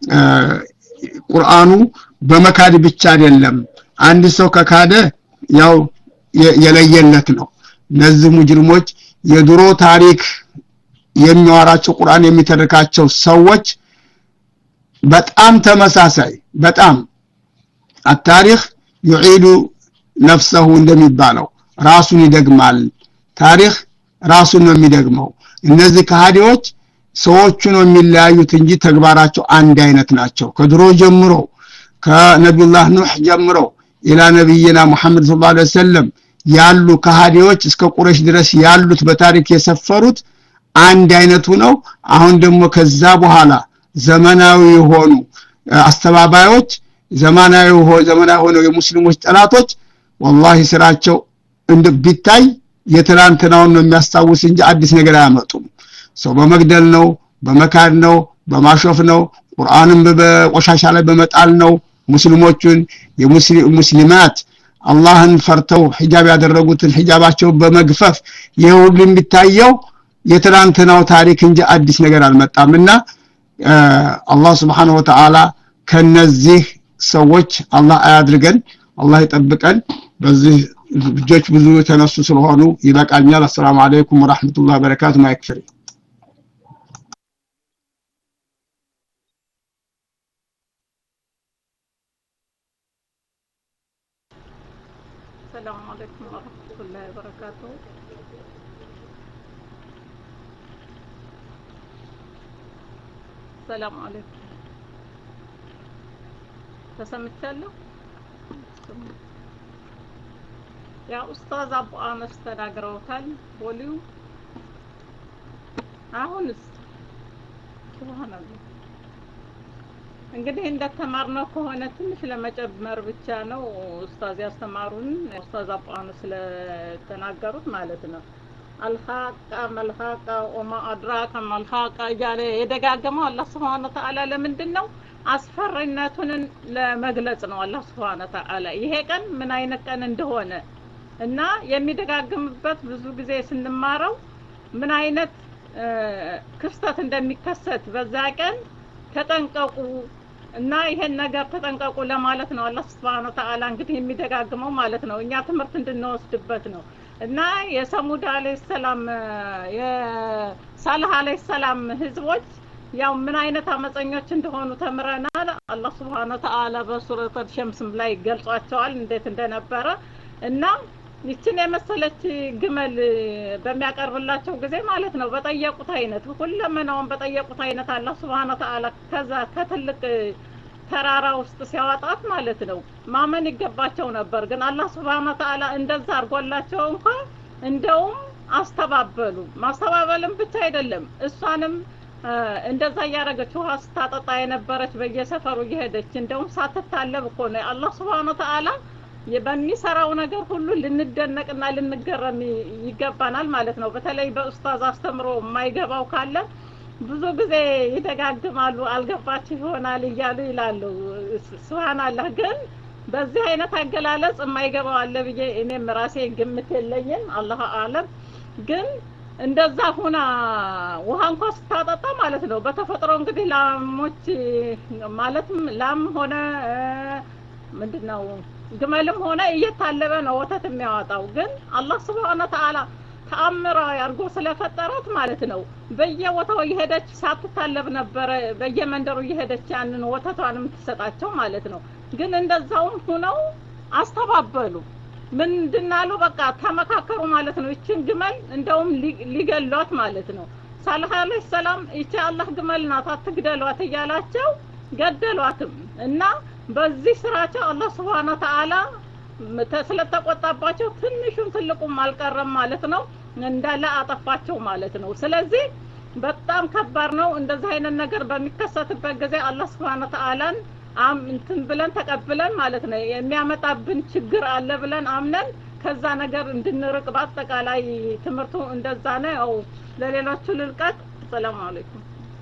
ቁርአኑ በመካድ ብቻ አይደለም አንድ ሰው ከካደ ያው የለየለት ነው እነዚህ ሙጅሪሞች የድሮ ታሪክ የሚያወራቸው ቁርአን የሚተርካቸው ሰዎች በጣም ተመሳሳይ በጣም التاريخ يعيد نفسه እንደሚባለው ራሱን ይደግማል ታሪክ ራሱን ነው የሚደግመው እነዚህ ከሃዲዎች ሰዎቹ ነው የሚለያዩት እንጂ ተግባራቸው አንድ አይነት ናቸው ከድሮ ጀምሮ ከነብዩላህ ኑህ ጀምሮ ኢላ ነብይና መሐመድ ሰለላሁ ዐለይሂ ወሰለም ያሉ ከሃዲዎች እስከ ቁረይሽ ድረስ ያሉት በታሪክ የሰፈሩት አንድ አይነቱ ነው አሁን ደግሞ ከዛ በኋላ ዘመናዊ የሆኑ አስተባባዮች ዘመናዊ ሆ ዘመናዊ ሆነው የሙስሊሞች ጠላቶች والله ስራቸው እንደ ቢታይ የትላንትናውን ነው የሚያስታውስ እንጂ አዲስ ነገር አያመጡም ሰው በመግደል ነው በመካድ ነው በማሾፍ ነው ቁርአንን በቆሻሻ ላይ በመጣል ነው ሙስሊሞቹን የሙስሊማት አላህን ፈርተው ሒጃብ ያደረጉትን ሒጃባቸው በመግፈፍ የሁሉ የሚታየው የትላንትናው ታሪክ እንጂ አዲስ ነገር አልመጣምና አላህ Subhanahu Wa Ta'ala ከነዚህ ሰዎች አላህ አያድርገን አላህ ይጠብቀን በዚህ ልጆች ብዙ ተነሱ ስለሆኑ ይበቃኛል አሰላሙ አለይኩም ወራህመቱላሂ ወበረካቱ ማይክፈሪ السلام عليكم ورحمة الله وبركاته السلام عليكم تسمعتلو يا أستاذ أبو أنس تناقروتال بوليو አሁንስ ሱብሃንአላህ እንግዲህ እንደተማርነው ከሆነ ትንሽ ለመጨመር ብቻ ነው ኡስታዝ ያስተማሩን ኡስታዝ አቡ አነስ ስለተናገሩት ማለት ነው አልሐቃ መልሐቃ ወማ አድራከ መልሐቃ ያለ የደጋገመው አላህ Subhanahu Wa Ta'ala ለምንድነው አስፈሪነቱን ለመግለጽ ነው አላህ Subhanahu Wa Ta'ala ይሄ ቀን ምን አይነት ቀን እንደሆነ እና የሚደጋግምበት ብዙ ጊዜ ስንማረው ምን አይነት ክስተት እንደሚከሰት በዛ ቀን ተጠንቀቁ እና ይሄን ነገር ተጠንቀቁ ለማለት ነው አላህ Subhanahu Wa Ta'ala እንግዲህ የሚደጋግመው ማለት ነው እኛ ትምህርት እንድንወስድበት ነው እና የሰሙድ አለይሂ ሰላም የሳልህ አለይሂ ሰላም ህዝቦች ያው ምን አይነት አመፀኞች እንደሆኑ ተምረናል አላህ Subhanahu Wa Ta'ala በሱረቱ ሸምስም ላይ ገልጿቸዋል እንዴት እንደነበረ እና ይችን የመሰለች ግመል በሚያቀርብላቸው ጊዜ ማለት ነው በጠየቁት አይነት ሁሉም በጠየቁት አይነት አላህ Subhanahu Wa Ta'ala ከዛ ከትልቅ ተራራ ውስጥ ሲያወጣት ማለት ነው ማመን ይገባቸው ነበር ግን አላህ Subhanahu Wa Ta'ala እንደዛ አርጎላቸው እንኳን እንደውም አስተባበሉ ማስተባበልም ብቻ አይደለም እሷንም እንደዛ ያረገች ውሃ ስታጠጣ የነበረች በየሰፈሩ እየሄደች እንደውም ሳትታለብ እኮ ነው አላህ Subhanahu Wa Ta'ala በሚሰራው ነገር ሁሉ ልንደነቅና ልንገረም ይገባናል ማለት ነው በተለይ በኡስታዝ አስተምሮ የማይገባው ካለ ብዙ ጊዜ ይደጋግማሉ አልገባች ይሆናል ይያሉ ይላሉ ሱብሃንአላህ ግን በዚህ አይነት አገላለጽ የማይገባው አለ ብዬ እኔም ራሴ ግምት የለኝም አላህ አለም ግን እንደዛ ሆና ውሃ እንኳን ስታጠጣ ማለት ነው በተፈጥሮ እንግዲህ ላሞች ማለትም ላም ሆነ ምንድነው ግመልም ሆነ እየታለበ ነው ወተት የሚያወጣው ግን አላህ Subhanahu Wa Ta'ala ተአምራ ያርጎ ስለፈጠራት ማለት ነው በየቦታው እየሄደች ሳትታለብ ነበር በየመንደሩ እየሄደች ያንን ወተቷንም ትሰጣቸው ማለት ነው ግን እንደዛውም ሆነው አስተባበሉ ምንድናሉ በቃ ተመካከሩ ማለት ነው እቺን ግመል እንደውም ሊገሏት ማለት ነው ሳልህ አለይሂ ሰላም እቺ አላህ ግመል ናት አትግደሏት እያላቸው ገደሏትም እና በዚህ ስራቸው አላህ Subhanahu Wa Ta'ala ስለተቆጣባቸው ትንሹን ትልቁም አልቀረም ማለት ነው እንዳለ አጠፋቸው ማለት ነው ስለዚህ በጣም ከባድ ነው እንደዚህ አይነት ነገር በሚከሰትበት ጊዜ አላህ Subhanahu Wa Ta'ala አም እንትን ብለን ተቀብለን ማለት ነው የሚያመጣብን ችግር አለ ብለን አምነን ከዛ ነገር እንድንርቅ በአጠቃላይ ትምርቱ እንደዛ ነው ለሌሎቹ ልልቀት ሰላም አለይኩም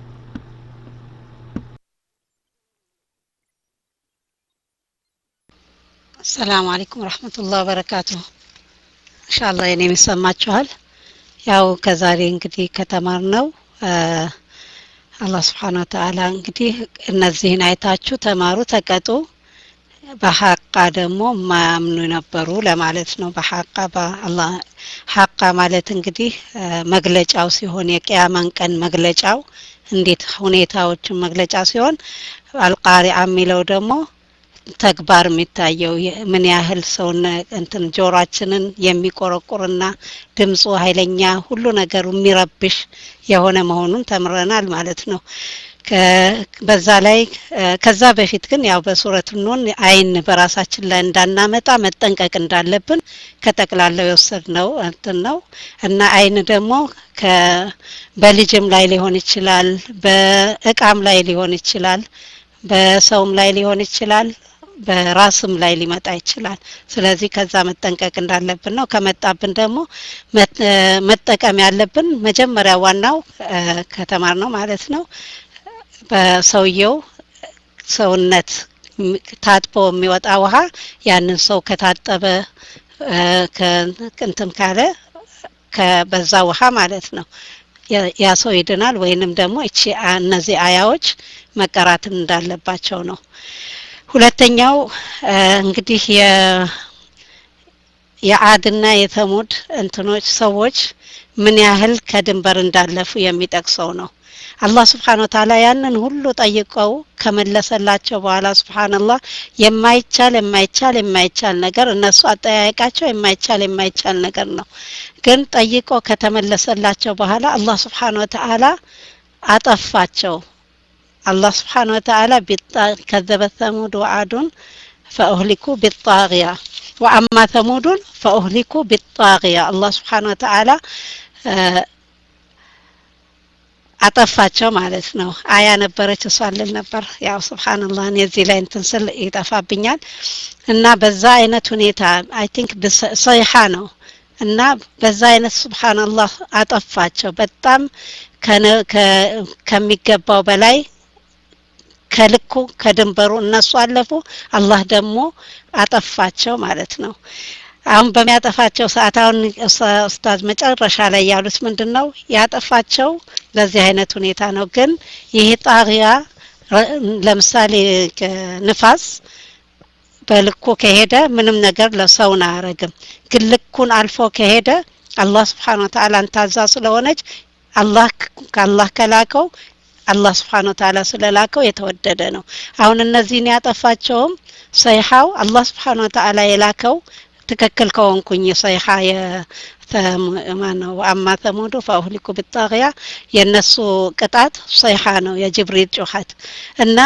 السلام عليكم ورحمة الله وبركاته إن شاء الله يعني مسمعتشوال ያው ከዛሬ እንግዲህ ከተማርነው አላህ Subhanahu Wa Ta'ala እንግዲህ እነዚህን አይታችሁ ተማሩ ተቀጡ በሐቃ ደግሞ ማያምኑ ነበሩ ለማለት ነው በሐቃ በአላህ ሐቃ ማለት እንግዲህ መግለጫው ሲሆን የቂያማን ቀን መግለጫው እንዴት ሁኔታዎችን መግለጫ ሲሆን አልቃሪዓ የሚለው ደግሞ ተግባር የሚታየው ምን ያህል ሰውን እንትን ጆሮአችንን የሚቆረቁርና ድምፁ ኃይለኛ ሁሉ ነገሩ የሚረብሽ የሆነ መሆኑን ተምረናል ማለት ነው። በዛ ላይ ከዛ በፊት ግን ያው በሱረቱ ኑን አይን በራሳችን ላይ እንዳናመጣ መጠንቀቅ እንዳለብን ከጠቅላላው የወሰድነው እንትን ነው እና አይን ደግሞ በልጅም ላይ ሊሆን ይችላል፣ በእቃም ላይ ሊሆን ይችላል፣ በሰውም ላይ ሊሆን ይችላል፣ በራስም ላይ ሊመጣ ይችላል። ስለዚህ ከዛ መጠንቀቅ እንዳለብን ነው። ከመጣብን ደግሞ መጠቀም ያለብን መጀመሪያ ዋናው ከተማር ነው ማለት ነው። በሰውየው ሰውነት ታጥቦ የሚወጣ ውሃ ያንን ሰው ከታጠበ ከእንትን ካለ ከበዛ ውሃ ማለት ነው ያ ሰው ይድናል። ወይንም ደግሞ እቺ እነዚህ አያዎች መቀራትን እንዳለባቸው ነው። ሁለተኛው እንግዲህ የ የአድና የተሙድ እንትኖች ሰዎች ምን ያህል ከድንበር እንዳለፉ የሚጠቅሰው ነው። አላህ Subhanahu Wa Ta'ala ያንን ሁሉ ጠይቀው ከመለሰላቸው በኋላ Subhanallah የማይቻል የማይቻል የማይቻል ነገር እነሱ አጠያየቃቸው የማይቻል የማይቻል ነገር ነው። ግን ጠይቀው ከተመለሰላቸው በኋላ አላህ Subhanahu Wa Ta'ala አጠፋቸው። الله سبحانه وتعالى كذب ثمود وعاد فأهلكوا بالطاغية وأما ثمود فأهلكوا بالطاغية الله سبحانه وتعالى አጠፋቸው ማለት ነው። አያ ነበረች እሷልን ነበር ያው ሱብሃንአላህ እዚህ ላይ እንትን ስል ይጠፋብኛል እና በዛ አይነት ሁኔታ አይ ቲንክ ሰይሃ ነው እና በዛ አይነት ሱብሃንአላህ አጠፋቸው። በጣም ከሚገባው በላይ ከልኩ ከድንበሩ እነሱ አለፉ፣ አላህ ደግሞ አጠፋቸው ማለት ነው። አሁን በሚያጠፋቸው ሰዓት አሁን ኡስታዝ መጨረሻ ላይ ያሉት ምንድነው ያጠፋቸው ለዚህ አይነት ሁኔታ ነው። ግን ይሄ ጣሪያ ለምሳሌ ንፋስ በልኩ ከሄደ ምንም ነገር ለሰውና አያረግም። ግን ልኩን አልፎ ከሄደ አላህ Subhanahu Wa Ta'ala አንታዛ ስለሆነች አላህ ከአላህ ከላከው አላህ Subhanahu Wa Ta'ala ስለላከው የተወደደ ነው። አሁን እነዚህን ያጠፋቸውም ሰይሃው አላህ Subhanahu Wa Ta'ala የላከው ትክክል ከሆንኩኝ ሰይሃ የማነው አማ ተሙዱ ፈአህሊኩ بالطاغية የነሱ ቅጣት ሰይሃ ነው የጅብሪል ጩኸት እና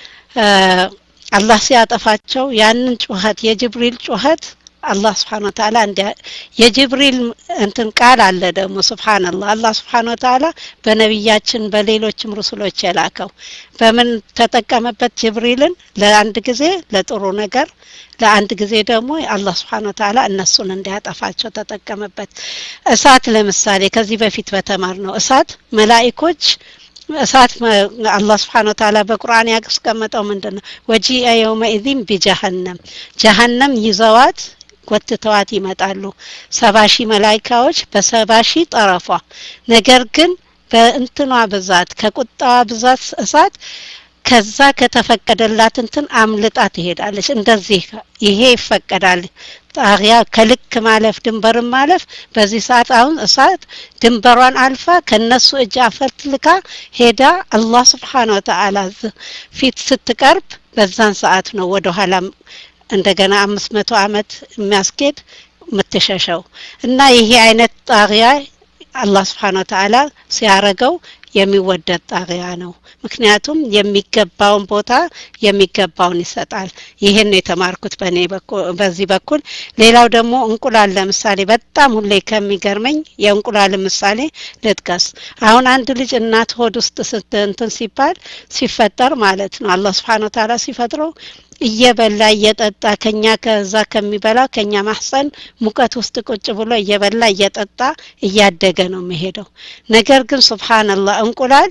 አላህ ሲያጠፋቸው ያንን ጩኸት የጅብሪል ጩኸት አላህ Subhanahu Wa Ta'ala እንደ የጅብሪል እንትን ቃል አለ ደግሞ ሱብሃንአላህ አላህ Subhanahu Wa Ta'ala በነብያችን በሌሎችም ሩሱሎች የላከው በምን ተጠቀመበት ጅብሪልን ለአንድ ጊዜ ለጥሩ ነገር ለአንድ ጊዜ ደግሞ አላህ Subhanahu Wa Ta'ala እነሱን እንዲያጠፋቸው ተጠቀመበት። እሳት ለምሳሌ ከዚህ በፊት በተማርነው እሳት መላእክቶች እሳት አላህ Subhanahu Wa Ta'ala በቁርአን ያስቀመጠው ምንድነው ወጂአ የውመኢዚን ቢጀሃነም ጀሃነም ይዘዋት ወጥተዋት ይመጣሉ ሰባ ሺህ መላእክቶች በሰባ ሺህ ጠረፏ። ነገር ግን በእንትኗ ብዛት ከቁጣዋ ብዛት እሳት ከዛ ከተፈቀደላት እንትን አምልጣ ትሄዳለች። እንደዚህ ይሄ ይፈቀዳል። ጣሪያ ከልክ ማለፍ ድንበር ማለፍ በዚህ ሰዓት አሁን እሳት ድንበሯን አልፋ ከነሱ እጅ አፈትልካ ሄዳ አላህ Subhanahu Wa Ta'ala ፊት ስትቀርብ በዛን ሰዓት ነው ወደ ኋላ እንደገና አምስት መቶ አመት የሚያስኬድ ምትሸሸው እና ይሄ አይነት ጣሪያ አላህ Subhanahu Wa Ta'ala ሲያረገው የሚወደድ ጣሪያ ነው። ምክንያቱም የሚገባውን ቦታ የሚገባውን ይሰጣል። ይሄን ነው የተማርኩት በኔ በኩል በዚህ በኩል። ሌላው ደግሞ እንቁላል ለምሳሌ በጣም ሁሌ ከሚገርመኝ የእንቁላል ምሳሌ ልጥቀስ። አሁን አንድ ልጅ እናት ሆድ ውስጥ እንትን ሲባል ሲፈጠር ማለት ነው አላህ Subhanahu Wa Ta'ala ሲፈጥረው እየበላ እየጠጣ ከኛ ከዛ ከሚበላ ከኛ ማህፀን ሙቀት ውስጥ ቁጭ ብሎ እየበላ እየጠጣ እያደገ ነው የሚሄደው። ነገር ግን ሱብሃንአላህ እንቁላል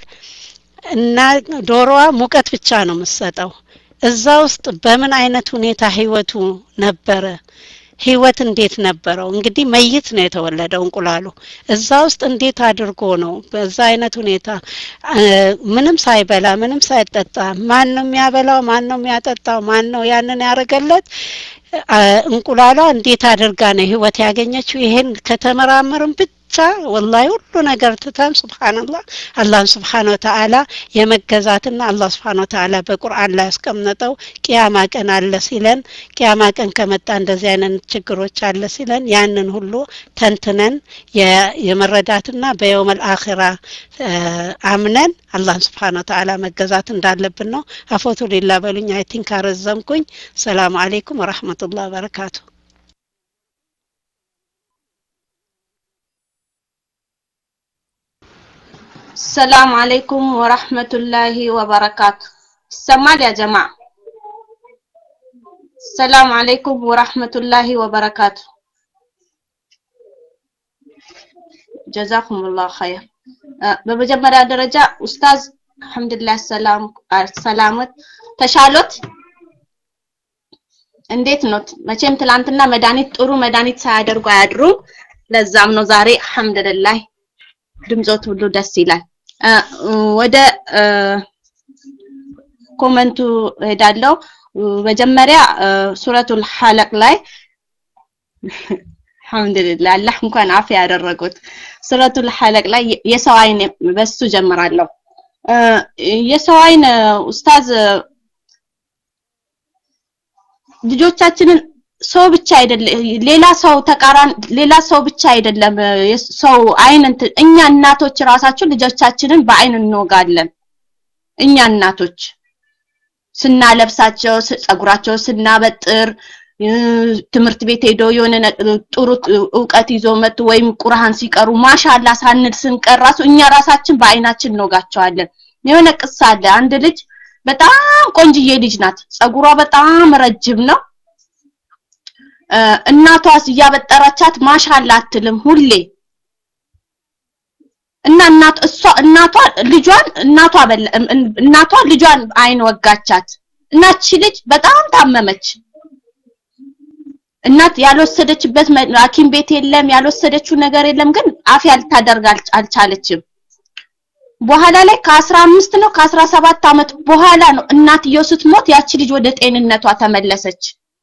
እና ዶሮዋ ሙቀት ብቻ ነው የምትሰጠው። እዛ ውስጥ በምን አይነት ሁኔታ ህይወቱ ነበረ? ህይወት እንዴት ነበረው? እንግዲህ መይት ነው የተወለደው እንቁላሉ። እዛ ውስጥ እንዴት አድርጎ ነው በዛ አይነት ሁኔታ ምንም ሳይበላ ምንም ሳይጠጣ ማን ነው የሚያበላው? ማን ነው የሚያጠጣው? ማን ነው ያንን ያረጋለት? እንቁላሏ እንዴት አድርጋ ነው ህይወት ያገኘችው? ይሄን ከተመራመርን ብቻ ወላሂ ሁሉ ነገር ትተን ሱብሃንአላህ አላህን ሱብሃነሁ ወተዓላ የመገዛትና አላህ ሱብሃነሁ ወተዓላ በቁርአን ላይ ያስቀመጠው ቂያማ ቀን አለ ሲለን ቂያማ ቀን ከመጣ እንደዚህ አይነት ችግሮች አለ ሲለን ያንን ሁሉ ተንትነን የመረዳትና በየውመል አኺራ አምነን አላህን ሱብሃነሁ ወተዓላ መገዛት እንዳለብን ነው። አፎቱ ሊላ በሉኝ። አይ ቲንክ አረዘምኩኝ። ሰላም አለይኩም ወራህመቱላሂ ወበረካቱ። السلام عليكم ورحمة الله وبركاته. السمال يا جماعة. السلام عليكم ورحمة الله وبركاته. جزاكم الله خير. بمجمرة درجة أستاذ الحمد لله السلام سلامت تشالوت እንዴት ነው? መቼም ትላንትና መድኃኒት ጥሩ መድኃኒት ሳያደርጉ አያድሩም። ለዛም ነው ዛሬ አልহামዱሊላህ ድምጾት ሁሉ ደስ ይላል። ወደ ኮሜንቱ ሄዳለሁ። መጀመሪያ ሱረቱል ሐለቅ ላይ አልহামዱሊላህ አላህ እንኳን አፍ ያደረጉት ሱረቱል ሐለቅ ላይ የሰው አይን በሱ ጀምራለሁ። የሰው አይን ኡስታዝ ልጆቻችንን ሰው ብቻ አይደለም ሌላ ሰው ተቃራን ሌላ ሰው ብቻ አይደለም ሰው አይን እኛ እናቶች ራሳችን ልጆቻችንን በአይን እንወጋለን። እኛ እናቶች ስናለብሳቸው ጸጉራቸው ስናበጥር ትምህርት ቤት ሄዶ የሆነ ጥሩ ዕውቀት ይዞ መጥ ወይም ቁርአን ሲቀሩ ማሻአላ ሳንል ስንቀር ራሱ እኛ ራሳችን በአይናችን እንወጋቸዋለን። የሆነ ቅሳ አለ። አንድ ልጅ በጣም ቆንጅዬ ልጅ ናት። ጸጉሯ በጣም ረጅም ነው። እናቷስ ያበጠራቻት ማሻአላ አትልም ሁሌ እና እናት እሷ እናቷ ልጇን እናቷ እናቷ ልጇን አይን ወጋቻት። እናቺ ልጅ በጣም ታመመች። እናት ያልወሰደችበት ሐኪም ቤት የለም ያልወሰደችው ነገር የለም ግን አፍ ያልታደርግ አልቻለችም። በኋላ ላይ ከ15 ነው ከ17 አመት በኋላ ነው እናትየው ስትሞት ያቺ ልጅ ወደ ጤንነቷ ተመለሰች።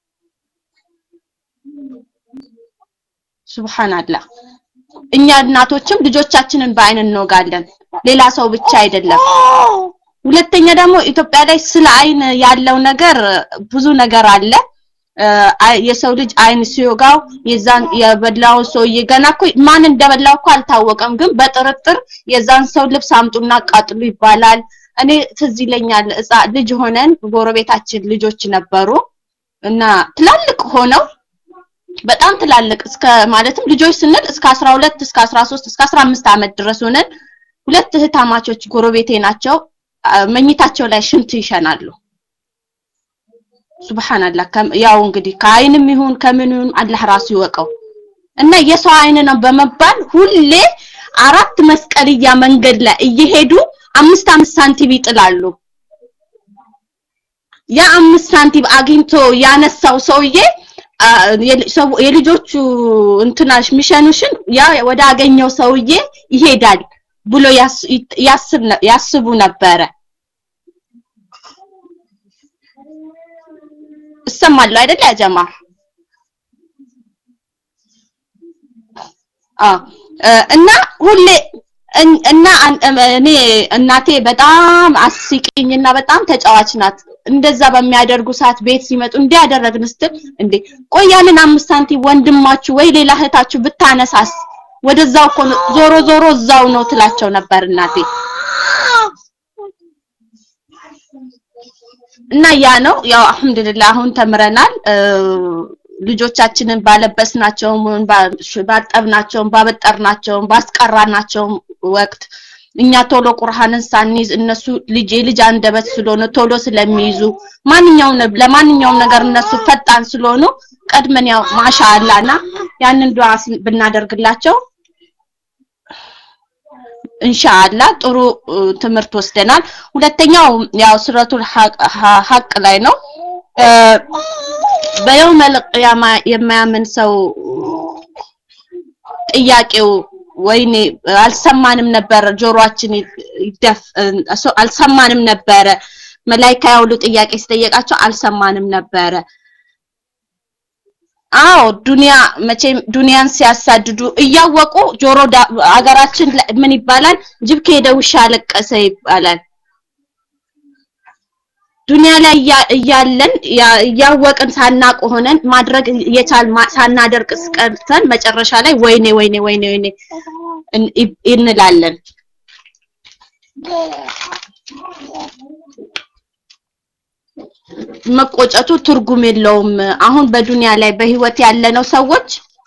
ሱብሃንአላህ እኛ እናቶችም ልጆቻችንን በአይን እንወጋለን። ሌላ ሰው ብቻ አይደለም። ሁለተኛ ደግሞ ኢትዮጵያ ላይ ስለ አይን ያለው ነገር ብዙ ነገር አለ። የሰው ልጅ አይን ሲወጋው የዛን የበላው ሰውዬ ገና እኮ ማን እንደበላው እኮ አልታወቀም ግን በጥርጥር የዛን ሰው ልብስ አምጡና ቃጥሉ ይባላል። እኔ ትዝ ይለኛል ልጅ ሆነን ጎረቤታችን ልጆች ነበሩ እና ትላልቅ ሆነው በጣም ትላልቅ እስከ ማለትም ልጆች ስንል እስከ አስራ ሁለት እስከ አስራ ሶስት እስከ አስራ አምስት አመት ድረስ ሆነን ሁለት እህታማቾች ጎረቤቴ ናቸው መኝታቸው ላይ ሽንት ይሸናሉ። ሱብሃንአላህ ያው እንግዲህ ከአይንም ይሁን ከምን ይሁን አላህ ራሱ ይወቀው እና የሰው አይን ነው በመባል ሁሌ አራት መስቀልያ መንገድ ላይ እየሄዱ አምስት አምስት ሳንቲም ይጥላሉ። ያ አምስት ሳንቲም አግኝቶ ያነሳው ሰውዬ የልጆቹ እንትናሽ ሚሸኑሽን ያ ወደ አገኘው ሰውዬ ይሄዳል ብሎ ያስብ ያስቡ ነበር። እሰማለሁ አይደል ያ ጀማ? አ እና ሁሌ እና እኔ እናቴ በጣም አስቂኝና በጣም ተጫዋች ናት። እንደዛ በሚያደርጉ ሰዓት ቤት ሲመጡ እንዲያደረግን ስትል እንዴ ቆያንን አምስት ሳንቲም ወንድማችሁ ወይ ሌላ እህታችሁ ብታነሳስ ወደዛው እኮ ዞሮ ዞሮ እዛው ነው ትላቸው ነበር እናቴ። እና ያ ነው ያው አልহামዱሊላህ አሁን ተምረናል። ልጆቻችንን ባለበስናቸው ባጠብናቸው ባበጠርናቸው ባስቀራናቸው ወቅት እኛ ቶሎ ቁርአንን ሳንይዝ እነሱ ልጅ ልጅ አንደበት ስለሆነ ቶሎ ስለሚይዙ ማንኛውም ለማንኛውም ነገር እነሱ ፈጣን ስለሆኑ ቀድመን ያው ማሻአላህና ያንን ዱዓ ብናደርግላቸው ኢንሻአላህ ጥሩ ትምህርት ወስደናል። ሁለተኛው ያው ሱረቱል ሐቅ ላይ ነው። በየውመል ቂያማ የማያምን ሰው ጥያቄው ወይኔ አልሰማንም ነበር ጆሮአችን ይደፍ አልሰማንም ነበር መላእክት ያውሉ ጥያቄ ሲጠየቃቸው አልሰማንም ነበር አዎ ዱንያ መቼም ዱንያን ሲያሳድዱ እያወቁ ጆሮ አገራችን ምን ይባላል ጅብ ከሄደ ውሻ አለቀሰ ይባላል ዱንያ ላይ እያለን ያወቅን ሳናቅ ሆነን ማድረግ የቻል ሳናደርቅ ስቀርተን መጨረሻ ላይ ወይኔ ወይኔ ወይኔ ወይኔ እንላለን መቆጨቱ ትርጉም የለውም አሁን በዱንያ ላይ በህይወት ያለነው ሰዎች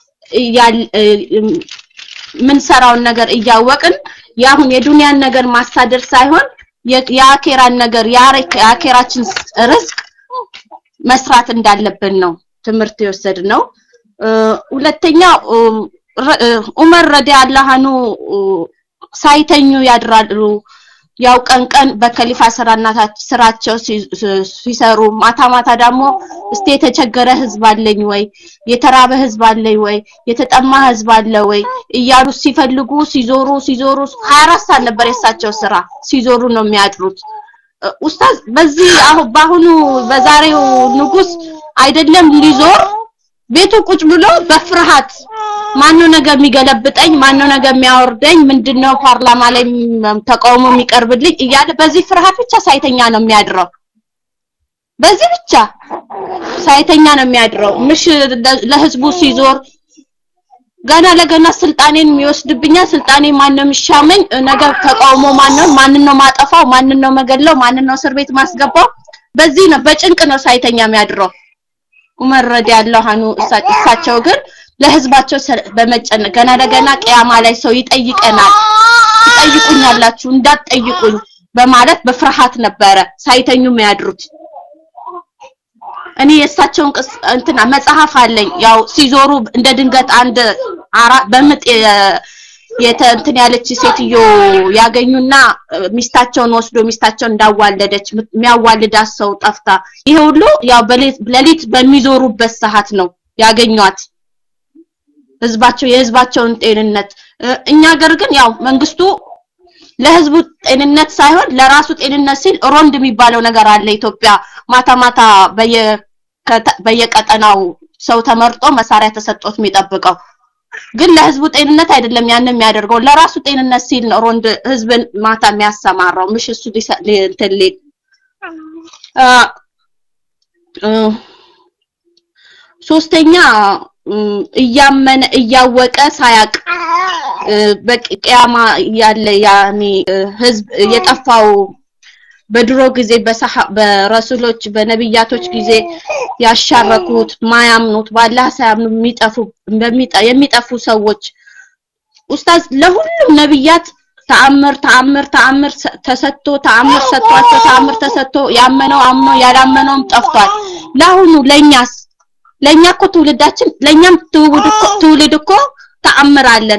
ምን ሰራውን ነገር እያወቅን ያሁን የዱንያን ነገር ማሳደር ሳይሆን የአኬራን ነገር የአኬራችን ርዝቅ መስራት እንዳለብን ነው ትምርት የወሰድነው ሁለተኛ ዑመር ረዲየላሁ ዐንሁ ሳይተኙ ያድራሉ ያው ቀን ቀን በከሊፋ ስራቸው ሲሰሩ ማታ ማታ ደግሞ እስቲ የተቸገረ ህዝብ አለኝ ወይ የተራበ ህዝብ አለኝ ወይ የተጠማ ህዝብ አለ ወይ እያሉ ሲፈልጉ ሲዞሩ ሲዞሩ ሃያ አራት ሰዓት ነበር የሳቸው ስራ ሲዞሩ ነው የሚያድሩት ኡስታዝ በዚህ አሁን ባሁኑ በዛሬው ንጉስ አይደለም ሊዞር ቤቱ ቁጭ ብሎ በፍርሃት ማነው ነገር የሚገለብጠኝ ማነው ነገር የሚያወርደኝ ምንድነው ፓርላማ ላይ ተቃውሞ የሚቀርብልኝ እያለ በዚህ ፍርሃት ብቻ ሳይተኛ ነው የሚያድረው በዚህ ብቻ ሳይተኛ ነው የሚያድረው ምሽ ለህዝቡ ሲዞር ገና ለገና ስልጣኔን የሚወስድብኛል ስልጣኔ ማነው የሚሻመኝ ነገር ተቃውሞ ማነው ማንነው ማጠፋው ማንነው መገለው ማንነው እስር ቤት ማስገባው በዚህ ነው በጭንቅ ነው ሳይተኛ የሚያድረው ዑመር ረዲየላሁ ዐንሁ እሳቸው ግን ለህዝባቸው በመጨነቅ ገና ለገና ቂያማ ላይ ሰው ይጠይቀናል ይጠይቁኛላችሁ እንዳትጠይቁኝ በማለት በፍርሃት ነበረ ሳይተኙ የሚያድሩት እኔ የእሳቸውን እንትና መጽሐፍ አለኝ ያው ሲዞሩ እንደ ድንገት አንድ አራ በምጥ የተንትን ያለች ሴትዮ ያገኙና ሚስታቸውን ወስዶ ሚስታቸውን እንዳዋለደች የሚያዋልዳት ሰው ጠፍታ ይሄ ሁሉ ያው በሌሊት በሚዞሩበት ሰዓት ነው ያገኙት ህዝባቸው የህዝባቸውን ጤንነት እኛ ሀገር ግን ያው መንግስቱ ለህዝቡ ጤንነት ሳይሆን ለራሱ ጤንነት ሲል ሮንድ የሚባለው ነገር አለ ኢትዮጵያ ማታ ማታ በየ በየቀጠናው ሰው ተመርጦ መሳሪያ ተሰጥቶት የሚጠብቀው ግን ለህዝቡ ጤንነት አይደለም ያን የሚያደርገው ለራሱ ጤንነት ሲል ነው ሮንድ ህዝብን ማታ የሚያሰማራው ምሽ እሱ እንትን ሶስተኛ እያመነ እያወቀ ሳያቅ በቂያማ ያለ ያኒ ህዝብ የጠፋው በድሮ ጊዜ በረሱሎች በነብያቶች ጊዜ ያሻረኩት ማያምኑት ባላህ ሳያምኑ የሚጠፉ የሚጠፉ ሰዎች ኡስታዝ ለሁሉም ነብያት ተአምር ተአምር ተአምር ተሰጥቶ ተአምር ሰጥቷቸው ተአምር ተሰጥቶ ያመነው አምኖ ያላመነውም ጠፍቷል ለሁሉ ለኛስ ለኛ እኮ ትውልዳችን ለኛም ትውልድ እኮ ተአምር አለን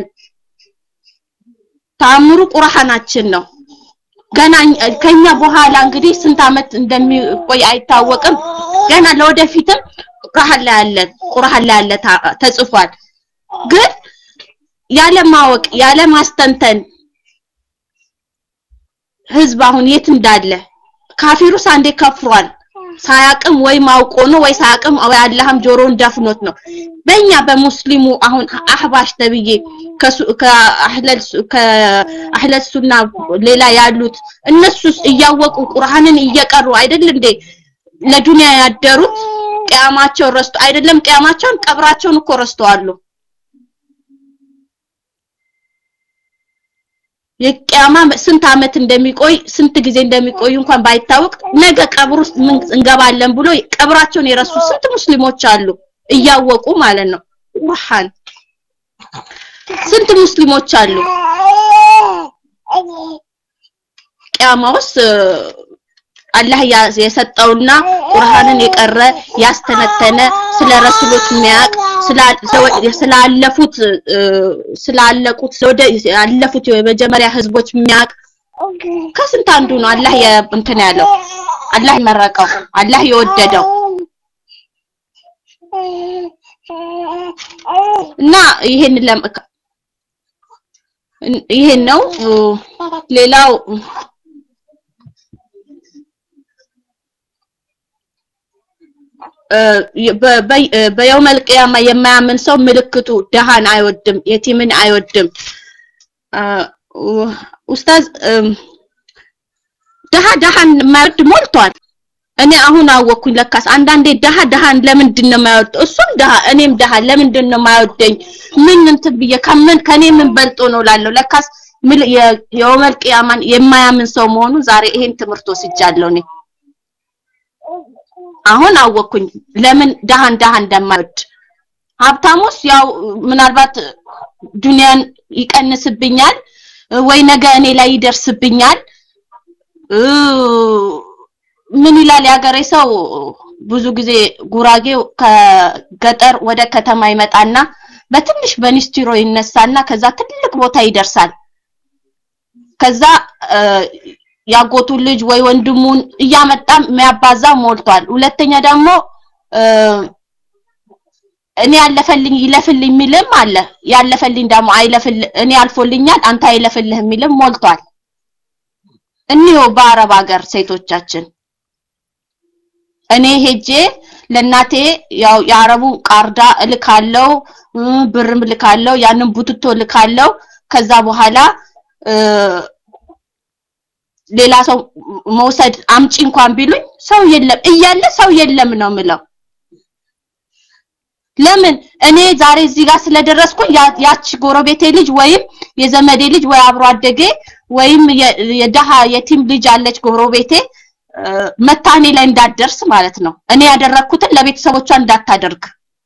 ተአምሩ ቁርአናችን ነው ገና ከኛ በኋላ እንግዲህ ስንት አመት እንደሚቆይ አይታወቅም ገና ለወደፊትም ቁርአን ላይ አለ ቁርአን ላይ አለ ተጽፏል ግን ያለ ማወቅ ያለ ማስተንተን ህዝብ አሁን የት እንዳለ ካፊሩስ አንዴ ከፍሯል ሳያቅም ወይ ማውቆ ነው ወይ ሳያቅም ወይ አላህም ጆሮን ደፍኖት ነው በእኛ በሙስሊሙ አሁን አህባሽ ተብዬ ከአህለል ከአህለል ሱና ሌላ ያሉት እነሱስ እያወቁ ቁርአንን እየቀሩ አይደል እንዴ ለዱንያ ያደሩት ቂያማቸው ረስቶ አይደለም ቂያማቸውን ቀብራቸውን እኮ ረስተዋል የቂያማ ስንት አመት እንደሚቆይ ስንት ጊዜ እንደሚቆይ እንኳን ባይታወቅ ነገ ቀብር ውስጥ ምን እንገባለን ብሎ ቀብራቸውን የረሱ ስንት ሙስሊሞች አሉ እያወቁ ማለት ነው ወሃን ስንት ሙስሊሞች አሉ ቂያማውስ አላህ የሰጠውና ቁርአንን የቀረ ያስተነተነ ስለ ረሱሎች የሚያቅ ስላለፉት ስላለቁት ወደ ያለፉት የመጀመሪያ ህዝቦች የሚያቅ ከስንት አንዱ ነው አላህ እንትን ያለው አላህ ይመረቀው አላህ ይወደደው እና ይሄን ለምካ ይሄን ነው ሌላው በየውመል ቂያማ የማያምን ሰው ምልክቱ ደሃን አይወድም የቲምን አይወድም ኡስታዝ ደሃ ደሃን ማይወድ ሞልቷል እኔ አሁን አወኩኝ ለካስ አንዳንዴ ደሃ ደሃን ለምንድን ነው ማይወድ እሱም ደሃ እኔም ደሃ ለምንድን ነው ማይወደኝ ምን እንትን ብዬ ከምን ከኔ ምን በልጦ ነው ላለው ለካስ የውመል ቂያማን የማያምን ሰው መሆኑ ዛሬ ይሄን ትምርቶ ሲጃለው ነኝ አሁን አወኩኝ ለምን ደሃን ደሃን እንደማይወድ ሀብታሙስ ያው ምናልባት ዱንያን ይቀንስብኛል ወይ ነገ እኔ ላይ ይደርስብኛል ምን ይላል ያገሬ ሰው ብዙ ጊዜ ጉራጌው ከገጠር ወደ ከተማ ይመጣና በትንሽ በኒስትሮ ይነሳና ከዛ ትልቅ ቦታ ይደርሳል ከዛ ያጎቱ ልጅ ወይ ወንድሙን እያመጣም የሚያባዛ ሞልቷል ሁለተኛ ደግሞ እኔ ያለፈልኝ ይለፍልኝ ሚልም አለ ያለፈልኝ ደግሞ አይለፍል እኔ አልፎልኛል አንተ አይለፍልህ ሚልም ሞልቷል እንይው በአረብ ሀገር ሴቶቻችን እኔ ሄጄ ለናቴ ያው ያረቡ ቃርዳ እልካለው ብርም ልካለው ያንን ቡትቶ ልካለው ከዛ በኋላ ሌላ ሰው መውሰድ አምጪ እንኳን ቢሉኝ ሰው የለም እያለ ሰው የለም ነው ምለው ለምን እኔ ዛሬ እዚህ ጋር ስለደረስኩኝ ያቺ ጎረቤቴ ልጅ ወይም የዘመዴ ልጅ ወይ አብሮ አደጌ ወይም የደሃ የቲም ልጅ አለች ጎረቤቴ መታኔ ላይ እንዳደርስ ማለት ነው እኔ ያደረኩትን ለቤተሰቦቿ እንዳታደርግ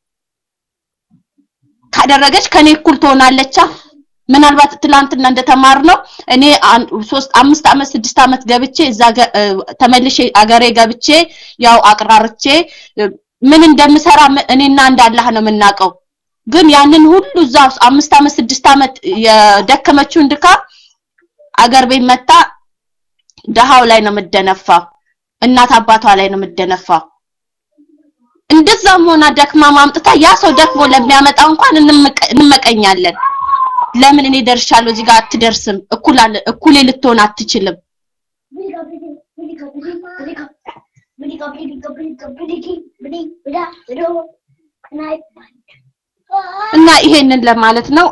ካደረገች ከኔ እኩል ትሆናለች ምናልባት ትላንትና እንደተማርነው እኔ ሶስት አምስት አመት ስድስት አመት ገብቼ እዛ ተመልሼ አገሬ ገብቼ ያው አቅራርቼ ምን እንደምሰራ እኔና እንዳላህ ነው የምናቀው ግን ያንን ሁሉ እዛ አምስት አመት ስድስት አመት የደከመችው እንድካ አገር ቤት መጣ ደሃው ላይ ነው መደነፋው እናት አባቷ ላይ ነው መደነፋው እንደዛም ሆና ደክማ ማምጥታ ያ ሰው ደክሞ ለሚያመጣው እንኳን እንመቀኛለን ለምን እኔ ደርሻለሁ እዚህ ጋር አትደርስም እኩል እኩል ልትሆን አትችልም እና ይሄንን ለማለት ነው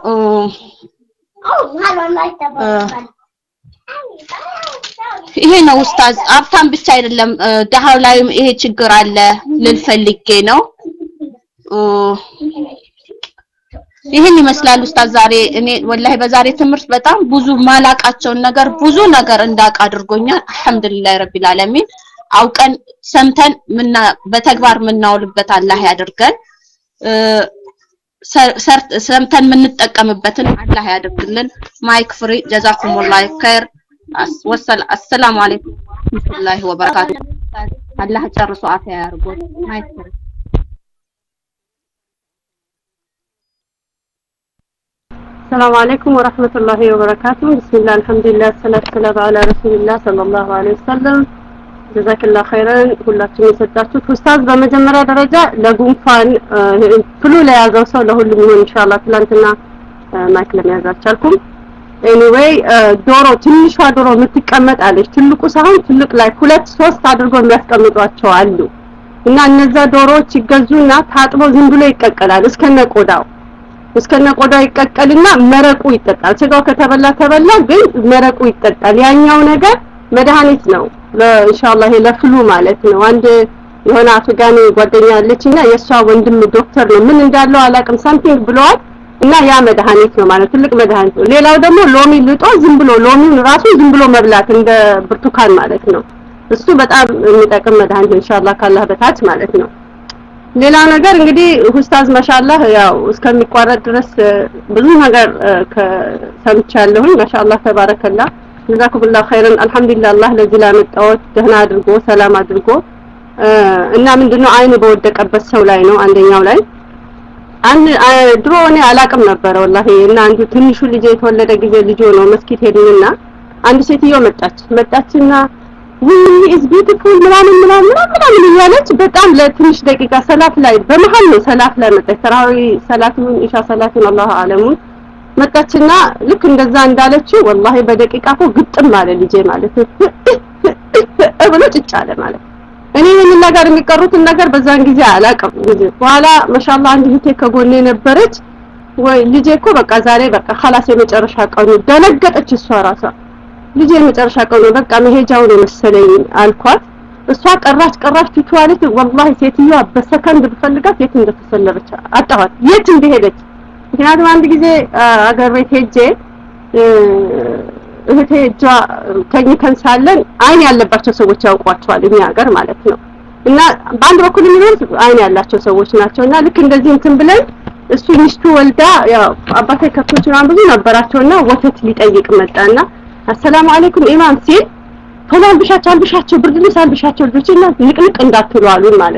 ይሄ ነው ኡስታዝ አፍታም ብቻ አይደለም ደሃው ላይም ይሄ ችግር አለ ልልፈልጌ ነው ይሄን ይመስላል ኡስታዝ ዛሬ እኔ ወላሂ በዛሬ ትምርት በጣም ብዙ ማላቃቸው ነገር ብዙ ነገር እንዳቅ አድርጎኛል አልহামዱሊላህ ረቢል ዓለሚን አውቀን ሰምተን ምና በተግባር ምናውልበት አላህ ያድርገን ሰምተን ምንጠቀምበትን አላህ ያድርግልን ማይክ ፍሪ ጀዛኩሙላህ ኸይር አሰላሙ አለይኩም ወራህመቱላሂ ወበረካቱ አላህ ጨርሶ አፍያ ያርጎት ማይክ ፍሪ السلام عليكم ورحمة الله وبركاته بسم الله الحمد لله الصلاة والسلام على رسول الله صلى الله عليه وسلم جزاك الله خيرا ሁላችሁም የሰጣችሁት ኡስታዝ በመጀመሪያ ደረጃ ለጉንፋን ፍሉ ላይ ያዘው ሰው ለሁሉም ይሁን ኢንሻአላህ ትላንትና ማይክ ለመያዝ አልቻልኩም ኤኒዌይ ዶሮ ትንሿ ዶሮ የምትቀመጥ አለች ትልቁ ሳይሆን ትልቅ ላይ ሁለት ሶስት አድርጎ የሚያስቀምጧቸው አሉ እና እነዛ ዶሮዎች ይገዙና ታጥቦ ዝም ብሎ ይቀቀላል እስከነ ቆዳው እስከነ ቆዳው ይቀቀልና መረቁ ይጠጣል ስጋው ከተበላ ተበላ ግን መረቁ ይጠጣል ያኛው ነገር መድኃኒት ነው ኢንሻአላህ ለፍሉ ማለት ነው አንድ የሆነ አፍጋኒ ጓደኛ አለችና የሷ ወንድም ዶክተር ነው ምን እንዳለው አላቅም ሳምቲንግ ብለዋል እና ያ መድኃኒት ነው ማለት ትልቅ መድኃኒት ነው ሌላው ደግሞ ሎሚ ልጦ ዝም ብሎ ሎሚውን ራሱ ዝም ብሎ መብላት እንደ ብርቱካን ማለት ነው እሱ በጣም የሚጠቅም መድኃኒት ኢንሻአላህ ካላህ በታች ማለት ነው ሌላ ነገር እንግዲህ ኡስታዝ ማሻአላህ ያው እስከሚቋረጥ ድረስ ብዙ ነገር ከሰምቻለሁ ማሻአላህ ተባረከላህ ጀዛኩሙላህ ኸይረን አልহামዱሊላህ አላህ ለዚህ ላመጣው ደህና አድርጎ ሰላም አድርጎ እና ምንድነው አይን በወደቀበት ሰው ላይ ነው አንደኛው ላይ አንድ ድሮ እኔ አላቅም ነበር ወላሂ እና አንዱ ትንሹ ልጅ የተወለደ ጊዜ ልጅ ነው መስጊድ ሄድንና አንድ ሴትዮ መጣች መጣችና we is beautiful ምናምን ምናምን ምናምን እያለች በጣም ለትንሽ ደቂቃ ሰላት ላይ በመሃል ነው ሰላት ላይ መጣች ተራዊ ሰላቱን ኢሻ ሰላቱን አላህ አለሙን መጣችና ልክ እንደዛ እንዳለችው ወላሂ በደቂቃ እኮ ግጥም አለ ልጄ ማለት ነው ብሎ ጭጫለ ማለት እኔ ምን ጋር የሚቀሩትን ነገር በዛን ጊዜ አላውቅም ጊዜ በኋላ ማሻአላህ አንድ ልጅ ከጎኔ ነበረች ወይ ልጄ እኮ በቃ ዛሬ በቃ خلاص የመጨረሻ ቀኑ ደነገጠች እሷ ራሷ ልጄ የመጨረሻ ቀኑ በቃ መሄጃው ነው መሰለኝ አልኳት እሷ ቀራች ቀራች ትቷለች والله ሴትዮዋ በሰከንድ ብፈልጋት የት እንደተሰለበች አጣኋት የት እንደሄደች ምክንያቱም አንድ ጊዜ አገር ቤት ሄጄ እህቴ እጇ ተኝተን ሳለን አይን ያለባቸው ሰዎች ያውቋቸዋል እኛ ሀገር ማለት ነው እና በአንድ በኩል የሚሉት አይን ያላቸው ሰዎች ናቸውና ልክ እንደዚህ እንትን ብለን እሱ ሚስቱ ወልዳ ያው አባቴ ከብቶች ምናምን ብዙ ነበራቸውና ወተት ሊጠይቅ መጣና አሰላሙ አለይኩም ኢማም ሲል ቶሎ አልብሻቸው አልብሻቸው ብርድ ልብስ አልብሻቸው ልጆችና ንቅንቅ እንዳትሉ አሉን ማለት